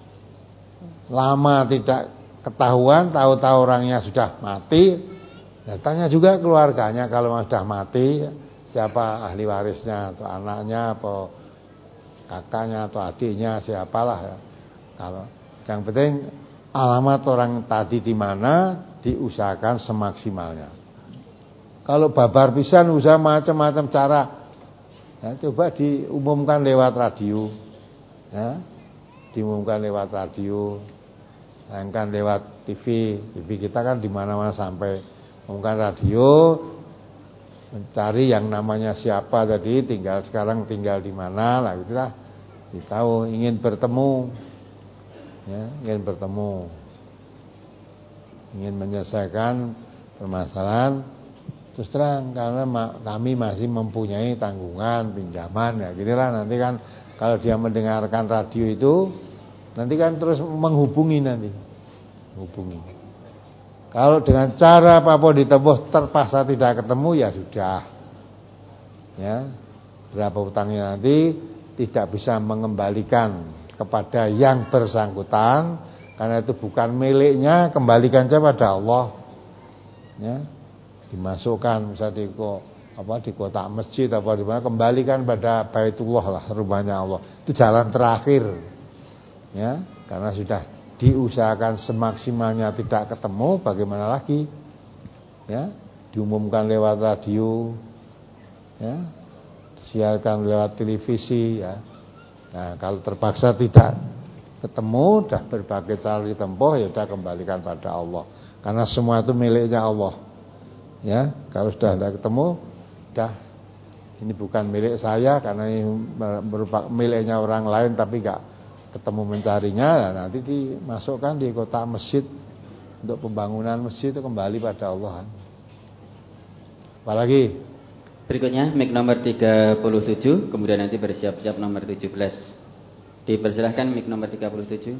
lama tidak ketahuan, tahu-tahu orangnya sudah mati, ya tanya juga keluarganya kalau sudah mati. Siapa ahli warisnya, atau anaknya, atau kakaknya, atau adiknya, siapalah ya. Kalau yang penting alamat orang tadi di mana, diusahakan semaksimalnya. Kalau babar pisan usaha macam-macam cara, ya, coba diumumkan lewat radio, ya, diumumkan lewat radio, kan lewat T V, T V kita kan di mana-mana sampai, umumkan radio. Mencari yang namanya siapa tadi, tinggal sekarang tinggal di mana, lah gitulah. Ditahu ingin bertemu, ya, ingin bertemu, ingin menyelesaikan permasalahan. Terus terang karena kami masih mempunyai tanggungan pinjaman, ya gitulah. Nanti kan kalau dia mendengarkan radio itu, nanti kan terus menghubungi nanti, hubungi. Kalau dengan cara apapun ditempuh terpaksa tidak ketemu, ya sudah. Ya. Berapa hutangnya nanti tidak bisa mengembalikan kepada yang bersangkutan karena itu bukan miliknya, kembalikan saja pada Allah. Ya. Dimasukkan misalnya di apa di kotak masjid apa di mana, kembalikan pada Baitullah lah, rumahnya Allah. Itu jalan terakhir. Ya, karena sudah diusahakan semaksimalnya tidak ketemu, bagaimana lagi? Ya, diumumkan lewat radio, ya, disiarkan lewat televisi, ya. Nah, kalau terpaksa tidak ketemu, dah berbagai cara ditempuh, ya sudah kembalikan pada Allah. Karena semua itu miliknya Allah. Ya, kalau sudah tidak ketemu, dah ini bukan milik saya karena ini merupakan miliknya orang lain, tapi enggak ketemu mencarinya, nah nanti dimasukkan di kotak masjid untuk pembangunan masjid itu kembali pada Allah. Apalagi berikutnya mic nomor tiga puluh tujuh, kemudian nanti bersiap-siap nomor tujuh belas. Dipersilahkan mic nomor tiga puluh tujuh.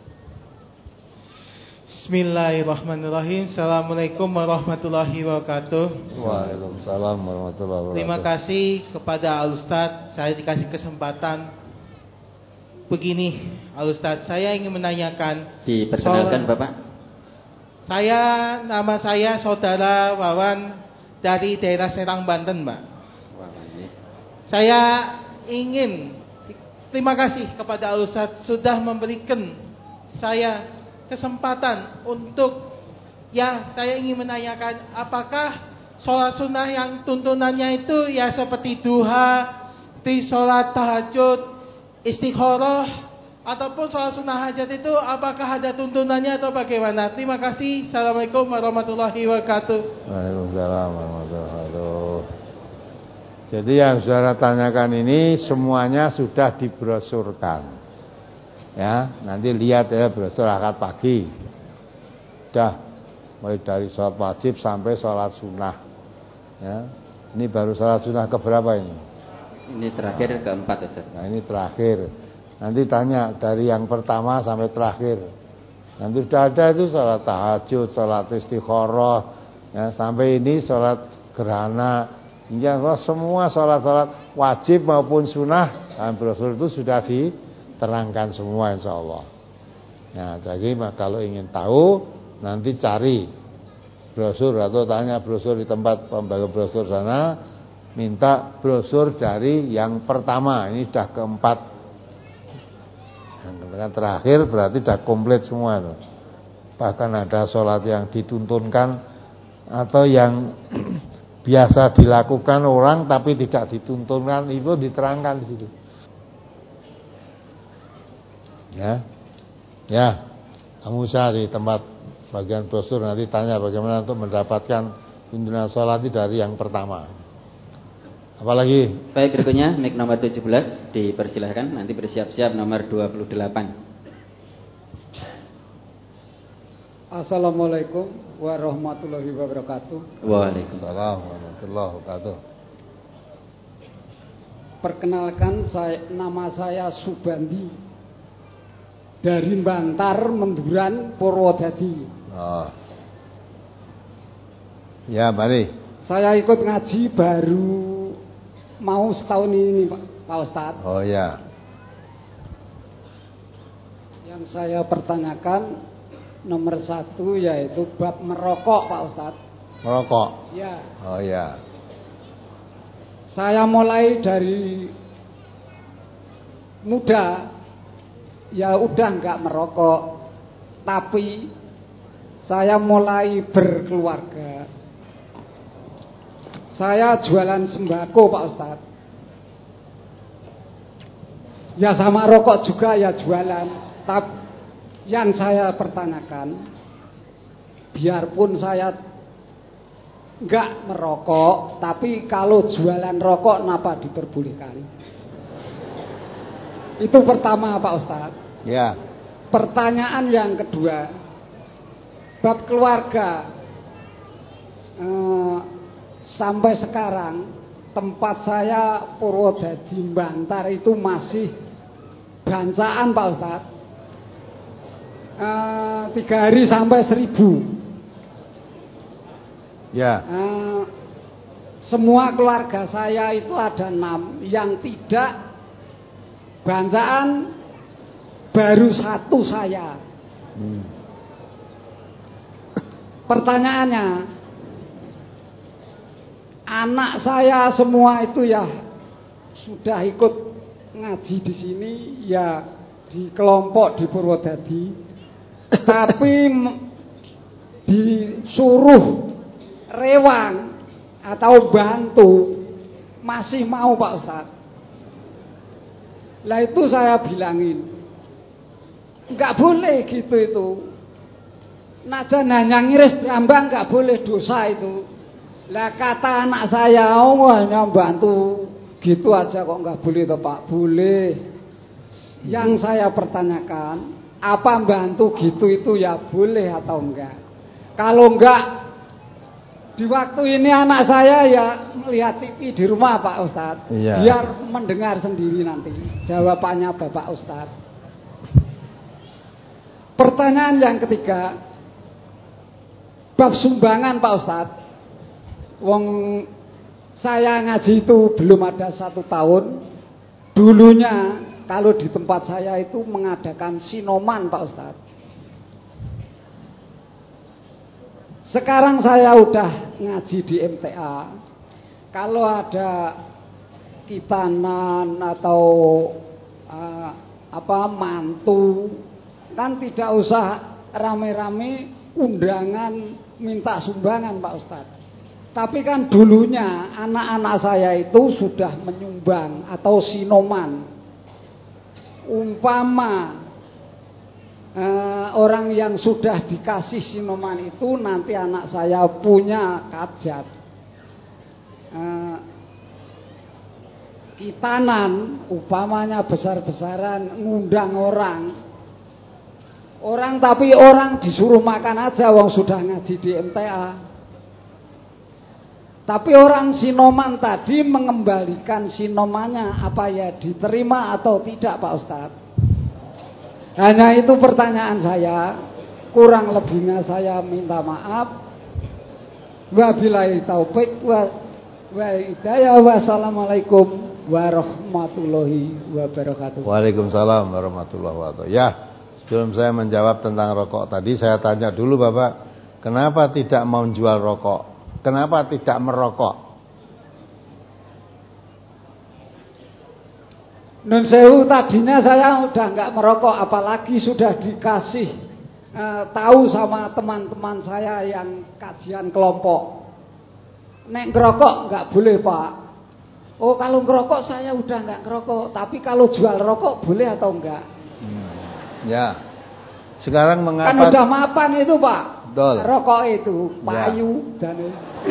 Bismillahirrahmanirrahim. Assalamualaikum warahmatullahi wabarakatuh. Waalaikumsalam warahmatullahi wabarakatuh. Terima kasih kepada Al Ustadz, saya dikasih kesempatan. Begini, Al Ustadz, saya ingin menanyakan. Diperkenalkan, Bapak. Saya, nama saya Saudara Wawan dari daerah Serang, Banten, Mbak. Saya ingin terima kasih kepada Al Ustadz sudah memberikan saya kesempatan untuk, ya, saya ingin menanyakan apakah sholat sunnah yang tuntunannya itu ya seperti duha, di sholat tahajud, istikharah, ataupun sholat sunnah hajat itu apakah ada tuntunannya atau bagaimana? Terima kasih. Assalamualaikum warahmatullahi wabarakatuh. Waalaikumsalam warahmatullahi wabarakatuh. Jadi yang saudara tanyakan ini semuanya sudah dibrosurkan. Ya, nanti lihat ya brosur akad pagi. Sudah mulai dari sholat wajib sampai sholat sunnah. Ya, ini baru sholat sunnah keberapa ini? Ini terakhir nah, keempat, Ustaz. Nah, ini terakhir. Nanti tanya dari yang pertama sampai terakhir. Nanti sudah ada itu sholat tahajud, sholat istikharah, ya, sampai ini sholat gerhana Insya Allah semua sholat-sholat wajib maupun sunnah dalam brosur itu sudah diterangkan semua insya Allah. Ya, jadi kalau ingin tahu nanti cari brosur atau tanya brosur di tempat pembagian brosur sana, minta brosur dari yang pertama. Ini sudah keempat. Yang terakhir berarti sudah komplit semua itu. Bahkan ada sholat yang dituntunkan atau yang biasa dilakukan orang tapi tidak dituntunkan, itu diterangkan di situ. Ya, ya, kamu usah di tempat bagian brosur nanti tanya bagaimana untuk mendapatkan tuntunan sholat dari yang pertama. Apalagi? Baik, berikutnya mic nomor tujuh belas dipersilahkan, nanti bersiap-siap nomor dua puluh delapan. Assalamualaikum warahmatullahi wabarakatuh. Waalaikumsalam warahmatullahi wabarakatuh. Perkenalkan, saya, nama saya Subandi dari Bantar, Menduran, Purwodadi. Oh. Ya, mari. Saya ikut ngaji baru mau setahun ini, Pak, Pak Ustadz. Oh ya. Yang saya pertanyakan nomor satu yaitu bab merokok, Pak Ustadz. Merokok? Ya. Oh ya. Saya mulai dari muda, ya udah nggak merokok, tapi saya mulai berkeluarga. Saya jualan sembako, Pak Ustadz. Ya sama rokok juga ya jualan, tapi yang saya pertanyakan, biarpun saya nggak merokok, tapi kalau jualan rokok kenapa diperbolehkan? Itu pertama, Pak Ustadz. Ya. Pertanyaan yang kedua, bab keluarga. Eh, sampai sekarang tempat saya Purwodadi Bantar itu masih bancaan, Pak Ustadz. Uh, tiga hari sampai seribu. Ya. Uh, semua keluarga saya itu ada enam, yang tidak bancaan baru satu saya. Hmm. Pertanyaannya, anak saya semua itu ya sudah ikut ngaji di sini, ya di kelompok di Purwodadi. Tapi disuruh rewang atau bantu masih mau, Pak Ustadz. Lah itu saya bilangin, nggak boleh gitu itu. Najan hanya ngiris brambang nggak boleh, dosa itu. Lah kata anak saya, oh hanya bantu gitu aja kok nggak boleh toh Pak? Boleh. Yang saya pertanyakan, apa bantu gitu itu ya boleh atau enggak? Kalau enggak, di waktu ini anak saya ya melihat T V di rumah, Pak Ustadz. Iya. Biar mendengar sendiri nanti jawabannya Bapak Ustadz. Pertanyaan yang ketiga, bab sumbangan, Pak Ustadz. Wong saya ngaji itu belum ada satu tahun. Dulunya kalau di tempat saya itu mengadakan sinoman, Pak Ustadz. Sekarang saya udah ngaji di M T A. Kalau ada kitanan atau uh, apa mantu, kan tidak usah rame-rame undangan minta sumbangan, Pak Ustadz. Tapi kan dulunya anak-anak saya itu sudah menyumbang atau sinoman. Umpama eh, orang yang sudah dikasih sinoman itu nanti anak saya punya kajat, eh, kitanan, umpamanya besar-besaran ngundang orang, orang tapi orang disuruh makan aja, wong sudah ngaji di M T A. Tapi orang sinoman tadi mengembalikan sinomannya, apa ya diterima atau tidak, Pak Ustadz? Hanya itu pertanyaan saya. Kurang lebihnya saya minta maaf. Wabillahi taufik Wa hidayah. Wassalamualaikum warahmatullahi wabarakatuh. Waalaikumsalam warahmatullahi wabarakatuh. Ya, sebelum saya menjawab tentang rokok tadi, saya tanya dulu Bapak, kenapa tidak mau jual rokok? Kenapa tidak merokok? Nun sewu, tadinya saya udah nggak merokok, apalagi sudah dikasih eh, tahu sama teman-teman saya yang kajian kelompok. Nek ngerokok nggak boleh Pak. Oh kalau ngerokok saya udah nggak ngerokok, tapi kalau jual rokok boleh atau enggak? Hmm. Ya. Sekarang mengapa? Kan udah mapan itu Pak. Betul. Rokok itu payu ya. Dan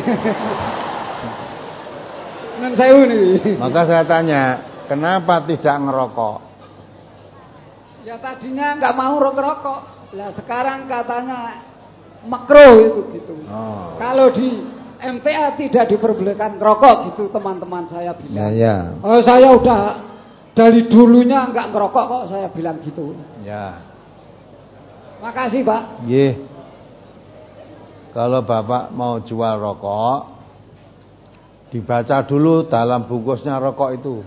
nun sewu nih. Maka saya tanya, kenapa tidak ngerokok? Ya tadinya nggak mau ngerokok. Lah sekarang katanya makruh itu gitu. Oh. Kalau di M T A tidak diperbolehkan ngerokok gitu teman-teman saya bilang. Ya, ya. Oh saya udah dari dulunya nggak ngerokok kok, saya bilang gitu. Ya. Makasih Pak. Nggih. Kalau Bapak mau jual rokok, dibaca dulu dalam bungkusnya rokok itu.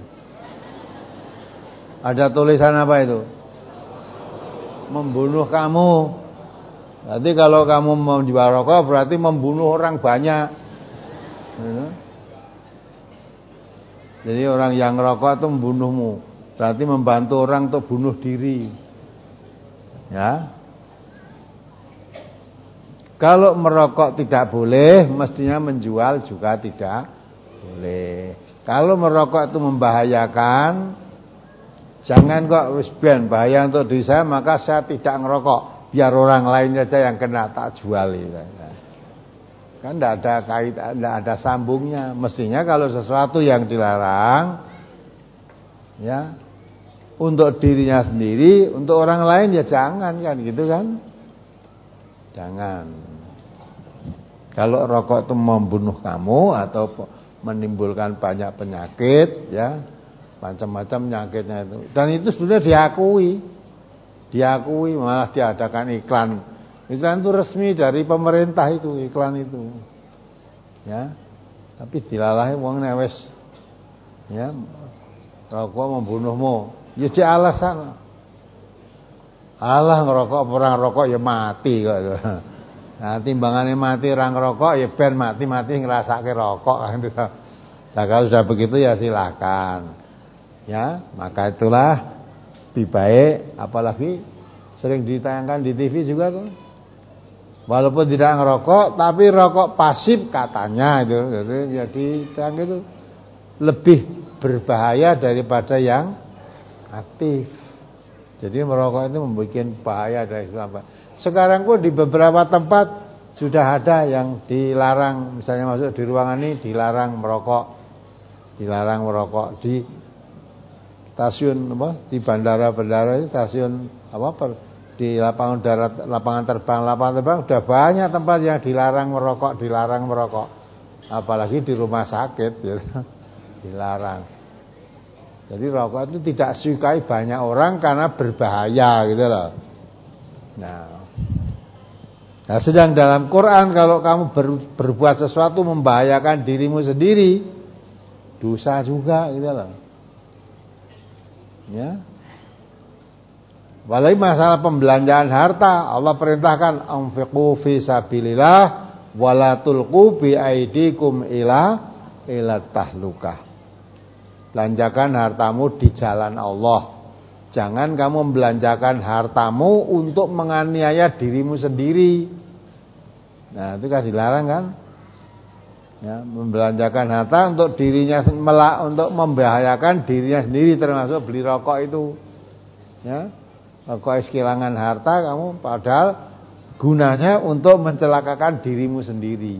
Ada tulisan apa itu? Membunuh kamu. Berarti kalau kamu mau jual rokok berarti membunuh orang banyak. Jadi orang yang ngerokok itu membunuhmu, berarti membantu orang untuk bunuh diri. Ya. Kalau merokok tidak boleh, mestinya menjual juga tidak boleh. Kalau merokok itu membahayakan, jangan kok wis ben bahaya untuk diri saya, maka saya tidak ngerokok, biar orang lain saja yang kena, tak jual itu. Kan tidak ada kait, tidak ada sambungnya. Mestinya kalau sesuatu yang dilarang, ya untuk dirinya sendiri, untuk orang lain ya jangan, kan gitu kan? Jangan. Kalau rokok itu membunuh kamu atau menimbulkan banyak penyakit, ya macam-macam penyakitnya itu. Dan itu sebenarnya diakui, diakui malah diadakan iklan. Iklan itu resmi dari pemerintah itu, iklan itu. Ya. Tapi dilalahi wong wis ya rokok membunuhmu. Ya cek alasan. Allah ngerokok orang rokok ya mati kok. Nah, timbangannya mati orang ngerokok ya ben mati-mati ngerasake rokok kan gitu. Nah, kalau sudah begitu ya silakan. Ya, maka itulah lebih baik, apalagi sering ditayangkan di T V juga tuh. Walaupun tidak ngerokok, tapi rokok pasif katanya itu, jadi yang itu lebih berbahaya daripada yang aktif. Jadi merokok itu membuat bahaya dari Islam. Sekarang pun di beberapa tempat sudah ada yang dilarang, misalnya masuk di ruangan ini dilarang merokok, dilarang merokok di stasiun apa, di bandara-bandara, stasiun apa per, di lapangan darat, lapangan terbang, lapangan terbang sudah banyak tempat yang dilarang merokok, dilarang merokok. Apalagi di rumah sakit, ya, dilarang. Jadi rokok itu tidak disukai banyak orang karena berbahaya, gitu loh. Nah, nah sedang dalam Quran kalau kamu ber, berbuat sesuatu membahayakan dirimu sendiri, dosa juga, gitu loh. Ya. Walai masalah pembelanjaan harta, Allah perintahkan anfiqu fi sabilillah wala tulqu bi aidikum ila ila tahlukah. Belanjakan hartamu di jalan Allah. Jangan kamu membelanjakan hartamu untuk menganiaya dirimu sendiri. Nah, itu kan dilarang kan? Ya, membelanjakan harta untuk dirinya untuk membahayakan dirinya sendiri, termasuk beli rokok itu. Ya. Rokok kehilangan harta kamu, padahal gunanya untuk mencelakakan dirimu sendiri.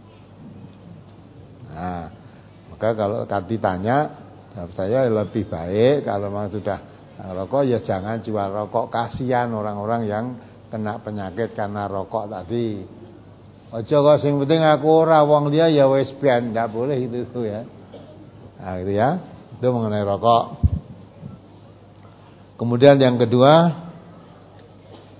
Nah, maka kalau tadi tanya, jawab saya lebih baik kalau memang sudah rokok ya jangan jual rokok, kasihan orang-orang yang kena penyakit karena rokok tadi. Ojo kok sing penting aku ora, wong dia ya wis ben, enggak boleh itu tuh ya. Nah, gitu ya. Itu mengenai rokok. Kemudian yang kedua,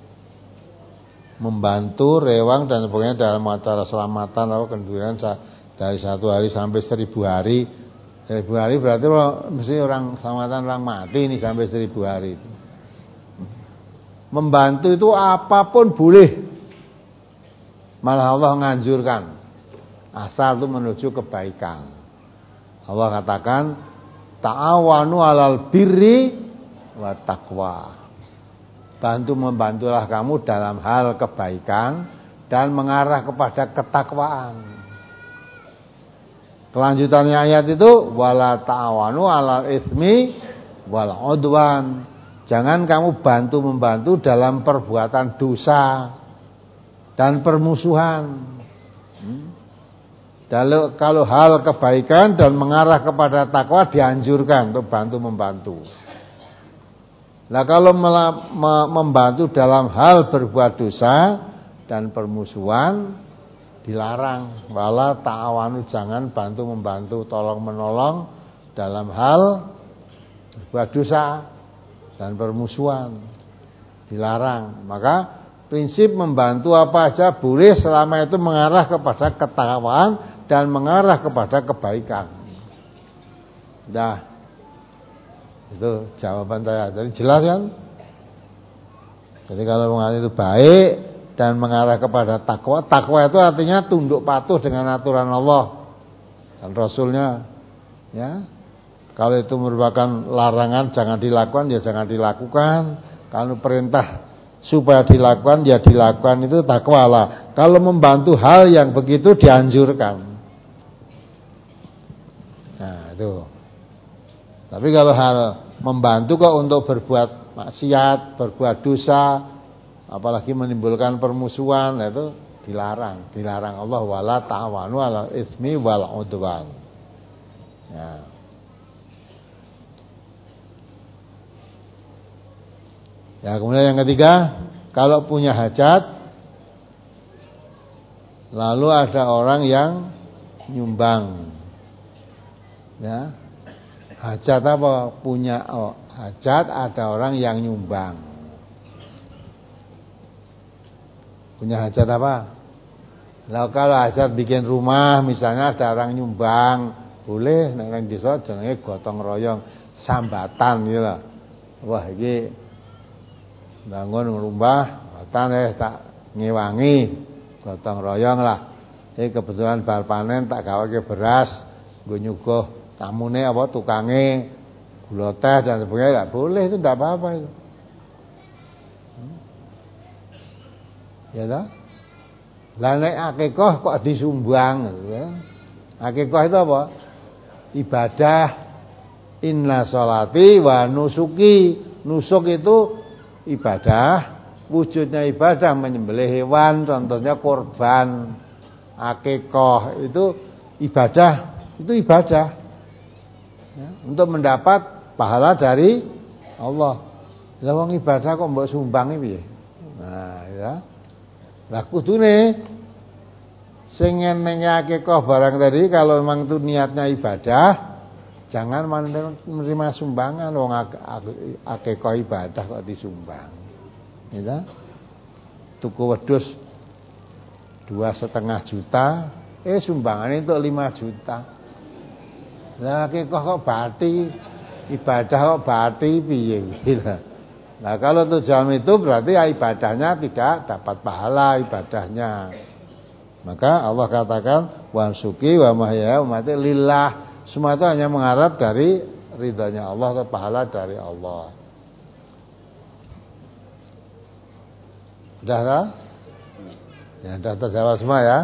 membantu rewang dan sebagainya dalam masalah keselamatan atau kendurian dari satu hari sampai seribu hari. Seribu hari berarti mesti orang selamatan orang mati ini sampai seribu hari itu. Membantu itu apapun boleh. Malah Allah nganjurkan. Asal itu menuju kebaikan. Allah katakan, ta'awanu alal birri wa taqwa. Bantu membantulah kamu dalam hal kebaikan dan mengarah kepada ketakwaan. Kelanjutannya ayat itu, wala ta'awanu alal ismi wal udwan. Jangan kamu bantu-membantu dalam perbuatan dosa dan permusuhan. Hmm? Kalau, kalau hal kebaikan dan mengarah kepada takwa dianjurkan untuk bantu-membantu. Nah kalau membantu dalam hal berbuat dosa dan permusuhan dilarang. Wala ta'awanu, jangan bantu-membantu, tolong-menolong dalam hal berbuat dosa dan permusuhan. Dilarang. Maka prinsip membantu apa aja boleh selama itu mengarah kepada ketakwaan dan mengarah kepada kebaikan. Dah. Itu jawaban saya. Jadi jelas kan? Jadi kalau mengarah itu baik dan mengarah kepada takwa. Takwa itu artinya tunduk patuh dengan aturan Allah dan Rasulnya. Ya. Kalau itu merupakan larangan jangan dilakukan, ya jangan dilakukan. Kalau perintah supaya dilakukan, ya dilakukan, itu takwa lah. Kalau membantu hal yang begitu dianjurkan. Nah itu. Tapi kalau hal membantu kok untuk berbuat maksiat, berbuat dosa, apalagi menimbulkan permusuhan, itu dilarang. Dilarang Allah, wala ta'awanu 'alal ismi wal 'udwan. Ya. Ya, kemudian yang ketiga, kalau punya hajat lalu ada orang yang nyumbang. Ya. Hajat apa? Punya oh, hajat ada orang yang nyumbang. Punya hajat apa? Nah, kalau hajat bikin rumah misalnya ada orang nyumbang, boleh nek nang desa jenenge gotong royong, sambatan gitu lah. Wah, iki bangun rumah, sambatan eh tak ngewangi, gotong royong lah. Iki kebetulan bar panen tak gaweke beras, nggo nyuguh tamune apa tukange gula teh dan sebagainya, enggak boleh, itu enggak apa-apa itu. Hmm? Ya toh? Lah nek akikah kok disumbang gitu ya. Akikah itu apa? Ibadah. Inna sholati wa nusuki. Nusuk itu ibadah, wujudnya ibadah menyembelih hewan, contohnya korban. Akikah itu ibadah, itu ibadah. Ya, untuk mendapat pahala dari Allah. Lah wong ibadah kok mbok sumbangi piye? Nah, ya. Lah kudune sing ngenenge kok barang tadi kalau memang itu niatnya ibadah, jangan menerima sumbangan. Wong akikah ibadah kok disumbang. Ya. Tuku wedhus dua setengah juta, eh sumbangannya untuk lima juta. Lah akikah kok bati, ibadah kok bati piye gitu. Nah kalau tujuan itu berarti ya ibadahnya tidak dapat pahala ibadahnya. Maka Allah katakan wansuki wa mahya umati lillah. Semua itu hanya mengharap dari ridhanya Allah atau pahala dari Allah. Sudah tak? Ya sudah terjawab semua ya.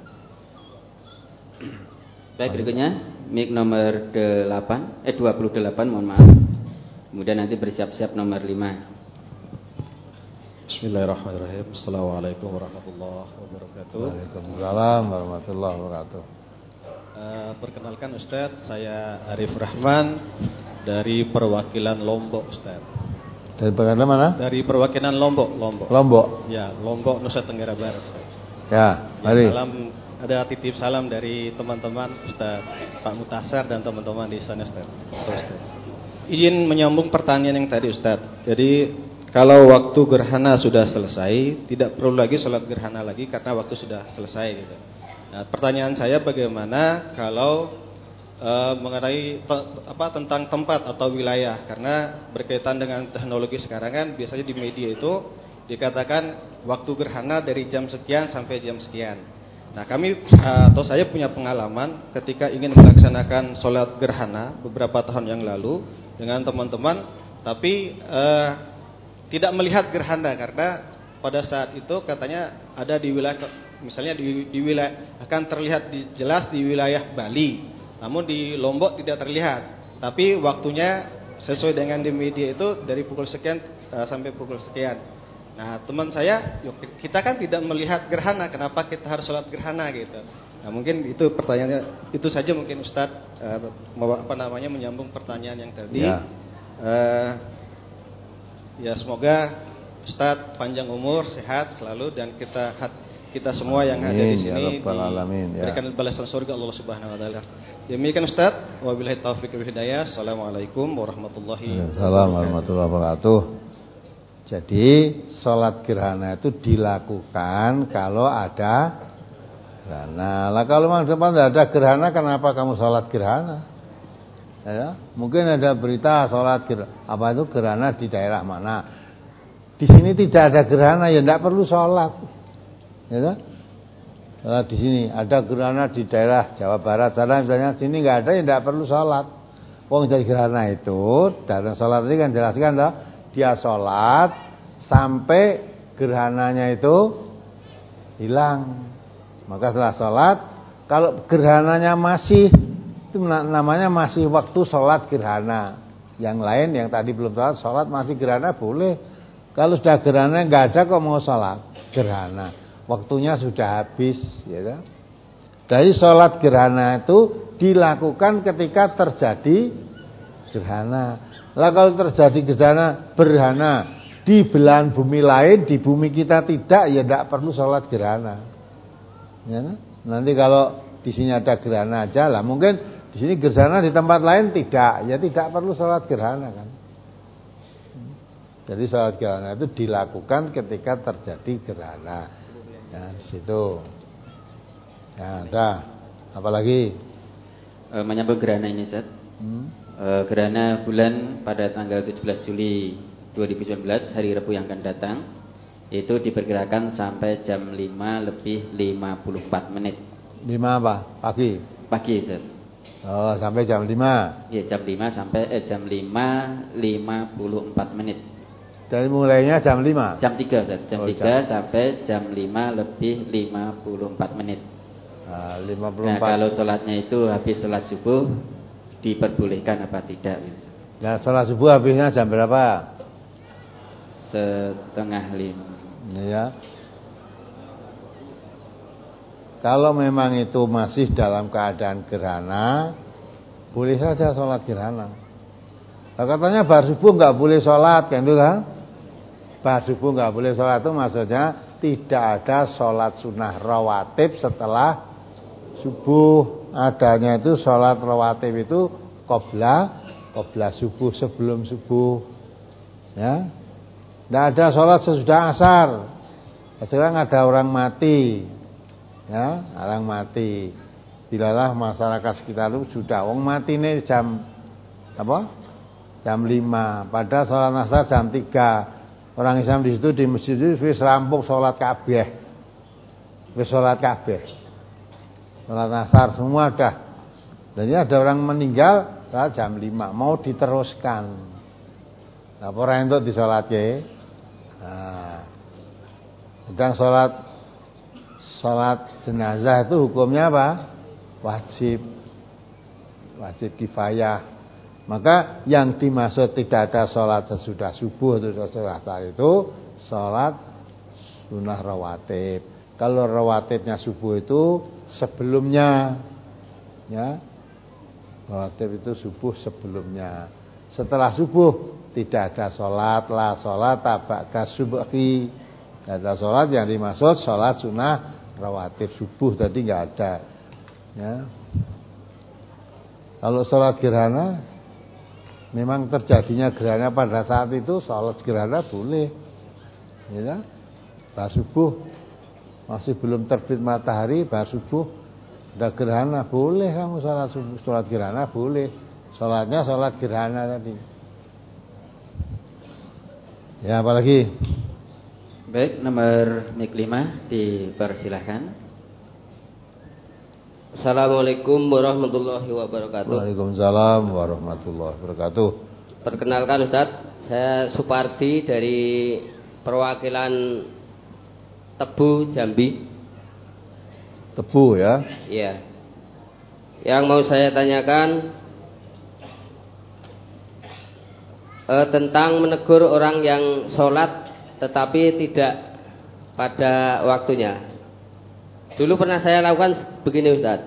Baik, berikutnya mic nomor delapan, eh dua puluh delapan, mohon maaf. Kemudian nanti bersiap-siap nomor lima. Bismillahirrahmanirrahim. Assalamualaikum warahmatullahi wabarakatuh. Waalaikumsalam warahmatullahi wabarakatuh. Uh, perkenalkan Ustaz, saya Arif Rahman dari perwakilan Lombok, Ustaz. Dari perwakilan mana? Dari perwakilan Lombok, Lombok. Lombok. Ya, Lombok, Nusa Tenggara Barat, Ustaz. Ya, mari. Ya, salam, ada titip salam dari teman-teman Ustaz Pak Mutasar dan teman-teman di sana, Ustaz. Ustaz. Izin menyambung pertanyaan yang tadi, Ustaz. Jadi kalau waktu gerhana sudah selesai, tidak perlu lagi sholat gerhana lagi karena waktu sudah selesai gitu. Nah, pertanyaan saya bagaimana kalau e, mengenai te, apa tentang tempat atau wilayah, karena berkaitan dengan teknologi sekarang kan biasanya di media itu dikatakan waktu gerhana dari jam sekian sampai jam sekian. Nah, kami atau saya punya pengalaman ketika ingin melaksanakan sholat gerhana beberapa tahun yang lalu dengan teman-teman, tapi e, tidak melihat gerhana karena pada saat itu katanya ada di wilayah, misalnya di, di wilayah akan terlihat di, jelas di wilayah Bali, namun di Lombok tidak terlihat. Tapi waktunya sesuai dengan di media itu dari pukul sekian uh, sampai pukul sekian. Nah, teman saya, yuk, kita kan tidak melihat gerhana, kenapa kita harus sholat gerhana gitu? Nah, mungkin itu pertanyaannya, itu saja mungkin Ustadz uh, apa namanya menyambung pertanyaan yang tadi. Ya, uh, ya semoga Ustadz panjang umur, sehat selalu, dan kita kita semua yang ada di sini diberikan balasan surga Allah Subhanahu wa taala. Demikian Ustaz, wabillahi taufiq wal hidayah. Assalamualaikum warahmatullahi wabarakatuh. Jadi salat gerhana itu dilakukan kalau ada gerhana. Lah kalau memang depan tidak ada gerhana, kenapa kamu salat gerhana? Ya, mungkin ada berita salat gerhana, apa itu gerhana di daerah mana? Di sini tidak ada gerhana, ya tidak perlu salat. Ya, nah, di sini ada gerhana di daerah Jawa Barat sana misalnya, sini nggak ada, ya tidak perlu sholat. Wong jadi gerhana itu, dalam sholat ini kan jelaskan toh, dia sholat sampai gerhananya itu hilang. Maka setelah sholat, kalau gerhananya masih, itu namanya masih waktu sholat gerhana. Yang lain yang tadi belum sholat, sholat masih gerhana boleh. Kalau sudah gerhana nggak ada kok mau sholat gerhana, waktunya sudah habis, ya. Dari sholat gerhana itu dilakukan ketika terjadi gerhana. Lah kalau terjadi gerhana, berhana di belahan bumi lain, di bumi kita tidak, ya tidak perlu sholat gerhana. Ya, nanti kalau di sini ada gerhana aja lah, mungkin di sini gerhana di tempat lain tidak, ya tidak perlu sholat gerhana kan. Jadi sholat gerhana itu dilakukan ketika terjadi gerhana. Ya, di situ. Ya, ada. Apalagi? E, menyambung gerhana ini, Ustaz. Hmm? E, gerhana bulan pada tanggal tujuh belas Juli dua ribu sembilan belas, hari Rabu yang akan datang, itu diperkirakan sampai jam lima lebih lima puluh empat menit. lima apa? Pagi? Pagi, Ustaz. Oh, sampai jam lima. Iya, jam lima sampai eh, jam lima lima puluh empat menit. Dari mulainya jam lima? Jam tiga, Ustaz. Jam oh, tiga jam. sampai jam lima lebih lima puluh empat menit. Nah, lima puluh empat. Nah, kalau sholatnya itu habis sholat subuh, diperbolehkan apa tidak? Nah, sholat subuh habisnya jam berapa? Setengah lima. Ya. Kalau memang itu masih dalam keadaan gerhana, boleh saja sholat gerhana. Nah, katanya bar subuh nggak boleh sholat, kan itu kan? Bar subuh nggak boleh sholat itu maksudnya tidak ada sholat sunnah rawatib setelah subuh. Adanya itu sholat rawatib itu qobla qobla subuh, sebelum subuh. Ya, tidak ada sholat sesudah asar. Sekarang ada orang mati, ya, orang mati. Bilalah masyarakat sekitar itu sudah wong mati nih jam apa? Jam lima. Pada sholat asar jam tiga. Orang Islam di situ di masjid itu wis rampung sholat kabeh. Wis sholat kabeh. Sholat asar semua dah. Dan ini ada orang meninggal jam lima, mau diteruskan. Nah, orang itu disolatke. Nah, sedang sholat sholat jenazah itu hukumnya apa? Wajib. Wajib kifayah. Maka yang dimaksud tidak ada sholat sesudah subuh atau sesudah asar itu sholat sunnah rawatib. Kalau rawatibnya subuh itu sebelumnya, ya, rawatib itu subuh sebelumnya. Setelah subuh tidak ada sholat, la sholat tabaka subuhi. Tidak ada sholat, yang dimaksud sholat sunnah rawatib subuh tadi nggak ada. Ya. Kalau sholat gerhana, memang terjadinya gerhana pada saat itu, sholat gerhana boleh, ya, bar subuh. masih belum terbit matahari, bar subuh ada gerhana, boleh kamu sholat subuh, sholat gerhana boleh. Sholatnya sholat gerhana tadi. Ya, apalagi? Baik, nomor mik lima dipersilahkan. Assalamualaikum warahmatullahi wabarakatuh. Waalaikumsalam warahmatullahi wabarakatuh. Perkenalkan Ustaz, saya Supardi dari perwakilan Tebu Jambi. Tebu ya? Iya. Yang mau saya tanyakan eh, tentang menegur orang yang sholat tetapi tidak pada waktunya. Dulu pernah saya lakukan begini Ustaz.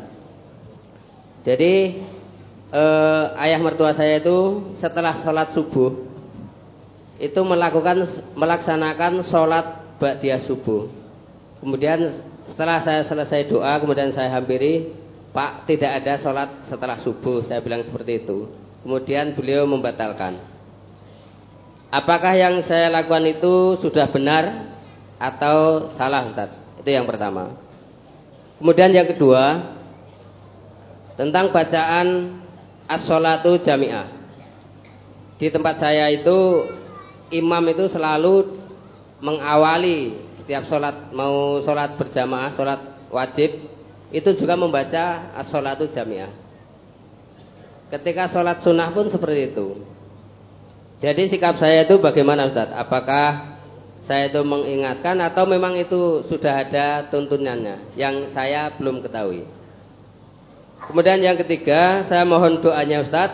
Jadi eh, ayah mertua saya itu setelah sholat subuh itu melakukan melaksanakan sholat ba'diyah subuh. Kemudian setelah saya selesai doa, kemudian saya hampiri, Pak, tidak ada sholat setelah subuh. Saya bilang seperti itu. Kemudian beliau membatalkan. Apakah yang saya lakukan itu sudah benar atau salah Ustaz? Itu yang pertama. Kemudian yang kedua, tentang bacaan as-sholatu jami'ah. Di tempat saya itu imam itu selalu mengawali setiap sholat, mau sholat berjamaah, sholat wajib, itu juga membaca as-sholatu jami'ah. Ketika sholat sunnah pun seperti itu. Jadi sikap saya itu bagaimana Ustaz? Apakah saya itu mengingatkan atau memang itu sudah ada tuntunannya yang saya belum ketahui? Kemudian yang ketiga, saya mohon doanya Ustaz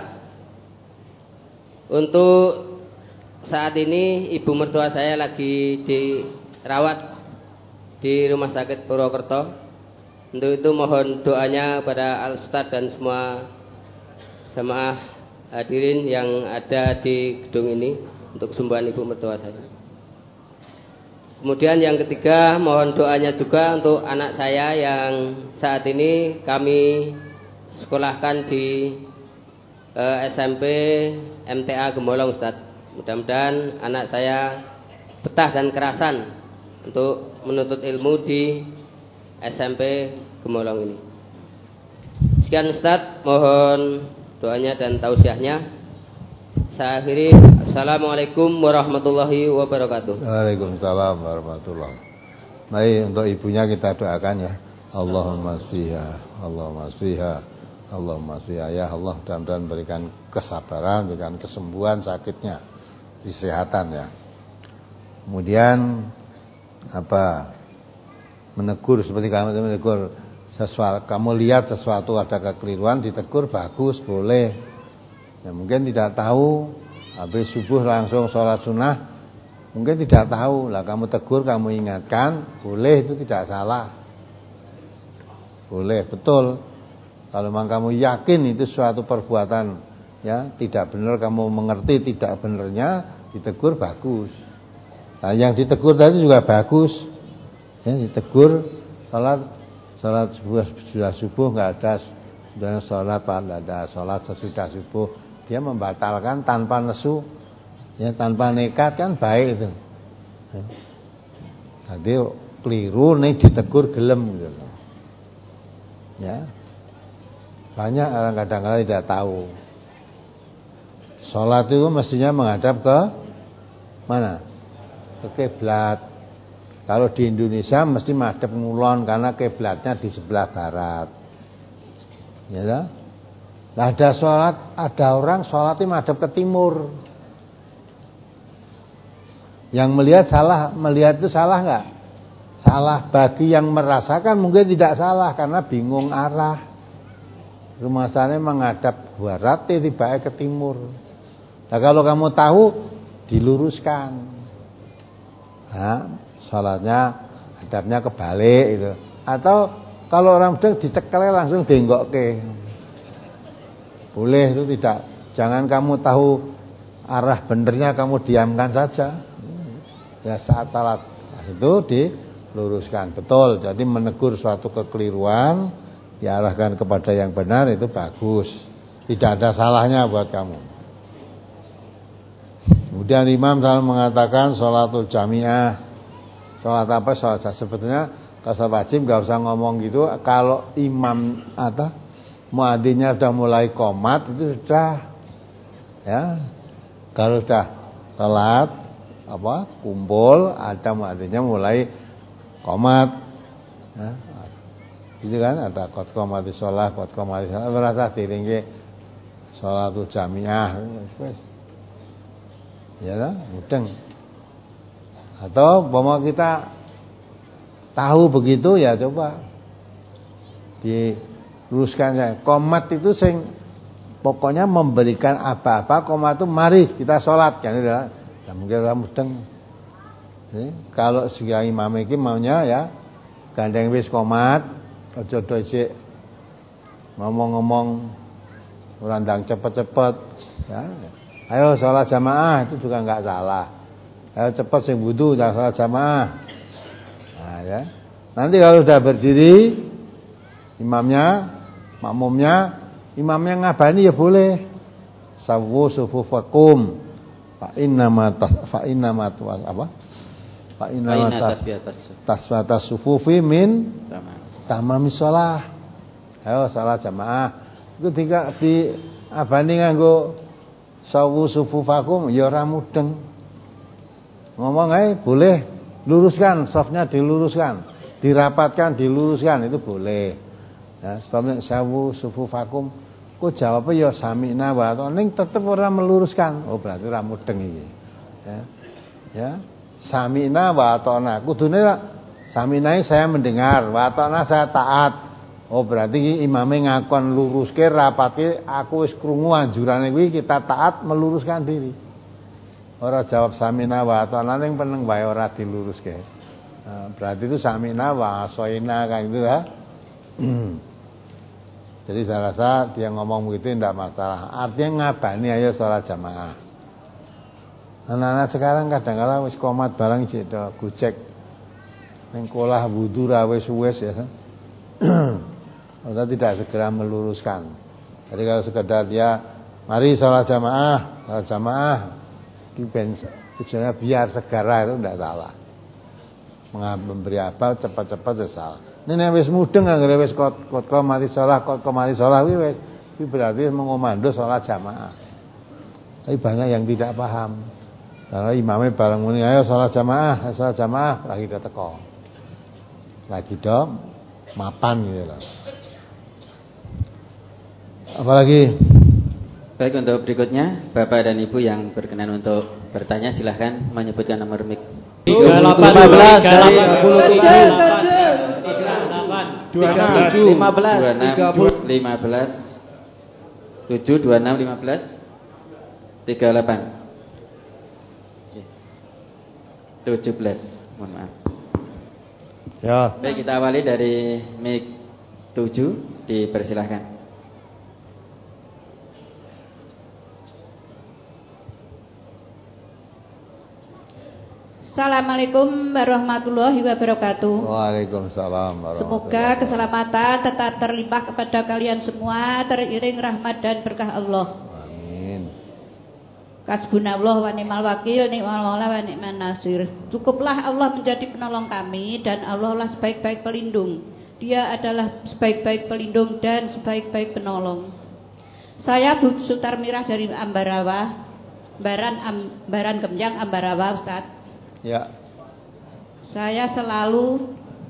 untuk saat ini ibu mertua saya lagi dirawat di Rumah Sakit Purwokerto. Untuk itu mohon doanya pada Al Ustaz dan semua jemaah hadirin yang ada di gedung ini untuk kesembuhan ibu mertua saya. Kemudian yang ketiga, mohon doanya juga untuk anak saya yang saat ini kami sekolahkan di eh, S M P M T A Gemolong Ustaz. Mudah-mudahan anak saya betah dan kerasan untuk menuntut ilmu di S M P Gemolong ini. Sekian Ustaz, mohon doanya dan tausiahnya. Saya akhiri. Assalamualaikum warahmatullahi wabarakatuh. Waalaikumsalam warahmatullahi wabarakatuh. Baik, untuk ibunya kita doakan ya. Allahumma sfiha, Allahumma sfiha, Allahumma sfiha. Ya Allah, mudah-mudahan berikan kesabaran, berikan kesembuhan sakitnya, kesehatan ya. Kemudian apa? Menegur seperti kamu menegur sesuatu, kamu lihat sesuatu ada kekeliruan, ditegur bagus, boleh. Ya mungkin tidak tahu, habis subuh langsung sholat sunnah, mungkin tidak tahu lah, kamu tegur, kamu ingatkan, boleh, itu tidak salah, boleh, betul. Kalau memang kamu yakin itu suatu perbuatan ya tidak benar, kamu mengerti tidak benarnya, ditegur bagus. Nah yang ditegur tadi juga bagus, ya ditegur sholat sholat subuh, sudah subuh nggak ada, dan sholat pada ada sholat sesudah subuh. Dia membatalkan tanpa nesu, ya tanpa nekat, kan baik itu. Ya. Tadi keliru nih ditegur gelem gitu. Ya. Banyak orang kadang-kadang tidak tahu. Sholat itu mestinya menghadap ke mana? Ke kiblat. Kalau di Indonesia mesti menghadap ngulon karena kiblatnya di sebelah barat. Ya kan? Nah, ada sholat, ada orang sholatnya menghadap ke timur. Yang melihat salah, melihat itu salah nggak? Salah. Bagi yang merasakan mungkin tidak salah karena bingung arah. Rumah sana menghadap barat, tiba-tiba ke timur. Nah, kalau kamu tahu, diluruskan. Nah, sholatnya hadapnya kebalik itu. Atau kalau orang sedang dicekelnya langsung dienggok ke. Boleh, itu tidak. Jangan kamu tahu arah benernya kamu diamkan saja. Ya saat salat itu diluruskan. Betul. Jadi menegur suatu kekeliruan, diarahkan kepada yang benar, itu bagus. Tidak ada salahnya buat kamu. Kemudian imam selalu mengatakan sholatul jami'ah. Sholat apa? Sholat sebetulnya Kalau wajib nggak usah ngomong gitu. Kalau imam atau muadzinnya sudah mulai qomat itu sudah, ya. Kalau sudah salat apa kumpul ada muadzinnya mulai qomat, ya. Itu kan ada qad qomati shalah, qad qomati shalah, merasa diringke sholatu jamiah, wis. Ya lah, mudeng. Atau umpama kita tahu begitu ya coba diluruskan saya. Qomat itu sing pokoknya memberikan apa-apa, qomat itu mari kita sholat kan ya. Ya mungkin ora mudeng. Jadi, kalau sing imam iki maunya ya gandeng wis qomat. Aja do isik ngomong-ngomong ora ndang cepet-cepet ya. Ayo sholat jamaah itu juga enggak salah. Ayo cepet sing wudu dah sholat jamaah. Nah ya. Nanti kalau sudah berdiri imamnya, makmumnya, imamnya ngabani ya boleh. Sawu sufufakum fa inna ma fa inna ma apa? Fa inna ma tasbatas sufufi min tamami shalah. Ayo salat jamaah. Iku tiga di abani nganggo sawu sufufakum ya ora mudeng. Ngomong ae boleh, luruskan safnya, diluruskan, dirapatkan, diluruskan itu boleh. Ya, sebabnya sawu sufufakum kok jawabnya ya sami'na wa ata'na ning tetep ora meluruskan. Oh berarti ora mudeng iki. Ya. Ya, sami'na wa ata'na. Kudune Saminai saya mendengar, watona saya taat. Oh berarti imame ngakon luruske rapatke aku wis krungu anjurane kuwi kita taat meluruskan diri. Ora jawab samina watona ning peneng wae ora diluruske. Nah, berarti itu samina wa asoina kan itu ya. Jadi saya rasa dia ngomong begitu tidak masalah. Artinya ngabani ayo sholat jamaah. Anak-anak sekarang kadang-kadang wis komat barang cek do gojek. Neng kolah wudu ra wis-wis ya. Atau tidak segera meluruskan. Jadi kalau sekedar dia mari sholat jamaah, sholat jamaah itu tujuannya biar segera itu tidak salah. Memberi apa cepat-cepat itu salah. Ini wis mudeng anggere wis kot kot mati sholat, kot mati sholat wis itu berarti mengomando sholat jamaah. Tapi banyak yang tidak paham. Karena imamnya bareng muni ayo sholat jamaah, sholat jamaah lagi dia teko. Lagi dong mapan gitu loh. Apalagi? Baik, untuk berikutnya Bapak dan Ibu yang berkenan untuk bertanya silahkan menyebutkan nomor mic. tiga delapan tiga puluh tiga dua enam lima belas lima belas tujuh dua enam lima belas tiga delapan tujuh belas. Mohon maaf. Ya. Baik, kita awali dari mic tujuh, dipersilahkan. Assalamualaikum warahmatullahi wabarakatuh. Waalaikumsalam warahmatullahi wabarakatuh. Semoga keselamatan tetap terlimpah kepada kalian semua, teriring rahmat dan berkah Allah. Amin. Hasbunallah wa ni'mal wakil, ni'mal maula wa ni'man nasir. Cukuplah Allah menjadi penolong kami dan Allah lah sebaik-baik pelindung. Dia adalah sebaik-baik pelindung dan sebaik-baik penolong. Saya Bu Sutarmirah dari Ambarawa, Baran Am, Baran Gemjang Ambarawa, Ustaz. Ya. Saya selalu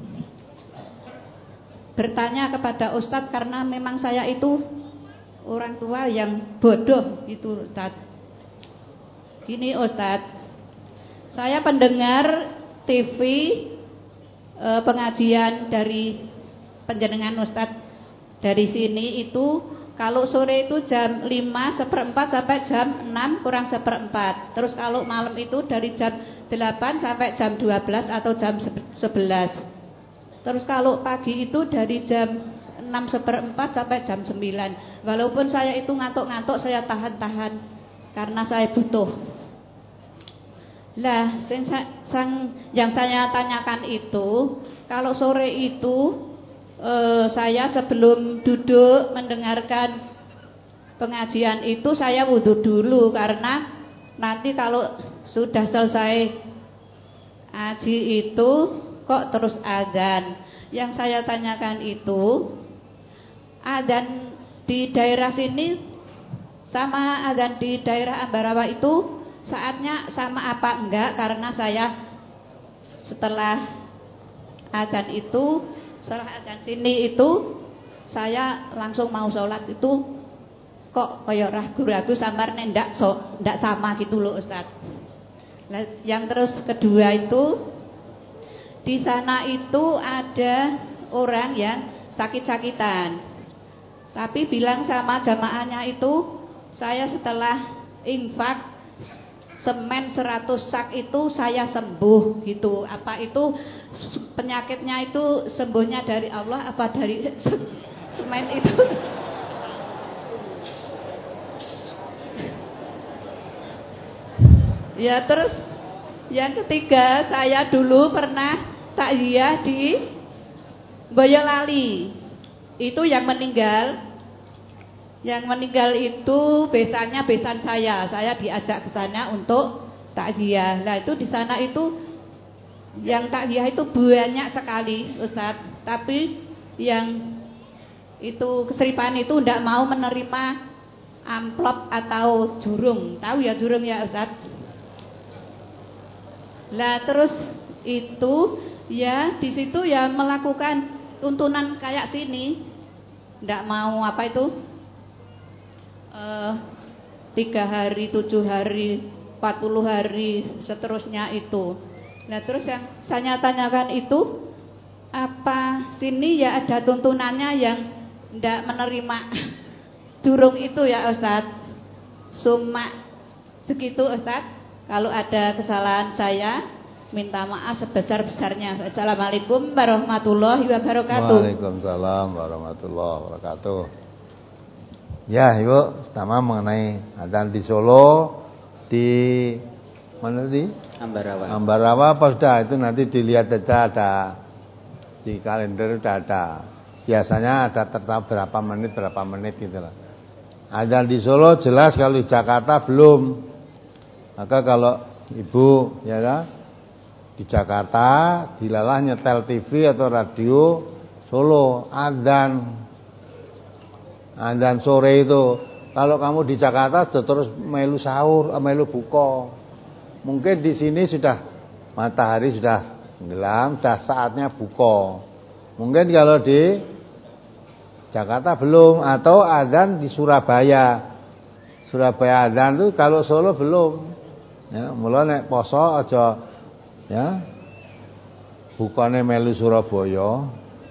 bertanya kepada Ustaz karena memang saya itu orang tua yang bodoh itu, Ustaz. Gini Ustaz, saya pendengar T V e, pengajian dari penjenengan Ustaz dari sini itu kalau sore itu jam lima seperempat sampai jam enam kurang seperempat. Terus kalau malam itu dari jam delapan sampai jam dua belas atau jam sebelas. Terus kalau pagi itu dari jam enam seperempat sampai jam sembilan. Walaupun saya itu ngantuk-ngantuk saya tahan-tahan karena saya butuh. Lah, sang, yang saya tanyakan itu, kalau sore itu eh, saya sebelum duduk mendengarkan pengajian itu saya wudhu dulu karena nanti kalau sudah selesai ngaji itu kok terus adzan. Yang saya tanyakan itu, adzan di daerah sini sama adzan di daerah Ambarawa itu saatnya sama apa enggak? Karena saya setelah adzan itu, setelah adzan sini itu saya langsung mau sholat itu kok kayak ragu-ragu samar ndak so, ndak sama gitu loh Ustaz. Yang terus kedua itu, di sana itu ada orang yang sakit-sakitan, tapi bilang sama jamaahnya itu, saya setelah infak semen seratus sak itu saya sembuh gitu. Apa itu penyakitnya itu sembuhnya dari Allah apa dari semen itu? Ya, terus yang ketiga, saya dulu pernah takziah di Boyolali. Itu yang meninggal. Yang meninggal itu besannya besan saya. Saya diajak ke sana untuk takziah. Lah itu di sana itu yang takziah itu banyak sekali, Ustadz. Tapi yang itu keseripan itu tidak mau menerima amplop atau jurung. Tahu ya jurung ya Ustadz? Lah terus itu ya di situ ya melakukan tuntunan kayak sini, ndak mau apa itu uh, tiga hari, tujuh hari, empat puluh hari, seterusnya itu. Nah terus yang saya tanyakan itu, apa sini ya ada tuntunannya yang ndak menerima durung itu ya Ustadz? Cuma segitu Ustadz. Kalau ada kesalahan saya, minta maaf sebesar-besarnya. Assalamualaikum warahmatullahi wabarakatuh. Waalaikumsalam warahmatullahi wabarakatuh. Ya Ibu, pertama mengenai adzan di Solo, di mana di? Ambarawa. Ambarawa apa sudah? Itu nanti dilihat aja, ada di kalender sudah ada. Biasanya ada tertera berapa menit berapa menit gitu lah. Adzan di Solo jelas, kalau di Jakarta belum. Maka kalau Ibu ya kan, di Jakarta dilalah nyetel T V atau radio Solo adzan adzan sore itu. Kalau kamu di Jakarta terus melu sahur, melu buka. Mungkin di sini sudah matahari sudah tenggelam, sudah saatnya buka. Mungkin kalau di Jakarta belum, atau adzan di Surabaya. Surabaya adzan itu, kalau Solo belum. Ya, mula nek poso aja ya bukane melu Surabaya.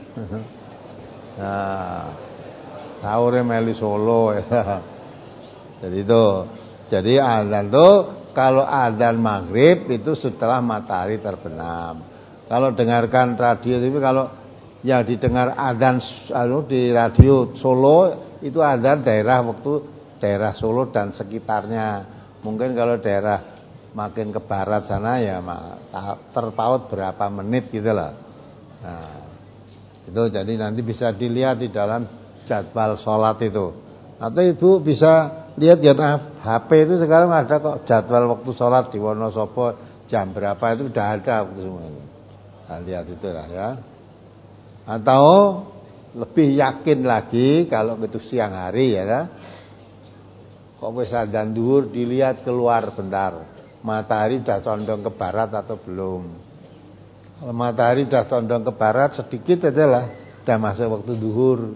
Nah, sahur melu Solo ya. Jadi itu. Jadi adzan itu kalau adzan maghrib itu setelah matahari terbenam. Kalau dengarkan radio T V, kalau yang didengar adzan anu di radio Solo itu adzan daerah waktu daerah Solo dan sekitarnya. Mungkin kalau daerah makin ke barat sana ya terpaut berapa menit gitu lah. Nah, itu jadi nanti bisa dilihat di dalam jadwal sholat itu. Atau Ibu bisa lihat ya, H P itu sekarang ada kok jadwal waktu sholat di Wonosobo jam berapa itu udah ada waktu semua itu. Nah, lihat itu lah ya. Atau lebih yakin lagi kalau itu siang hari ya kan. Kok wis adzan zuhur, dilihat keluar bentar. Matahari sudah condong ke barat atau belum. Kalau matahari sudah condong ke barat sedikit aja lah, sudah masuk waktu zuhur.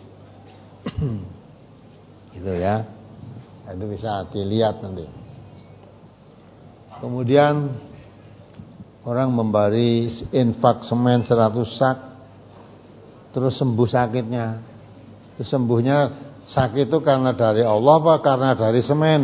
Itu ya. Itu bisa dilihat nanti. Kemudian orang memberi infak semen seratus sak, terus sembuh sakitnya. Terus sembuhnya sakit itu karena dari Allah apa karena dari semen?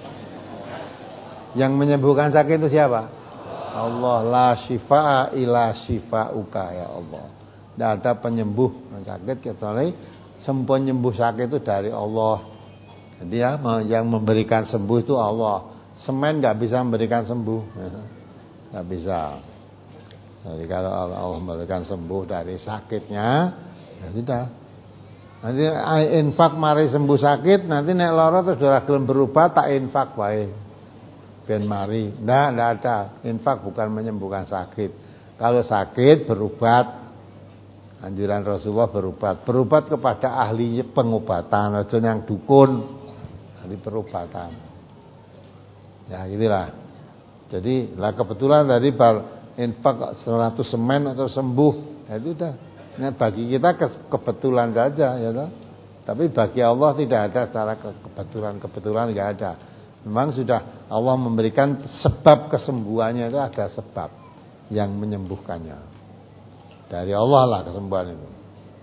Yang menyembuhkan sakit itu siapa? Allah. La syifa'a ila syifa'uka ya Allah. Tidak ada penyembuh sakit kecuali penyembuh sakit itu dari Allah. Jadi ya, yang memberikan sembuh itu Allah. Semen nggak bisa memberikan sembuh, nggak bisa. Jadi kalau Allah memberikan sembuh dari sakitnya, ya sudah. Nanti infak mari sembuh sakit, nanti nek lara terus ora gelem berubah tak infak wae. Ben mari. Ndak, ndak ada. Infak bukan menyembuhkan sakit. Kalau sakit berobat. Anjuran Rasulullah berobat. Berobat kepada ahli pengobatan, aja yang dukun, ahli perobatan. Ya gitulah. Jadi lah kebetulan tadi bar infak seratus semen atau sembuh, ya itu udah. Nah, bagi kita kebetulan saja, ya toh. Tapi bagi Allah tidak ada secara kebetulan-kebetulan, enggak ada. Memang sudah Allah memberikan sebab kesembuhannya, itu ada sebab yang menyembuhkannya. Dari Allah lah kesembuhan itu.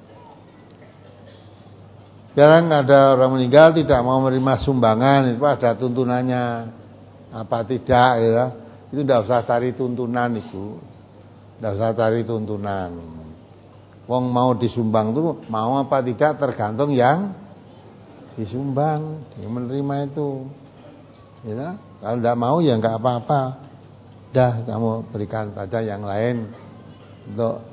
Sekarang ada orang meninggal tidak mau menerima sumbangan, itu ada tuntunannya apa tidak, ya. Itu tidak usah cari tuntunan itu, tidak usah cari tuntunan. Wong mau disumbang itu mau apa tidak tergantung yang disumbang, yang menerima itu. Ya, kalau tidak mau ya nggak apa-apa. Dah kamu berikan pada yang lain untuk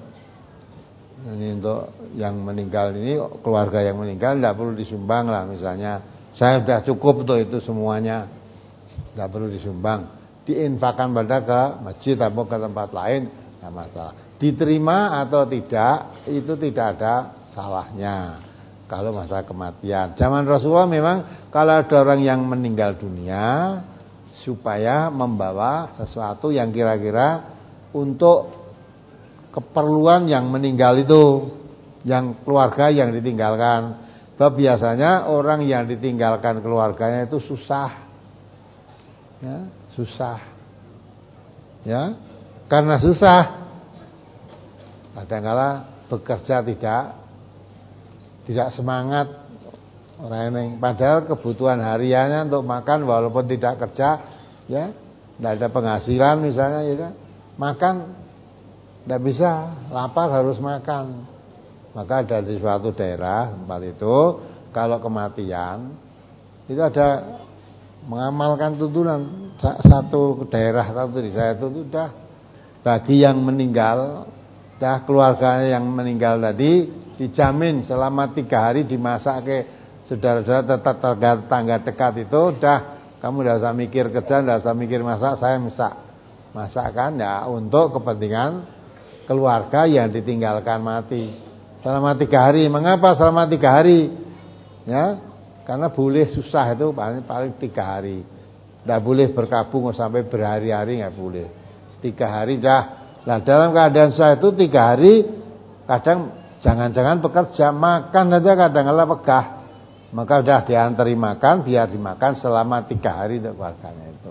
ini untuk yang meninggal ini, keluarga yang meninggal tidak perlu disumbang lah, misalnya saya sudah cukup untuk itu semuanya, tidak perlu disumbang, diinfakkan pada ke masjid atau ke tempat lain, tidak masalah. Diterima atau tidak itu tidak ada salahnya. Kalau masalah kematian, zaman Rasulullah memang kalau ada orang yang meninggal dunia supaya membawa sesuatu yang kira-kira untuk keperluan yang meninggal itu, yang keluarga yang ditinggalkan. Sebab biasanya orang yang ditinggalkan keluarganya itu susah, ya, susah, ya, karena susah. Kadang-kala bekerja tidak, tidak semangat orang ini. Padahal kebutuhan hariannya untuk makan walaupun tidak kerja, ya, tidak ada penghasilan misalnya, ya, makan. Tidak bisa, lapar harus makan. Maka ada di suatu daerah tempat itu, kalau kematian itu ada mengamalkan tuntunan. Satu daerah satu di saya itu sudah bagi yang meninggal, dah keluarganya yang meninggal tadi dijamin selama tiga hari dimasak ke saudara-saudara tetap tangga dekat itu, dah kamu tidak usah mikir kerja, tidak usah mikir masak, saya masak. Masakan ya untuk kepentingan keluarga yang ditinggalkan mati selama tiga hari. Mengapa selama tiga hari? Ya, karena boleh susah itu paling paling tiga hari. Tidak boleh berkabung sampai berhari-hari, nggak boleh. Tiga hari dah. Nah dalam keadaan susah itu tiga hari, kadang jangan-jangan bekerja, makan aja kadang-kadang pegah. Maka udah diantari makan, biar dimakan selama tiga hari untuk keluarganya itu.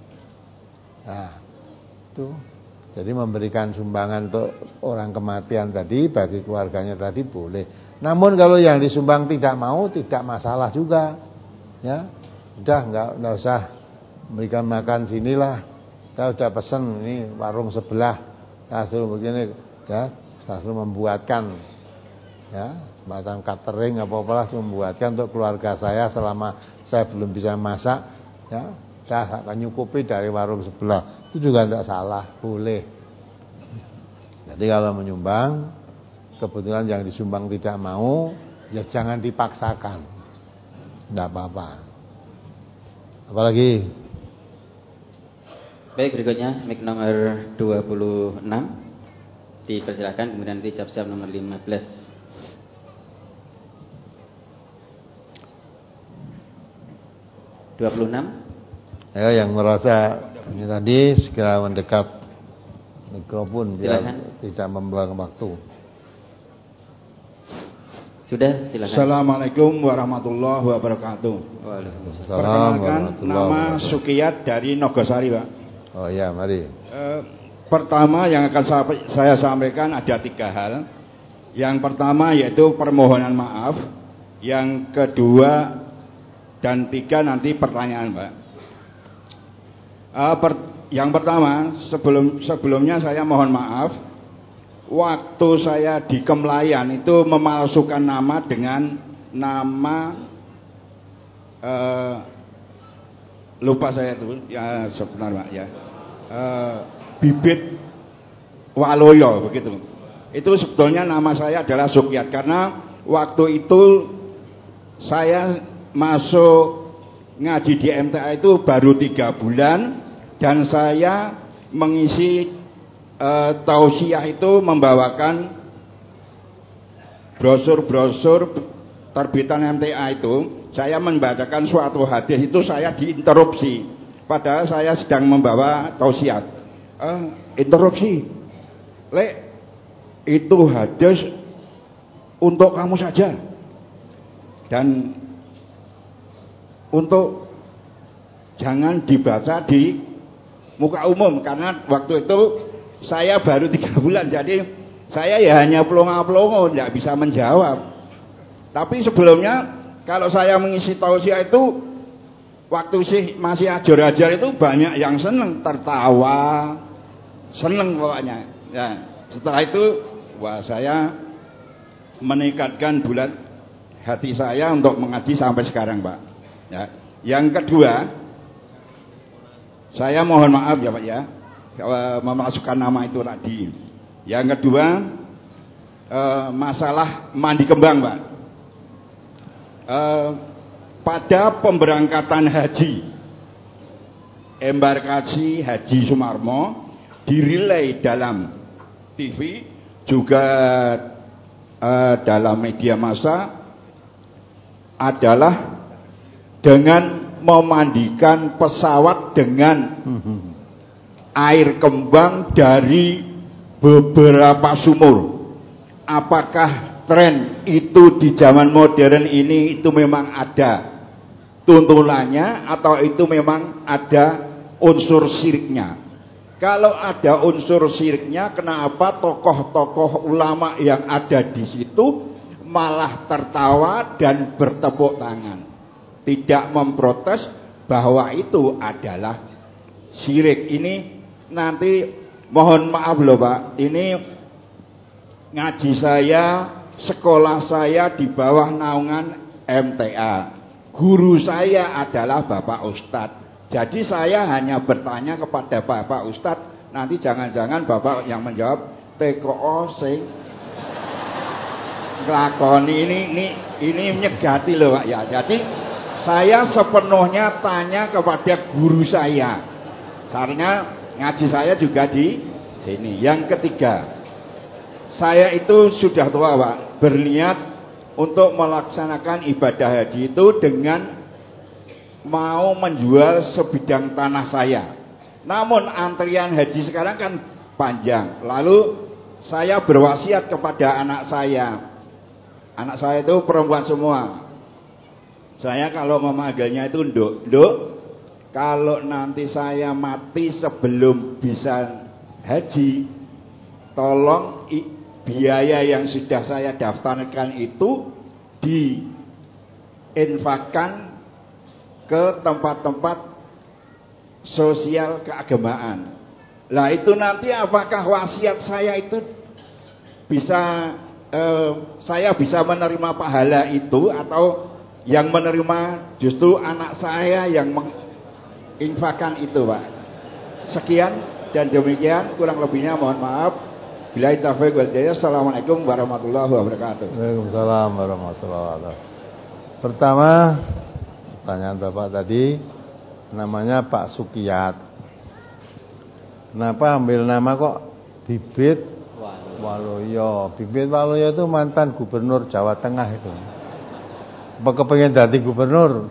Nah, itu. Jadi memberikan sumbangan untuk orang kematian tadi bagi keluarganya tadi boleh. Namun kalau yang disumbang tidak mau, tidak masalah juga. Ya, udah nggak nggak usah berikan makan sinilah. Saya sudah pesan ini warung sebelah, saya suruh begini, ya, saya suruh membuatkan, ya, semacam catering apa-apalah membuatkan untuk keluarga saya selama saya belum bisa masak, ya. Dah akan nyukupi dari warung sebelah. Itu juga tidak salah, boleh. Jadi kalau menyumbang, kebetulan yang disumbang tidak mau, ya jangan dipaksakan. Tidak apa-apa. Apalagi? Baik, berikutnya mic nomor dua puluh enam. Dipersilakan, kemudian nanti siap-siap nomor lima belas. dua puluh enam. Ayo yang merasa ini tadi segera mendekat mikrofon biar tidak membuang waktu. Sudah, silakan. Assalamualaikum warahmatullahi wabarakatuh. Waalaikumsalam. Perkenalkan, nama Sukiyat dari Nogosari, Pak. Oh ya, mari. E, pertama yang akan saya sampaikan ada tiga hal. Yang pertama yaitu permohonan maaf. Yang kedua dan tiga nanti pertanyaan, Pak. Uh, per, yang pertama, sebelum sebelumnya saya mohon maaf, waktu saya di Kemlayan itu memalsukan nama dengan nama uh, lupa saya itu, ya sebentar Pak ya, uh, Bibit Waloyo begitu. Itu sebetulnya nama saya adalah Sukyat karena waktu itu saya masuk ngaji di M T A itu baru tiga bulan. Dan saya mengisi eh, tausiah itu membawakan brosur-brosur terbitan M T A itu, saya membacakan suatu hadis itu saya diinterupsi. Padahal saya sedang membawa tausiah. Eh, interupsi. Lek, itu hadis untuk kamu saja. Dan untuk jangan dibaca di muka umum, karena waktu itu saya baru tiga bulan, jadi saya ya hanya pelongo-pelongo, tidak bisa menjawab. Tapi sebelumnya kalau saya mengisi tausiah itu waktu sih masih ajar-ajar itu banyak yang seneng, tertawa, seneng pokoknya. Ya, setelah itu wah saya meningkatkan bulat hati saya untuk mengaji sampai sekarang, Pak. Ya. Yang kedua, saya mohon maaf ya Pak ya, memasukkan nama itu tadi. Yang kedua, eh, masalah mandi kembang, Pak. Eh, pada pemberangkatan haji, embarkasi Haji Sumarmo dirilai dalam T V, juga eh, dalam media massa, adalah dengan memandikan pesawat dengan air kembang dari beberapa sumur. Apakah tren itu di zaman modern ini itu memang ada tuntunannya atau itu memang ada unsur syiriknya? Kalau ada unsur syiriknya, kenapa tokoh-tokoh ulama yang ada di situ malah tertawa dan bertepuk tangan, tidak memprotes bahwa itu adalah syirik? Ini nanti mohon maaf loh Pak, ini ngaji saya, sekolah saya di bawah naungan M T A, guru saya adalah Bapak Ustadz. Jadi saya hanya bertanya kepada Bapak Ustadz, nanti jangan-jangan Bapak yang menjawab T K O sing nglakoni ini ini ini nyegati loh Pak ya. Jadi saya sepenuhnya tanya kepada guru saya, karena ngaji saya juga di sini. Yang ketiga, saya itu sudah tua Pak, berniat untuk melaksanakan ibadah haji itu dengan mau menjual sebidang tanah saya. Namun antrian haji sekarang kan panjang. Lalu saya berwasiat kepada anak saya. Anak saya itu perempuan semua. Saya kalau memanggilnya itu nduk, nduk, kalau nanti saya mati sebelum bisa haji, tolong biaya yang sudah saya daftarkan itu diinfakkan ke tempat-tempat sosial keagamaan. Lah itu nanti apakah wasiat saya itu bisa eh, saya bisa menerima pahala itu, atau yang menerima justru anak saya yang menginfakkan itu Pak? Sekian dan demikian, kurang lebihnya mohon maaf. Billahi taufiq wal hidayah. Assalamualaikum warahmatullahi wabarakatuh. Waalaikumsalam warahmatullahi wabarakatuh. Pertama, pertanyaan Bapak tadi, namanya Pak Sukiyat. Kenapa ambil nama kok Bibit Waluyo? Bibit Waluyo itu mantan gubernur Jawa Tengah itu. Apa kepengen jadi gubernur?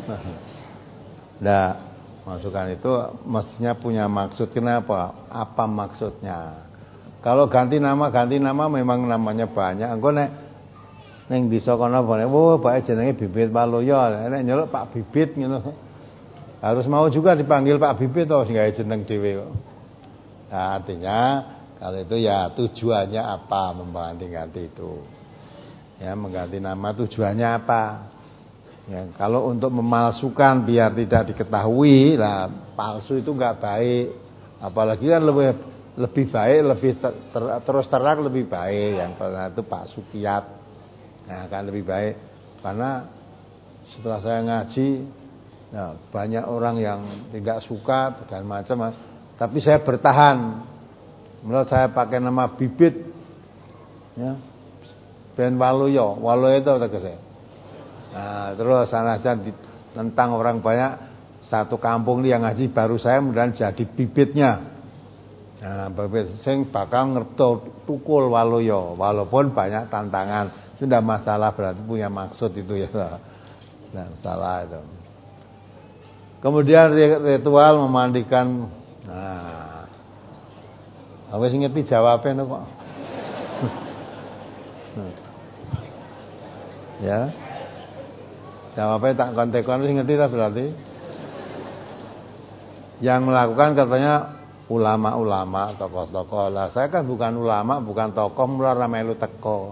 Nah, masukan itu mestinya punya maksud. Kenapa? Apa maksudnya? Kalau ganti nama, ganti nama memang namanya banyak. Engko nek ning desa kono bone, "Oh, bae jenenge Bibit Waluyo." Nek nyeluk Pak Bibit ngono. Harus mau juga dipanggil Pak Bibit to sing gawe jeneng dhewe kok. Nah, artinya kalau itu ya tujuannya apa mengganti-ganti itu? Ya, mengganti nama tujuannya apa? Ya, kalau untuk memalsukan biar tidak diketahui, lah palsu itu enggak baik. Apalagi kan lebih lebih baik, lebih ter, ter, terus terang lebih baik. Yang pertama itu Pak Sukiyat. Nah, kan lebih baik karena setelah saya ngaji, nah, banyak orang yang tidak suka dan macam, tapi saya bertahan. Menurut saya pakai nama Bibit, ya, Ben Waluyo, Waluyo itu tegese. Nah, terus sanajan tentang orang banyak satu kampung ini yang ngaji baru saya, kemudian jadi bibitnya. Nah, bebek sing bakal ngerto tukul waluyo, walaupun banyak tantangan. Itu tidak masalah, berarti punya maksud itu ya. Nah, salah itu. Kemudian ritual memandikan. Nah, awes ngerti jawabnya kok. Ya. Jawabnya tak kontek-kontek wis ngerti ta berarti. Yang melakukan katanya ulama-ulama, tokoh-tokoh. Lah saya kan bukan ulama, bukan tokoh, mulai melu teko.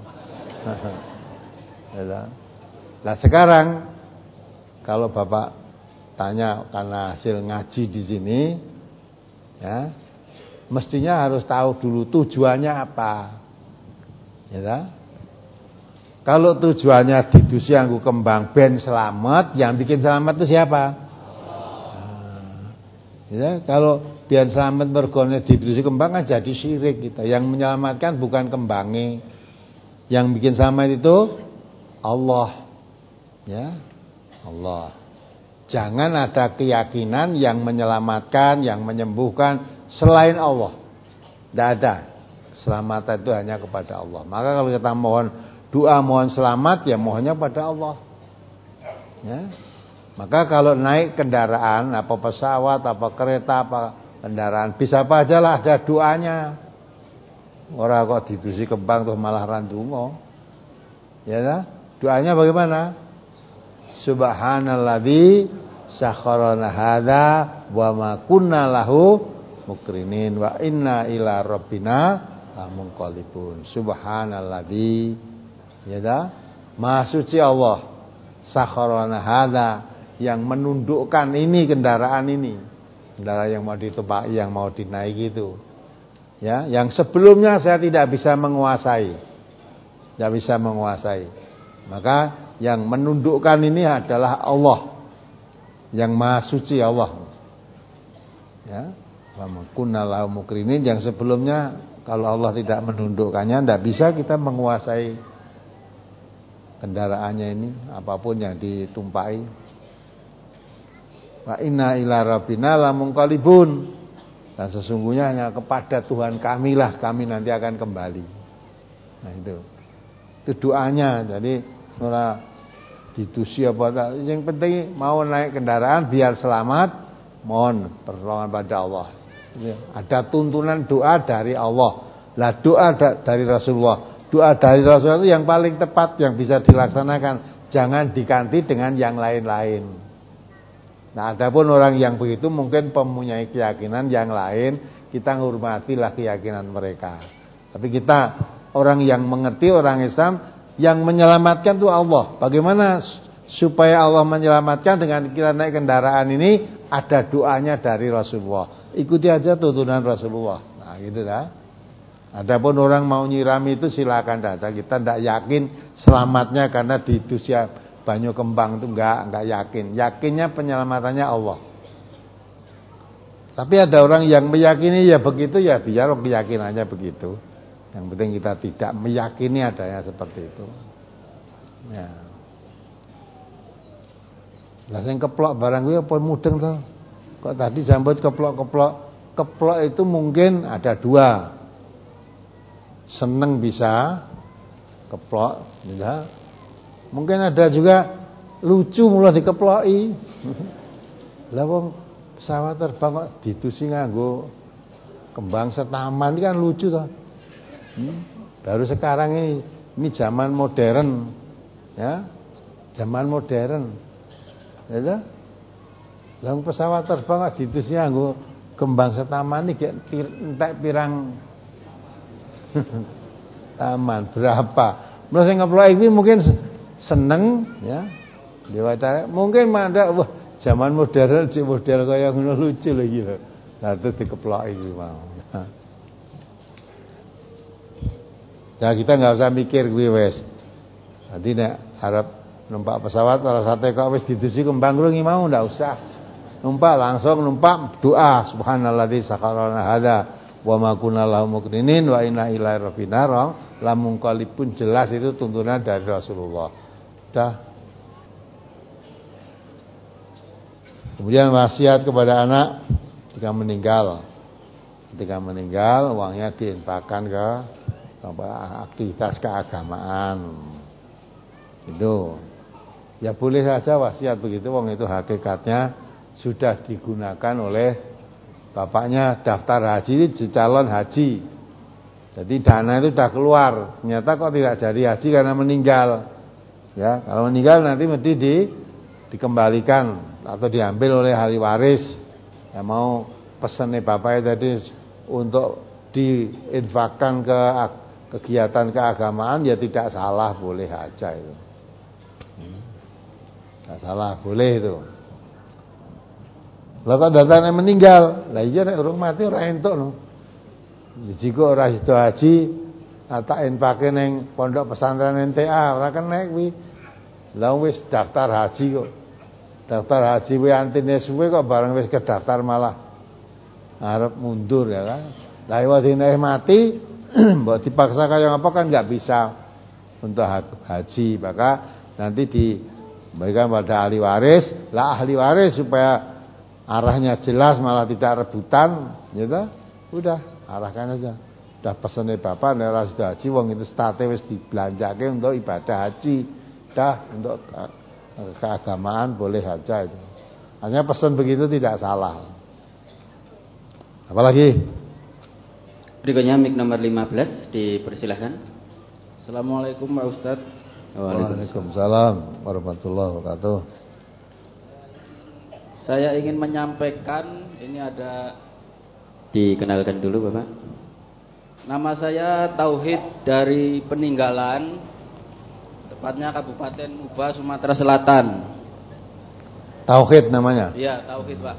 Ya. Lah sekarang kalau Bapak tanya karena hasil ngaji di sini, ya, mestinya harus tahu dulu tujuannya apa. Ya. Kalau tujuannya didusi anggo kembang ben selamat, yang bikin selamat itu siapa? Nah, ya, kalau biar selamat mergone didusi kembang kan jadi syirik kita. Yang menyelamatkan bukan kembangnya. Yang bikin selamat itu Allah. Ya. Allah. Jangan ada keyakinan yang menyelamatkan, yang menyembuhkan selain Allah. Tidak ada. Keselamatan itu hanya kepada Allah. Maka kalau kita mohon doa mohon selamat, ya mohonnya pada Allah. Ya. Maka kalau naik kendaraan, apa pesawat, apa kereta, apa kendaraan, bisa apa aja lah ada doanya. Orang kok didusi kembang tuh malah randungo. Ya lah. Doanya bagaimana? Subhanalladzi sakharana hadza wa ma kunna lahu mukrinin wa inna ila rabbina lamunqalibun. Subhanalladzi, ya dah, Maha suci Allah, sakharana hadza, yang menundukkan ini kendaraan ini. Kendaraan yang mau ditumpaki, yang mau dinaiki itu. Ya, yang sebelumnya saya tidak bisa menguasai. Tidak bisa menguasai. Maka yang menundukkan ini adalah Allah, yang Maha suci Allah. Ya, wa kunna lahu mukrinin, yang sebelumnya kalau Allah tidak menundukkannya, tidak bisa kita menguasai kendaraannya ini, apapun yang ditumpai. Wa inna ila rabbina lamunqalibun, dan sesungguhnya hanya kepada Tuhan kami lah kami nanti akan kembali. Nah itu, itu doanya. Jadi ora didusi apa, yang penting mau naik kendaraan biar selamat, mohon pertolongan pada Allah. Ada tuntunan doa dari Allah. Lah doa dari Rasulullah. Doa dari Rasulullah itu yang paling tepat, yang bisa dilaksanakan. Jangan diganti dengan yang lain-lain. Nah, adapun orang yang begitu mungkin mempunyai keyakinan yang lain, kita menghormatilah keyakinan mereka. Tapi kita orang yang mengerti, orang Islam, yang menyelamatkan itu Allah. Bagaimana supaya Allah menyelamatkan? Dengan kita naik kendaraan ini ada doanya dari Rasulullah. Ikuti aja tuntunan Rasulullah. Nah, gitu dah. Adapun orang mau nyirami itu silakan saja. Kita tidak yakin selamatnya karena didusi banyu kembang itu enggak, enggak yakin. Yakinnya penyelamatannya Allah. Tapi ada orang yang meyakini ya begitu, ya biar keyakinannya begitu. Yang penting kita tidak meyakini adanya seperti itu. Ya. Lah sing keplok barang kuwi apa mudeng to? Kok tadi sambut keplok-keplok. Keplok itu mungkin ada dua. Seneng bisa keplok, ya. Mungkin ada juga lucu mulai dikeploki. Lah wong pesawat terbang kok didusi nganggo kembang setaman, ini kan lucu toh. Hmm? Baru sekarang ini ini zaman modern. Ya. Zaman modern. Ya. Lah pesawat terbang kok didusi nganggo kembang setaman iki entek pirang taman berapa. Mulai sing ngeploki iki mungkin seneng ya. Dewata mungkin mandak wah zaman modern cek model kaya ngono lucu lho iki lho. Lah terus dikeploki iki mau. Ya kita enggak usah mikir kuwi wis. Nanti nek arep numpak pesawat ora sate kok wis didusi kembang lungi mau ndak usah. Numpak langsung numpak doa subhanalladzi sakharana hadza wa ma kunna lahu mukrinin wa inna ilaihi rabbina lamunqalibun, jelas itu tuntunan dari Rasulullah. Dah. Kemudian wasiat kepada anak jika meninggal. ketika meninggal uangnya diinfakkan ke apa, aktivitas keagamaan. Itu ya boleh saja wasiat begitu, wong itu hakikatnya sudah digunakan oleh bapaknya daftar haji, calon haji. Jadi dana itu sudah keluar, ternyata kok tidak jadi haji karena meninggal. Ya, kalau meninggal nanti mesti di, dikembalikan atau diambil oleh ahli waris. Yang mau pesannya bapaknya tadi untuk diinfakkan ke kegiatan keagamaan ya tidak salah, boleh aja itu. Tidak salah, boleh itu. Lah kok datane meninggal, lah iya nek urung mati ora entuk no. Jika ora sido haji, tak infake ning pondok pesantren N T A, ora kena kuwi. Lah wis daftar haji kok. Daftar haji kuwi antine suwe kok bareng wis kedaftar malah arep mundur ya kan. Lah wadine mati mbok dipaksa kaya apa kan enggak bisa untuk haji, maka nanti diberikan pada ahli waris. Lah ahli waris supaya arahnya jelas malah tidak rebutan, gitu. Udah arahkan aja. Udah pesennya bapak nek ora sida haji wong itu state wis dibelanjake untuk ibadah haji. Dah untuk keagamaan boleh saja itu. Hanya pesan begitu tidak salah. Apalagi? Berikutnya mik nomor lima belas dipersilahkan. Assalamualaikum Pak Ustaz. Waalaikumsalam warahmatullahi wabarakatuh. Saya ingin menyampaikan, ini ada, dikenalkan dulu Bapak. Nama saya Tauhid dari Peninggalan, tepatnya Kabupaten Muba, Sumatera Selatan. Tauhid namanya? Iya, Tauhid Pak.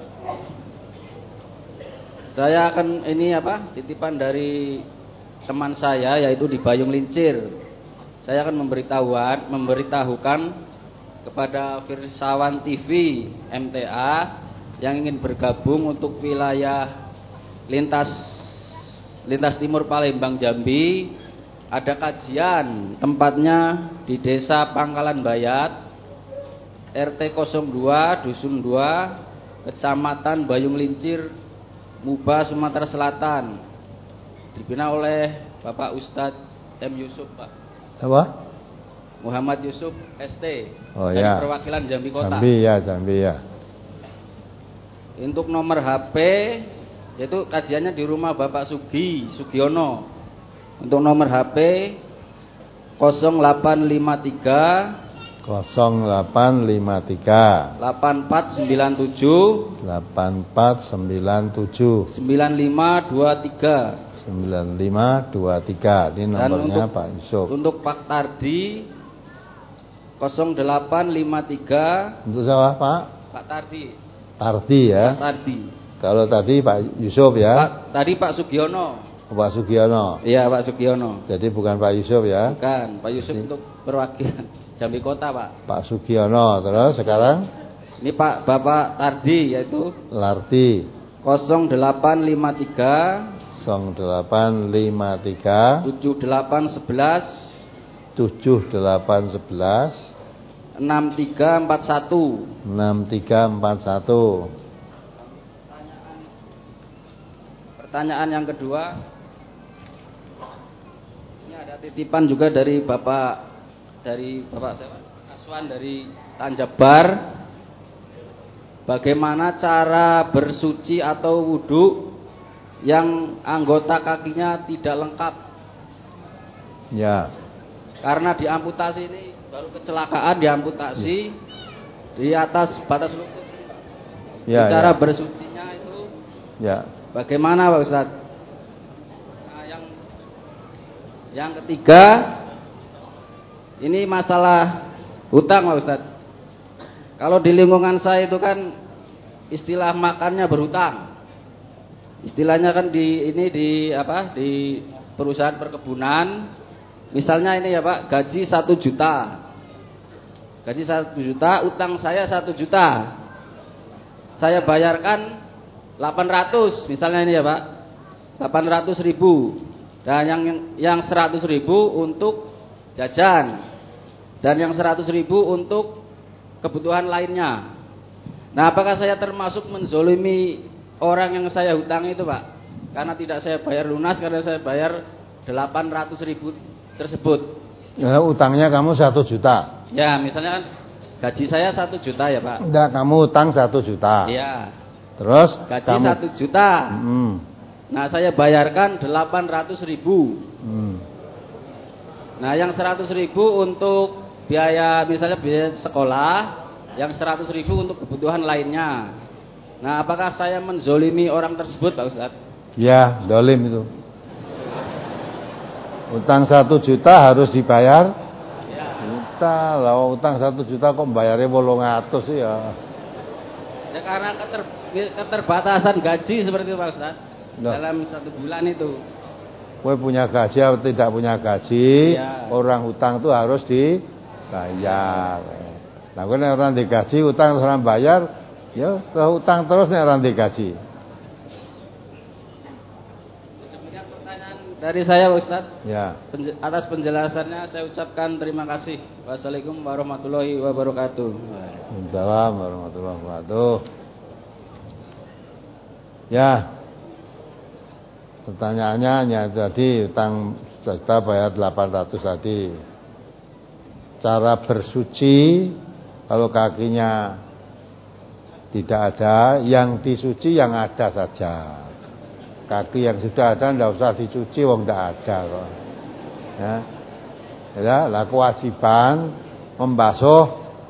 Saya akan ini apa, titipan dari teman saya yaitu di Bayung Lincir. Saya akan memberitahuan, memberitahukan kepada Firsawan T V M T A yang ingin bergabung untuk wilayah lintas lintas timur Palembang Jambi, ada kajian tempatnya di Desa Pangkalan Bayat, R T nol dua Dusun dua, Kecamatan Bayung Lincir, Muba, Sumatera Selatan. Dibina oleh Bapak Ustadz M Yusuf, Pak. Apa? Muhammad Yusuf S T. Oh dari ya. perwakilan Jambi Kota. Jambi ya, Jambi ya. Untuk nomor H P yaitu kajiannya di rumah Bapak Sugi Sugiono. Untuk nomor H P nol delapan lima tiga nol delapan lima tiga delapan empat sembilan tujuh delapan empat sembilan tujuh sembilan lima dua tiga sembilan lima dua tiga. Ini nomornya untuk, Pak Yusuf. Untuk Pak Tardi nol delapan lima tiga. Untuk siapa Pak? Pak Tardi. Tardi ya. Pak Tardi. Kalau tadi Pak Yusuf ya. Pak, tadi Pak Sugiono. Pak Sugiono. Iya Pak Sugiono. Jadi bukan Pak Yusuf ya. Bukan, Pak Yusuf untuk perwakilan Jambi Kota Pak. Pak Sugiono. Terus sekarang ini Pak Bapak Tardi yaitu Larti nol delapan lima tiga nol delapan lima tiga tujuh delapan sebelas tujuh delapan sebelas enam tiga empat satu enam tiga empat satu. Pertanyaan yang kedua, ini ada titipan juga dari Bapak dari Bapak saya, Aswan dari Tanjabar. Bagaimana cara bersuci atau wudhu yang anggota kakinya tidak lengkap? Ya. Karena diamputasi ini baru kecelakaan, diamputasi ya. Di atas batas lutut. Ya, cara ya. bersucinya itu. Ya. Bagaimana Pak Ustaz? Nah, yang yang ketiga ini masalah hutang Pak Ustaz. Kalau di lingkungan saya itu kan istilah makannya berhutang. Istilahnya kan di ini di apa? Di perusahaan perkebunan. Misalnya ini ya Pak, gaji satu juta. Gaji satu juta, utang saya satu juta. Saya bayarkan delapan ratus misalnya ini ya Pak, delapan ratus ribu, dan yang yang seratus ribu untuk jajan, dan yang seratus ribu untuk kebutuhan lainnya. Nah apakah saya termasuk menzolimi orang yang saya hutangi itu Pak? karena tidak saya bayar lunas, karena saya bayar delapan ratus ribu tersebut. Ya, utangnya kamu satu juta. Ya, misalnya kan gaji saya satu juta ya Pak. Enggak, kamu utang satu juta. Iya. Terus gaji kamu satu juta. Hmm. Nah, saya bayarkan delapan ratus ribu. Hmm. Nah, yang seratus ribu untuk biaya misalnya biaya sekolah, yang seratus ribu untuk kebutuhan lainnya. Nah, apakah saya menzolimi orang tersebut Pak Ustadz? Ya, dolim itu. Utang satu juta harus dibayar. Ya. Juta lah, utang satu juta kok bayarnya bolong atus sih ya. Ya karena keter, keterbatasan gaji seperti itu Pak Ustadz. Loh. Dalam satu bulan itu. Kowe punya gaji atau tidak punya gaji, ya. Orang utang itu harus dibayar. Nah, kalau orang digaji, utang orang bayar, ya utang terus nih orang digaji. Demikian pertanyaan dari saya Pak Ustadz. Ya. Penj- atas penjelasannya saya ucapkan terima kasih. Wassalamualaikum warahmatullahi wabarakatuh. Waalaikumsalam warahmatullahi wabarakatuh. Ya. Pertanyaannya hanya tadi utang kita bayar delapan ratus tadi. Cara bersuci kalau kakinya tidak ada, yang disuci yang ada saja. Kaki yang sudah ada tidak usah dicuci, wong tidak ada kok. Ya. Ya, lah kewajiban membasuh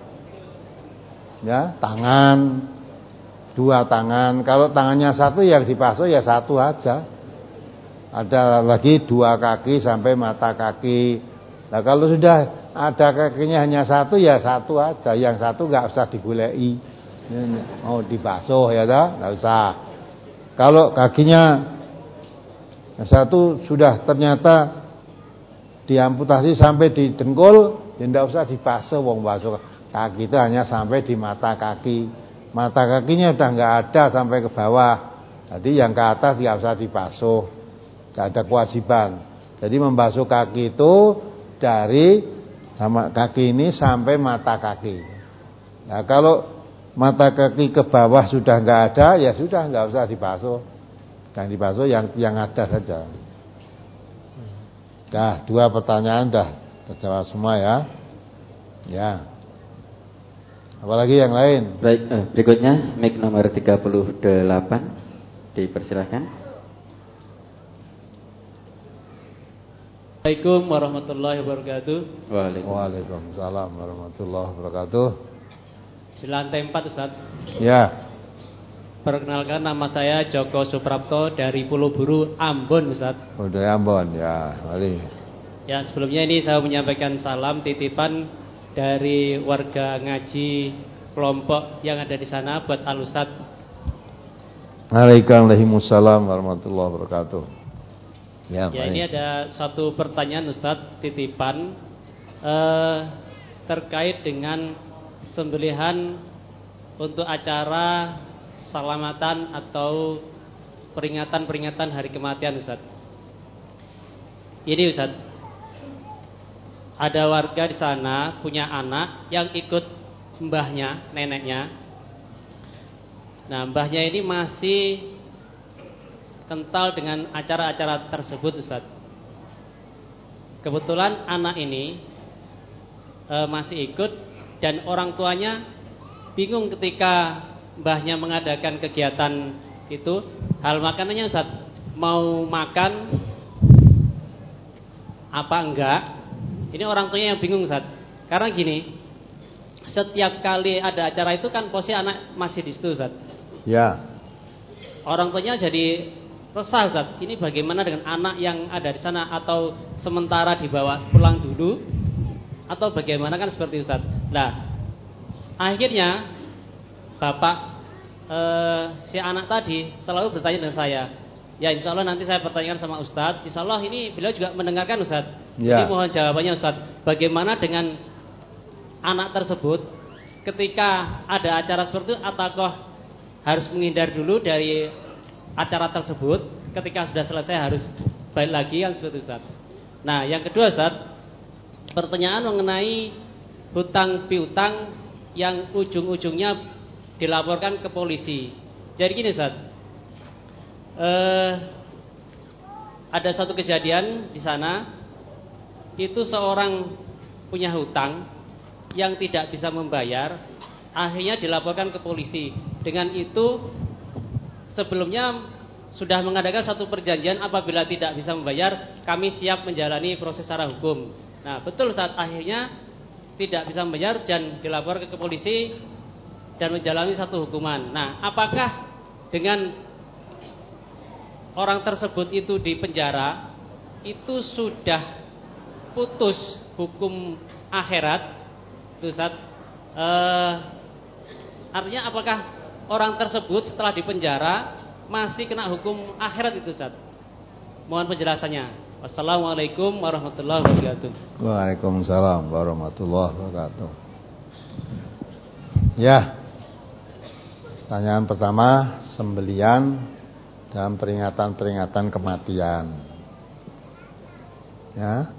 ya tangan, dua tangan. Kalau tangannya satu yang dibasuh ya satu aja. Ada lagi dua kaki sampai mata kaki. Nah kalau sudah ada kakinya hanya satu ya satu aja. Yang satu nggak usah digulei. Mau dibasuh ya dah, nggak usah. Kalau kakinya satu sudah ternyata diamputasi sampai di dengkul, ya nggak usah dibasuh. Wong basuh kaki itu hanya sampai di mata kaki. Mata kakinya udah nggak ada sampai ke bawah. Jadi yang ke atas nggak usah dibasuh. Tidak ada kewajiban. Jadi membasuh kaki itu dari sama kaki ini sampai mata kaki. Nah kalau mata kaki ke bawah sudah nggak ada, ya sudah nggak usah dibasuh. Yang dibasuh yang yang ada saja. Dah dua pertanyaan dah terjawab semua ya. Ya. Apalagi yang lain? Baik, eh, berikutnya mic nomor tiga puluh delapan dipersilakan. Assalamualaikum warahmatullahi wabarakatuh. Waalaikumsalam warahmatullahi wabarakatuh. Di lantai empat Ustaz. Ya. Perkenalkan nama saya Joko Suprapto dari Pulau Buru, Ambon Ustaz. Oh, dari Ambon ya, mari. Ya, sebelumnya ini saya menyampaikan salam titipan dari warga ngaji kelompok yang ada di sana buat Al Ustaz. Waalaikumsalam warahmatullahi wabarakatuh. Ya, ya ini ada satu pertanyaan Ustadz titipan eh, terkait dengan sembelihan untuk acara salamatan atau peringatan-peringatan hari kematian Ustadz. Ini Ustadz, ada warga di sana punya anak yang ikut mbahnya, neneknya. Nah mbahnya ini masih kental dengan acara-acara tersebut Ustaz. Kebetulan anak ini e, masih ikut dan orang tuanya bingung ketika mbahnya mengadakan kegiatan itu. Hal makanannya Ustaz, mau makan apa enggak? Ini orang tuanya yang bingung Ustaz. Karena gini, setiap kali ada acara itu kan posisi anak masih di situ Ustaz. Ya. Orang tuanya jadi resah Ustaz, ini bagaimana dengan anak yang ada di sana, atau sementara dibawa pulang dulu, atau bagaimana kan seperti Ustaz. Nah, akhirnya bapak eh, si anak tadi selalu bertanya dengan saya. Ya insya Allah nanti saya pertanyakan sama Ustaz. Insya Allah ini beliau juga mendengarkan Ustaz. Ya. Jadi mohon jawabannya Ustaz. Bagaimana dengan anak tersebut ketika ada acara seperti itu, ataukah harus menghindar dulu dari acara tersebut, ketika sudah selesai harus balik lagi yang seperti Ustaz. Nah yang kedua Ustaz, pertanyaan mengenai hutang piutang yang ujung-ujungnya dilaporkan ke polisi. Jadi gini Ustaz, eh, ada satu kejadian di sana, itu seorang punya hutang yang tidak bisa membayar, akhirnya dilaporkan ke polisi. Dengan itu sebelumnya sudah mengadakan satu perjanjian, apabila tidak bisa membayar kami siap menjalani proses secara hukum. Nah betul saat akhirnya tidak bisa membayar dan dilapor ke polisi dan menjalani satu hukuman. Nah apakah dengan orang tersebut itu di penjara itu sudah putus hukum akhirat? Itu Ustaz, eh, artinya apakah orang tersebut setelah di penjara masih kena hukum akhirat itu Ustaz? Mohon penjelasannya. Wassalamualaikum warahmatullahi wabarakatuh. Waalaikumsalam warahmatullahi wabarakatuh. Ya, pertanyaan pertama, sembelian dalam peringatan-peringatan kematian. Ya.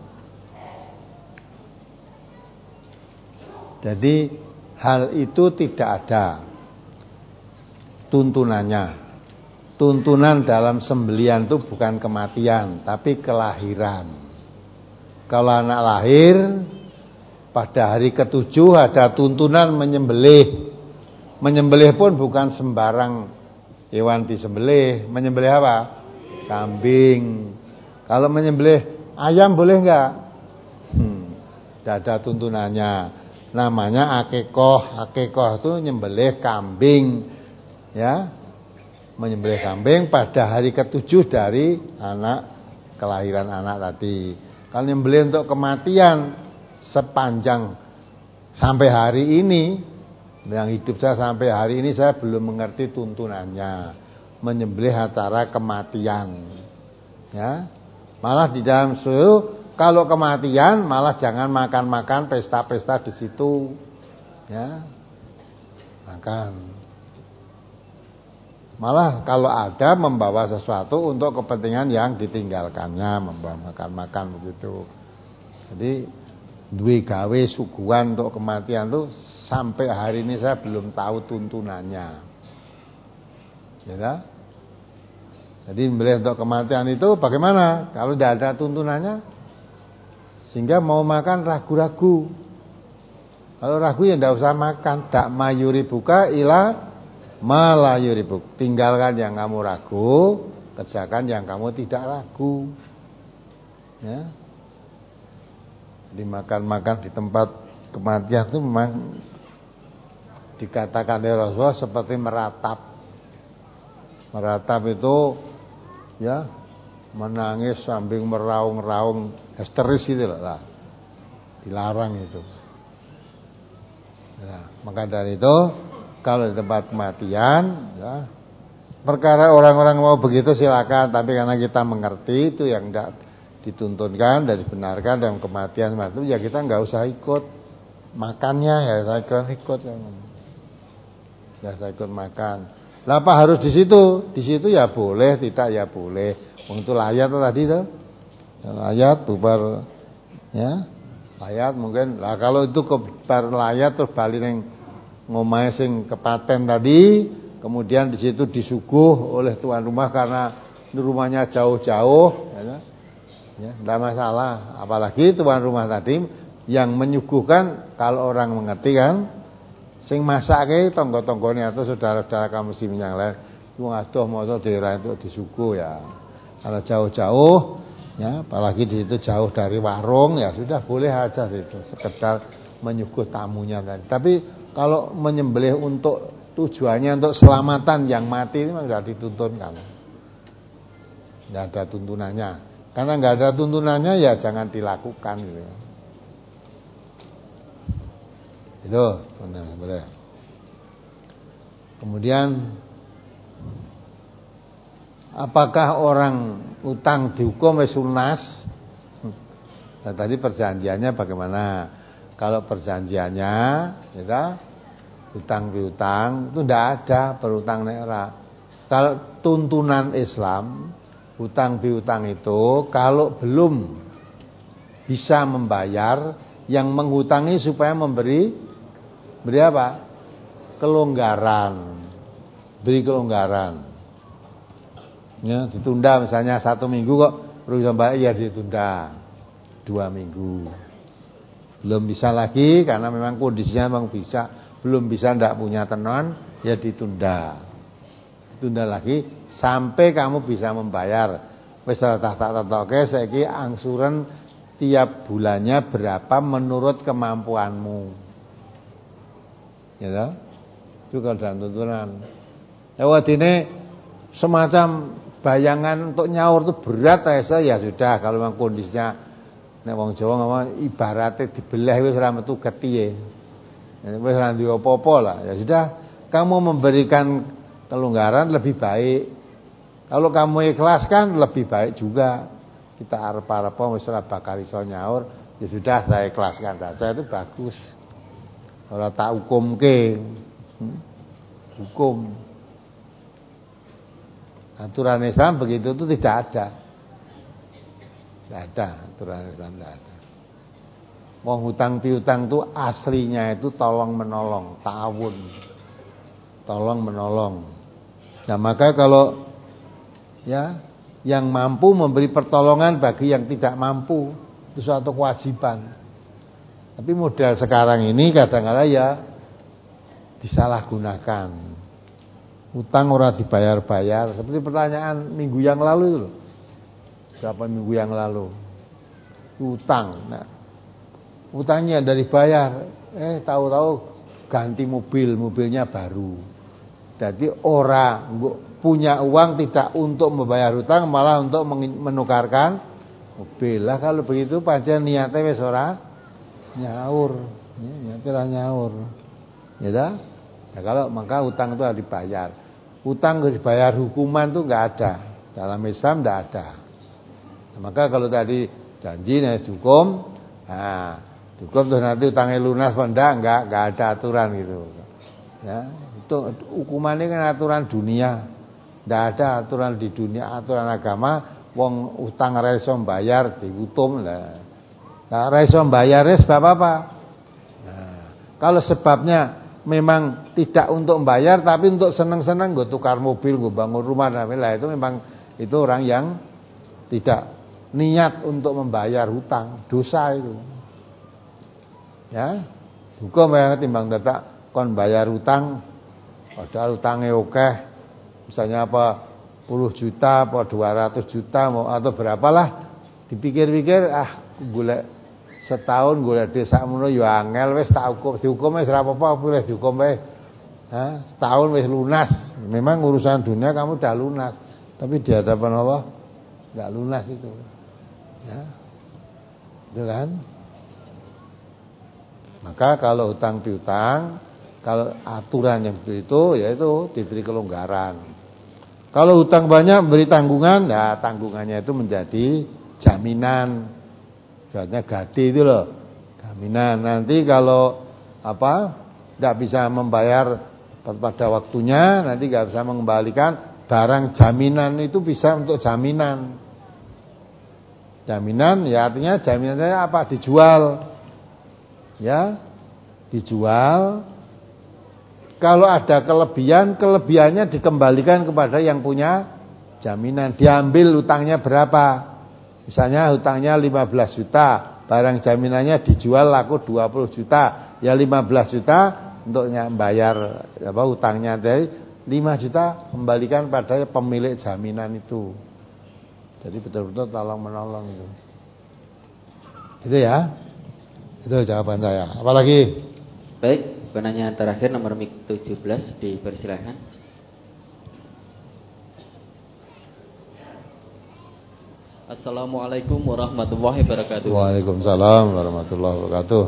Jadi hal itu tidak ada tuntunannya. Tuntunan dalam sembelian itu bukan kematian, tapi kelahiran. Kalau anak lahir pada hari ketujuh ada tuntunan menyembelih. Menyembelih pun bukan sembarang hewan disembelih. Menyembelih apa? Kambing. Kalau menyembelih ayam boleh enggak? Hmm, tidak ada tuntunannya. Namanya akikoh. Akikoh itu nyembelih kambing, ya, menyembelih kambing pada hari ketujuh dari anak kelahiran anak tadi. Kalau nyembelih untuk kematian sepanjang sampai hari ini, yang hidup saya sampai hari ini saya belum mengerti tuntunannya menyembelih acara kematian. Ya, malah di dalam suhu kalau kematian malah jangan makan-makan pesta-pesta di situ, ya, makan. Malah kalau ada membawa sesuatu untuk kepentingan yang ditinggalkannya, membawa makan-makan begitu. Jadi duwe gawe suguhan untuk kematian tuh sampai hari ini saya belum tahu tuntunannya. Ya. Jadi membeli untuk kematian itu bagaimana? Kalau tidak ada tuntunannya, sehingga mau makan ragu-ragu. Kalau ragu ya tidak usah makan. Tak mayuri buka ila malayuri buk. Tinggalkan yang kamu ragu, kerjakan yang kamu tidak ragu. Ya. Jadi makan-makan di tempat kematian itu memang dikatakan oleh Rasulullah seperti meratap. Meratap itu ya menangis sambil meraung-raung histeris gitu lah. Dilarang itu. Ya, maka dari itu kalau di tempat kematian ya, perkara orang-orang mau begitu silakan, tapi karena kita mengerti itu yang tidak dituntunkan dan dibenarkan dalam kematian itu, ya kita nggak usah ikut makannya, ya saya ikut ya, ya saya ikut makan. Lah apa harus di situ? Di situ ya boleh, tidak ya boleh. Untuk layat tadi tuh, layat bubar, ya, layat mungkin. Lah kalau itu kebar layat terus balik neng ngomahe sing kepaten tadi, kemudian di situ disuguh oleh tuan rumah karena rumahnya jauh-jauh, ya, ya, tidak masalah. Apalagi tuan rumah tadi yang menyuguhkan, kalau orang mengerti kan, sing masake tonggo-tonggone atau saudara-saudara kaum muslimin yang lain, wong adoh moto daerah itu disuguh ya. Kalau jauh-jauh, ya, apalagi di situ jauh dari warung, ya sudah boleh aja situ, sekedar menyuguh tamunya tadi. Tapi kalau menyembelih untuk tujuannya untuk selamatan yang mati ini memang sudah dituntunkan. Tidak ada tuntunannya. Karena nggak ada tuntunannya ya jangan dilakukan gitu. Itu boleh. Kemudian apakah orang utang dihukum wis lunas? Nah, tadi perjanjiannya bagaimana? Kalau perjanjiannya, ya, hutang piutang itu tidak ada berutang nera. Kalau tuntunan Islam, hutang piutang itu kalau belum bisa membayar, yang menghutangi supaya memberi beri apa? Kelonggaran, beri kelonggaran. Ya, ditunda misalnya satu minggu kok bisa bayar, ya ditunda dua minggu. Belum bisa lagi karena memang kondisinya memang bisa, belum bisa ndak punya tenon, ya ditunda. Ditunda lagi sampai kamu bisa membayar. Wis tak tak tetoke saiki angsuran tiap bulannya berapa menurut kemampuanmu. Ya toh? Itu kalau dalam tuntunan. Ya wadine semacam bayangan untuk nyaur itu berat saya, ya sudah kalau memang kondisinya nek wong Jawa ngomong ibaratnya dibelah wis ora metu getihe. Wis ora duwe apa-apa lah. Ya sudah, kamu memberikan kelonggaran lebih baik. Kalau kamu ikhlaskan lebih baik juga. Kita arep-arep wis ora bakal iso nyaur, ya sudah saya ikhlaskan saja, itu bagus. Ora tak hukumke. Hmm? Hukum. Aturan Islam begitu itu tidak ada. Tidak ada aturan Islam, tidak ada. Wong hutang piutang itu aslinya itu tolong menolong, ta'awun. Tolong menolong. Nah, maka kalau ya, yang mampu memberi pertolongan bagi yang tidak mampu, itu suatu kewajiban. Tapi model sekarang ini kadang-kadang ya disalahgunakan. Utang ora dibayar-bayar. Seperti pertanyaan minggu yang lalu itu loh. Berapa minggu yang lalu? Utang. Nah, utangnya dari bayar, eh tahu-tahu ganti mobil, mobilnya baru. Jadi orang punya uang tidak untuk membayar hutang, malah untuk menukarkan mobil. Lah kalau begitu pancen niate wis ora nyaur, ya, niate ora nyaur. Ya dah? Ya kalau maka hutang itu harus dibayar. Hutang dibayar hukuman itu enggak ada. Dalam Islam enggak ada. Nah, maka kalau tadi janji nek hukum, nah, hukum terus nanti utangnya lunas apa enggak, enggak, enggak ada aturan gitu. Ya, itu hukumannya kan aturan dunia. Tidak ada aturan di dunia, aturan agama. Wong utang ra iso mbayar dihukum lah. Nah, ra iso mbayar sebab apa? Nah, kalau sebabnya memang tidak untuk membayar tapi untuk senang-senang nggo tukar mobil, nggo bangun rumah, nah itu memang itu orang yang tidak niat untuk membayar hutang, dosa itu. Ya, hukum yang timbang dadak kon bayar hutang padahal utangnya akeh. Misalnya apa sepuluh juta apa dua ratus juta atau berapalah, dipikir-pikir ah golek setahun golek desa ngono ya angel, wis tak hukum dihukum wis ora apa-apa, boleh dihukum wae. Ha, setahun wis lunas. Memang urusan dunia kamu dah lunas, tapi di hadapan Allah enggak lunas itu. Ya. Itu kan? Maka kalau hutang piutang, kalau aturan yang begitu, yaitu diberi kelonggaran. Kalau hutang banyak beri tanggungan, nah tanggungannya itu menjadi jaminan. Artinya gade itu loh, jaminan. Nanti kalau apa tidak bisa membayar pada waktunya, nanti nggak bisa mengembalikan barang jaminan itu bisa untuk jaminan. Jaminan ya artinya jaminannya apa? Dijual, ya, dijual. Kalau ada kelebihan, kelebihannya dikembalikan kepada yang punya jaminan. Diambil hutangnya berapa? Misalnya hutangnya lima belas juta, barang jaminannya dijual laku dua puluh juta. Ya lima belas juta untuk bayar apa hutangnya dari lima juta kembalikan pada pemilik jaminan itu. Jadi betul-betul tolong menolong itu. Itu ya. Itu jawaban saya. Apalagi? Baik. Penanya terakhir nomor mik tujuh belas dipersilahkan. Assalamualaikum warahmatullahi wabarakatuh. Waalaikumsalam warahmatullahi wabarakatuh.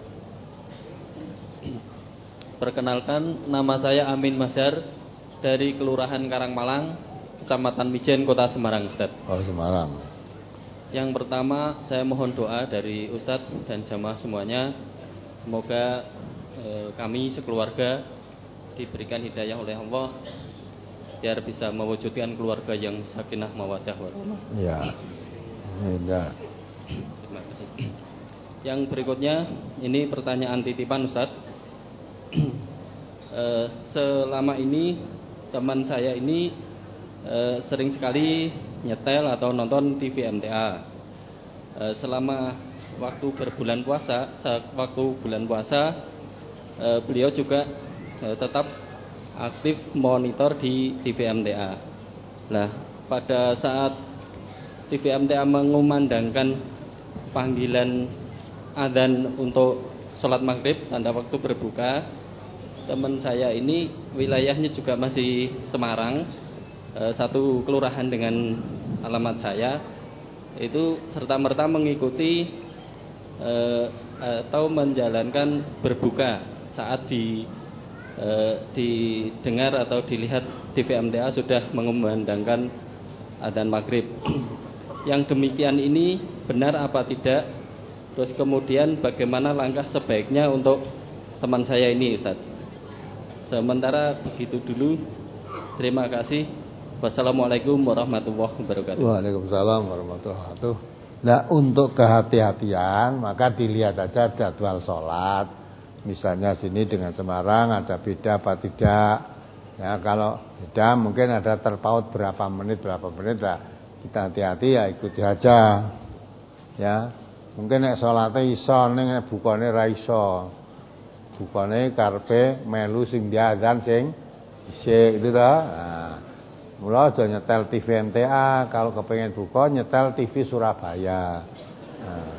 Perkenalkan, nama saya Amin Mazhar dari Kelurahan Karangmalang, Kecamatan Mijen, Kota Semarang, Ustaz. Oh, Semarang. Yang pertama, saya mohon doa dari Ustaz dan jamaah semuanya. Semoga kami sekeluarga diberikan hidayah oleh Allah biar bisa mewujudkan keluarga yang sakinah mawaddah warahmah. Ya. Enggak. Terima kasih. Yang berikutnya ini pertanyaan titipan Ustaz. Selama ini teman saya ini eh, sering sekali nyetel atau nonton T V M T A. Eh, selama waktu berbulan puasa, waktu bulan puasa, eh, beliau juga eh, tetap aktif monitor di T V M T A. Nah, pada saat T V M T A mengumandangkan panggilan adzan untuk sholat maghrib tanda waktu berbuka, teman saya ini wilayahnya juga masih Semarang, eh, satu kelurahan dengan alamat saya, itu serta-merta mengikuti eh, atau menjalankan berbuka saat di eh, didengar atau dilihat T V M T A sudah mengumandangkan adzan maghrib. Yang demikian ini benar apa tidak? Terus kemudian bagaimana langkah sebaiknya untuk teman saya ini, Ustaz? Sementara begitu dulu. Terima kasih. Wassalamualaikum warahmatullahi wabarakatuh. Waalaikumsalam warahmatullahi wabarakatuh. Nah, untuk kehati-hatian maka dilihat aja jadwal sholat. Misalnya sini dengan Semarang ada beda apa tidak? Ya, kalau beda mungkin ada terpaut berapa menit berapa menit lah. Kita hati-hati ya, ikuti aja. Ya, mungkin nek salate iso ning nek bukane ra iso. Bukane karepe melu sing diadzan sing isih itu ta. Nah, mula aja nyetel T V M T A, kalau kepengen buka nyetel T V Surabaya. Nah,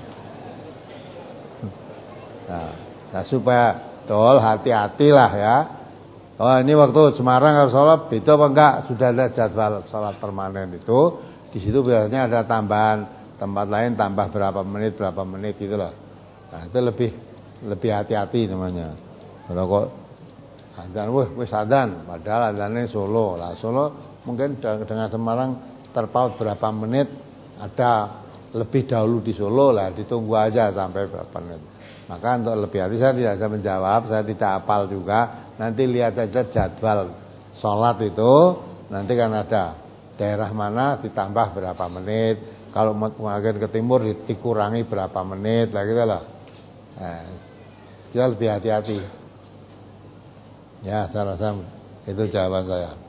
nah, nah supaya tol hati-hatilah ya. Oh, ini waktu Semarang harus sholat beda apa enggak? Sudah ada jadwal sholat permanen itu. Di situ biasanya ada tambahan, tempat lain tambah berapa menit berapa menit gitu loh. Nah, itu lebih lebih hati-hati namanya. Kalau kok adzan weh wis adzan padahal adzannya Solo. Lah Solo mungkin dengan Semarang terpaut berapa menit, ada lebih dahulu di Solo lah, ditunggu aja sampai berapa menit. Maka untuk lebih hati saya tidak bisa menjawab, saya tidak hafal juga. Nanti lihat aja jadwal sholat itu, nanti kan ada daerah mana ditambah berapa menit, kalau makin ke timur dikurangi berapa menit lah gitu loh. Nah, kita lebih hati-hati. Ya, saya rasa itu jawaban saya.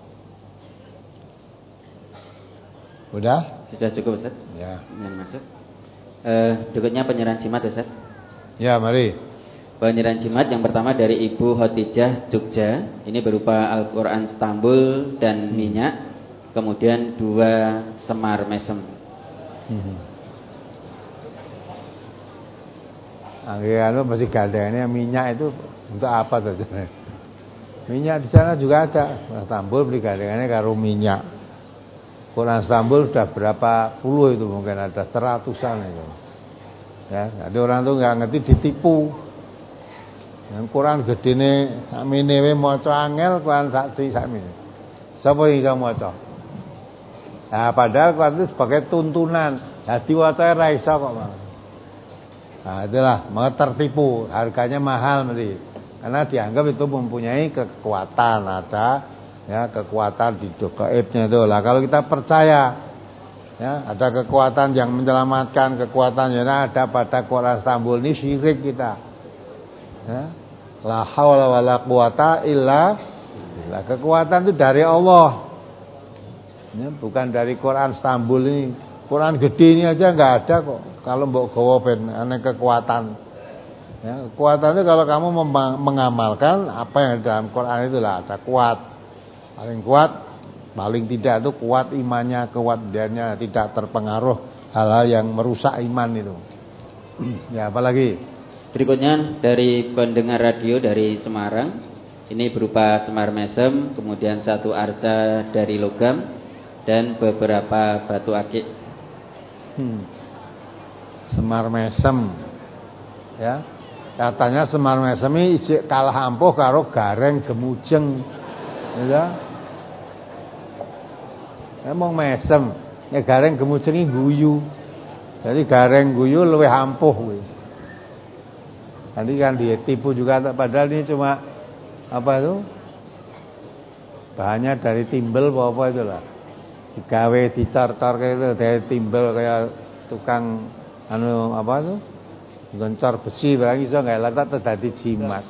Udah? Sudah cukup, Ustaz? Ya. Yang masuk. Eh, berikutnya penyerahan jimat, Ustaz. Ya, mari. Penyerahan jimat yang pertama dari Ibu Khotijah Jogja. Ini berupa Al-Quran Istanbul dan minyak. Kemudian dua semar mesem. Hmm. Akhirnya masih gandengnya minyak itu untuk apa tuh? Minyak di sana juga ada. Istanbul beli gandengannya karo minyak. Quran Istanbul sudah berapa puluh itu, mungkin ada seratusan itu. Ya, jadi orang tuh nggak ngerti ditipu. Yang Quran gedene sakmene wae maca angel, Quran saksi sakmene. Sapa yang iso maca? Nah, padahal Quran itu sebagai tuntunan. Jadi waca ra iso kok, Mas. Nah, itulah mau tertipu, harganya mahal mesti. Karena dianggap itu mempunyai kekuatan, ada ya kekuatan di gaibnya itu. Lah kalau kita percaya ya ada kekuatan yang menyelamatkan, kekuatan yang ada pada Quran Istanbul ini syirik kita. Ya. La haula wala quwata illa billah. Kekuatan itu dari Allah. Ya, bukan dari Quran Istanbul ini. Quran gede ini aja enggak ada kok. Kalau mbok gawa ben ana kekuatan. Ya, kekuatan itu kalau kamu mengamalkan apa yang ada dalam Quran itulah ada kuat. Paling kuat, paling tidak itu kuat imannya, kuat dianya, tidak terpengaruh hal-hal yang merusak iman itu. Ya, apalagi? Berikutnya dari pendengar radio dari Semarang. Ini berupa semar mesem, kemudian satu arca dari logam dan beberapa batu akik. Hmm. Semar mesem. Ya. Katanya semar mesem ini kalah ampuh karo gareng gemujeng. Ya. Emang mesem, nek gareng gemujengi guyu. Jadi gareng guyu luwih ampuh kuwi. Nanti kan ditipu juga, padahal ini cuma apa itu? Bahannya dari timbel apa-apa itulah. Digawe dicor-cor kayak itu dari timbel kayak tukang anu apa itu? Goncor besi barang iso enggak latat dadi jimat.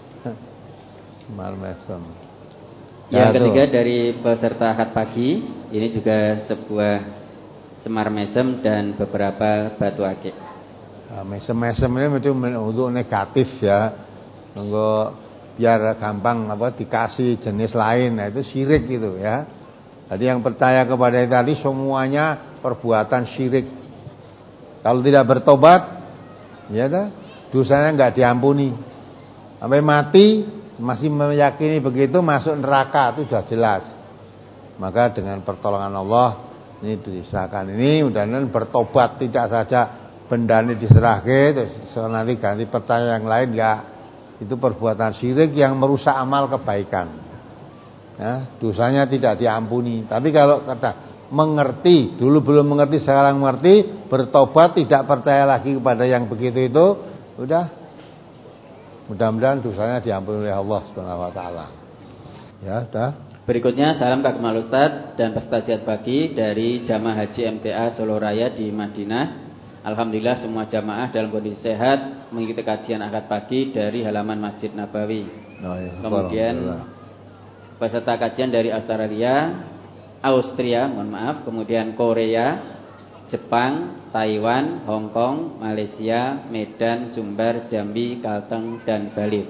Mal mesem. Yang ketiga dari peserta akad pagi Ini juga sebuah semar mesem dan beberapa batu akik. Nah, mesem-mesem ini itu untuk negatif ya. Nunggu biar gampang apa dikasih jenis lain. Nah, itu syirik gitu ya. Jadi yang percaya kepada itu tadi semuanya perbuatan syirik. Kalau tidak bertobat, ya dah, dosanya enggak diampuni. Sampai mati masih meyakini begitu, masuk neraka, itu sudah jelas. Maka dengan pertolongan Allah ini diserahkan ini, mudah-mudahan bertobat, tidak saja benda ini diserahkan terus nanti ganti percaya yang lain, enggak. Itu perbuatan syirik yang merusak amal kebaikan. Ya, dosanya tidak diampuni. Tapi kalau kata mengerti, dulu belum mengerti, sekarang mengerti, bertobat, tidak percaya lagi kepada yang begitu itu, udah, mudah-mudahan dosanya diampuni oleh Allah Subhanahu wa taala. Ya, dah. Berikutnya salam Kak Kemal Ustadz dan peserta ziarah pagi dari Jamaah Haji M T A Solo Raya di Madinah. Alhamdulillah semua jamaah dalam kondisi sehat mengikuti kajian akad pagi dari halaman Masjid Nabawi. Oh, ya, kemudian peserta kajian dari Australia, Austria, mohon maaf, kemudian Korea, Jepang, Taiwan, Hong Kong, Malaysia, Medan, Sumbar, Jambi, Kalteng, dan Bali.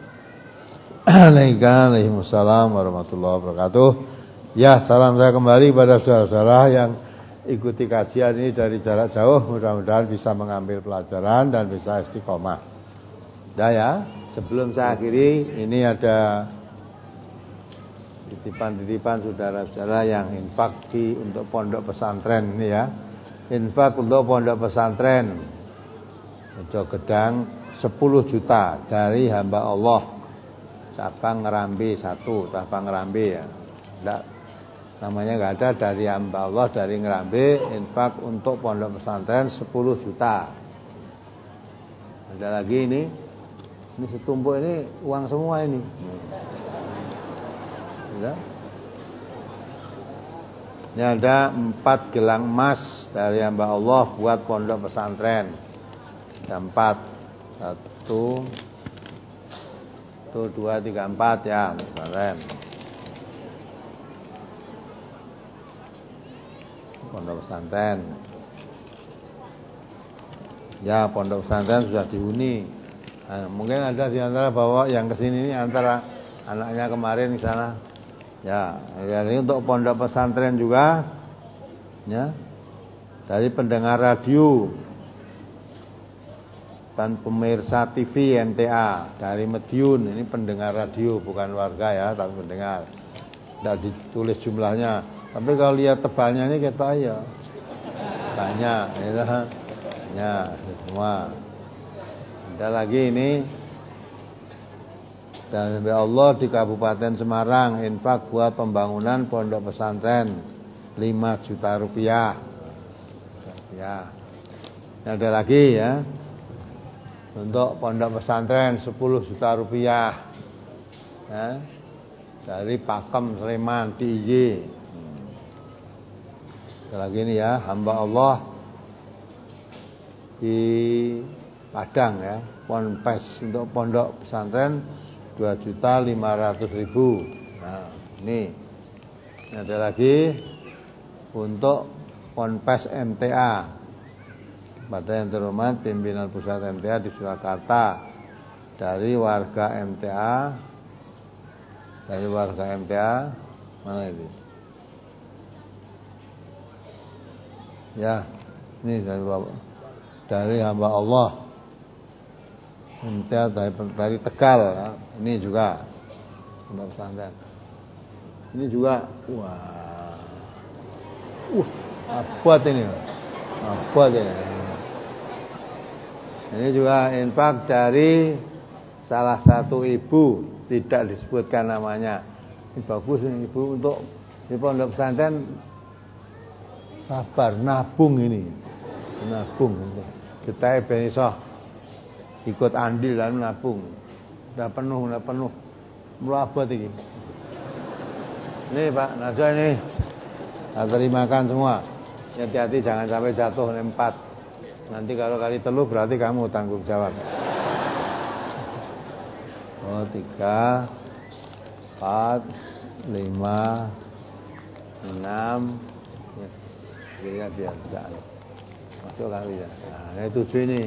Waalaikumsalam warahmatullahi wabarakatuh. Ya, salam saya kembali pada saudara-saudara yang ikuti kajian ini dari jarak jauh. Mudah-mudahan bisa mengambil pelajaran dan bisa istiqomah. Dah ya, sebelum saya akhiri, ini ada titipan-titipan saudara-saudara yang infak di untuk pondok pesantren ini ya. Infak untuk pondok pesantren Rejo Gedang sepuluh juta dari hamba Allah cabang Ngerambi satu, cabang Ngerambi ya. Enggak, namanya enggak ada, dari hamba Allah dari Ngerambi, infak untuk pondok pesantren sepuluh juta. Ada lagi ini. Ini setumpuk ini uang semua ini. Ya. Ini ada empat gelang emas dari hamba Allah buat pondok pesantren. Ada empat, satu, satu, dua, tiga, empat ya pesantren. Pondok pesantren. Ya, pondok pesantren sudah dihuni. Nah, mungkin ada di antara bawa yang kesini ini antara anaknya kemarin di sana. Ya, ini untuk pondok pesantren juga. Ya. Dari pendengar radio dan pemirsa T V M T A dari Madiun, ini pendengar radio bukan warga ya, tapi pendengar. Tidak ditulis jumlahnya. Tapi kalau lihat tebalnya ini kita ya banyak, ya, banyak semua. Ada lagi ini dan Allah di Kabupaten Semarang infak buat pembangunan pondok pesantren lima juta rupiah. Ya. Ada lagi ya. Untuk pondok pesantren sepuluh juta rupiah. Ya. Dari Pakem Sleman D I Y. Ada lagi ini ya, hamba Allah di Padang ya, Ponpes untuk pondok pesantren dua juta lima ratus ribu. Nah, ini. Ini ada lagi untuk Ponpes M T A. Pada yang terhormat pimpinan pusat M T A di Surakarta, dari warga M T A, dari warga M T A mana itu? Ya, ini dari dari hamba Allah M T A dari, dari Tegal ya. Ini juga pondok pesantren. Ini juga wah. Uh, apa ini? Apa ini? Ini juga infak dari salah satu ibu, tidak disebutkan namanya. Ini bagus ini ibu untuk di pondok pesantren. Sabar nabung ini. Nabung ini. Kita ben iso ikut andil dan nabung. Udah penuh, udah penuh. Melabat ini. Ini Pak Najwa ini. Saya terimakan semua. Hati-hati jangan sampai jatuh empat. Nanti kalau kali telu berarti kamu tanggung jawab. Oh, tiga, empat, lima, enam. Kira dia tidak masuk kali ya. Nah, ini tujuh ini.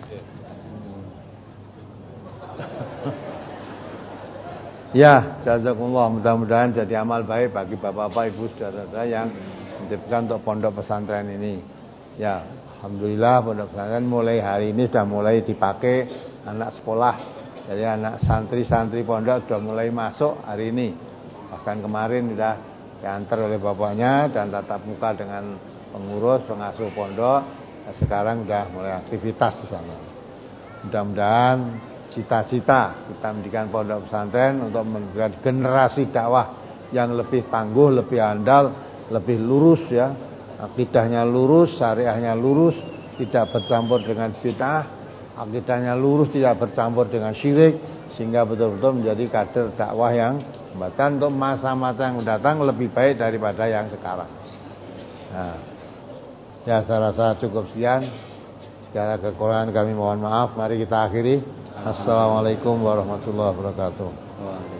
Ya, jazakumullah, mudah-mudahan jadi amal baik bagi bapak-bapak, ibu, saudara-saudara yang dititipkan untuk pondok pesantren ini. Ya, alhamdulillah pondok pesantren mulai hari ini sudah mulai dipakai anak sekolah. Jadi anak santri-santri pondok sudah mulai masuk hari ini. Bahkan kemarin sudah diantar oleh bapaknya dan tatap muka dengan pengurus, pengasuh pondok. Nah, sekarang sudah mulai aktivitas di sana. Mudah-mudahan cita-cita kita mendidikan pondok pesantren untuk memberikan generasi dakwah yang lebih tangguh, lebih andal, lebih lurus ya, akidahnya lurus, syariahnya lurus, tidak bercampur dengan bid'ah, akidahnya lurus, tidak bercampur dengan syirik, sehingga betul-betul menjadi kader dakwah yang bahkan untuk masa-masa yang mendatang lebih baik daripada yang sekarang. Nah, ya saya rasa cukup sekian. Segala kekurangan kami mohon maaf. Mari kita akhiri. Assalamualaikum warahmatullahi wabarakatuh.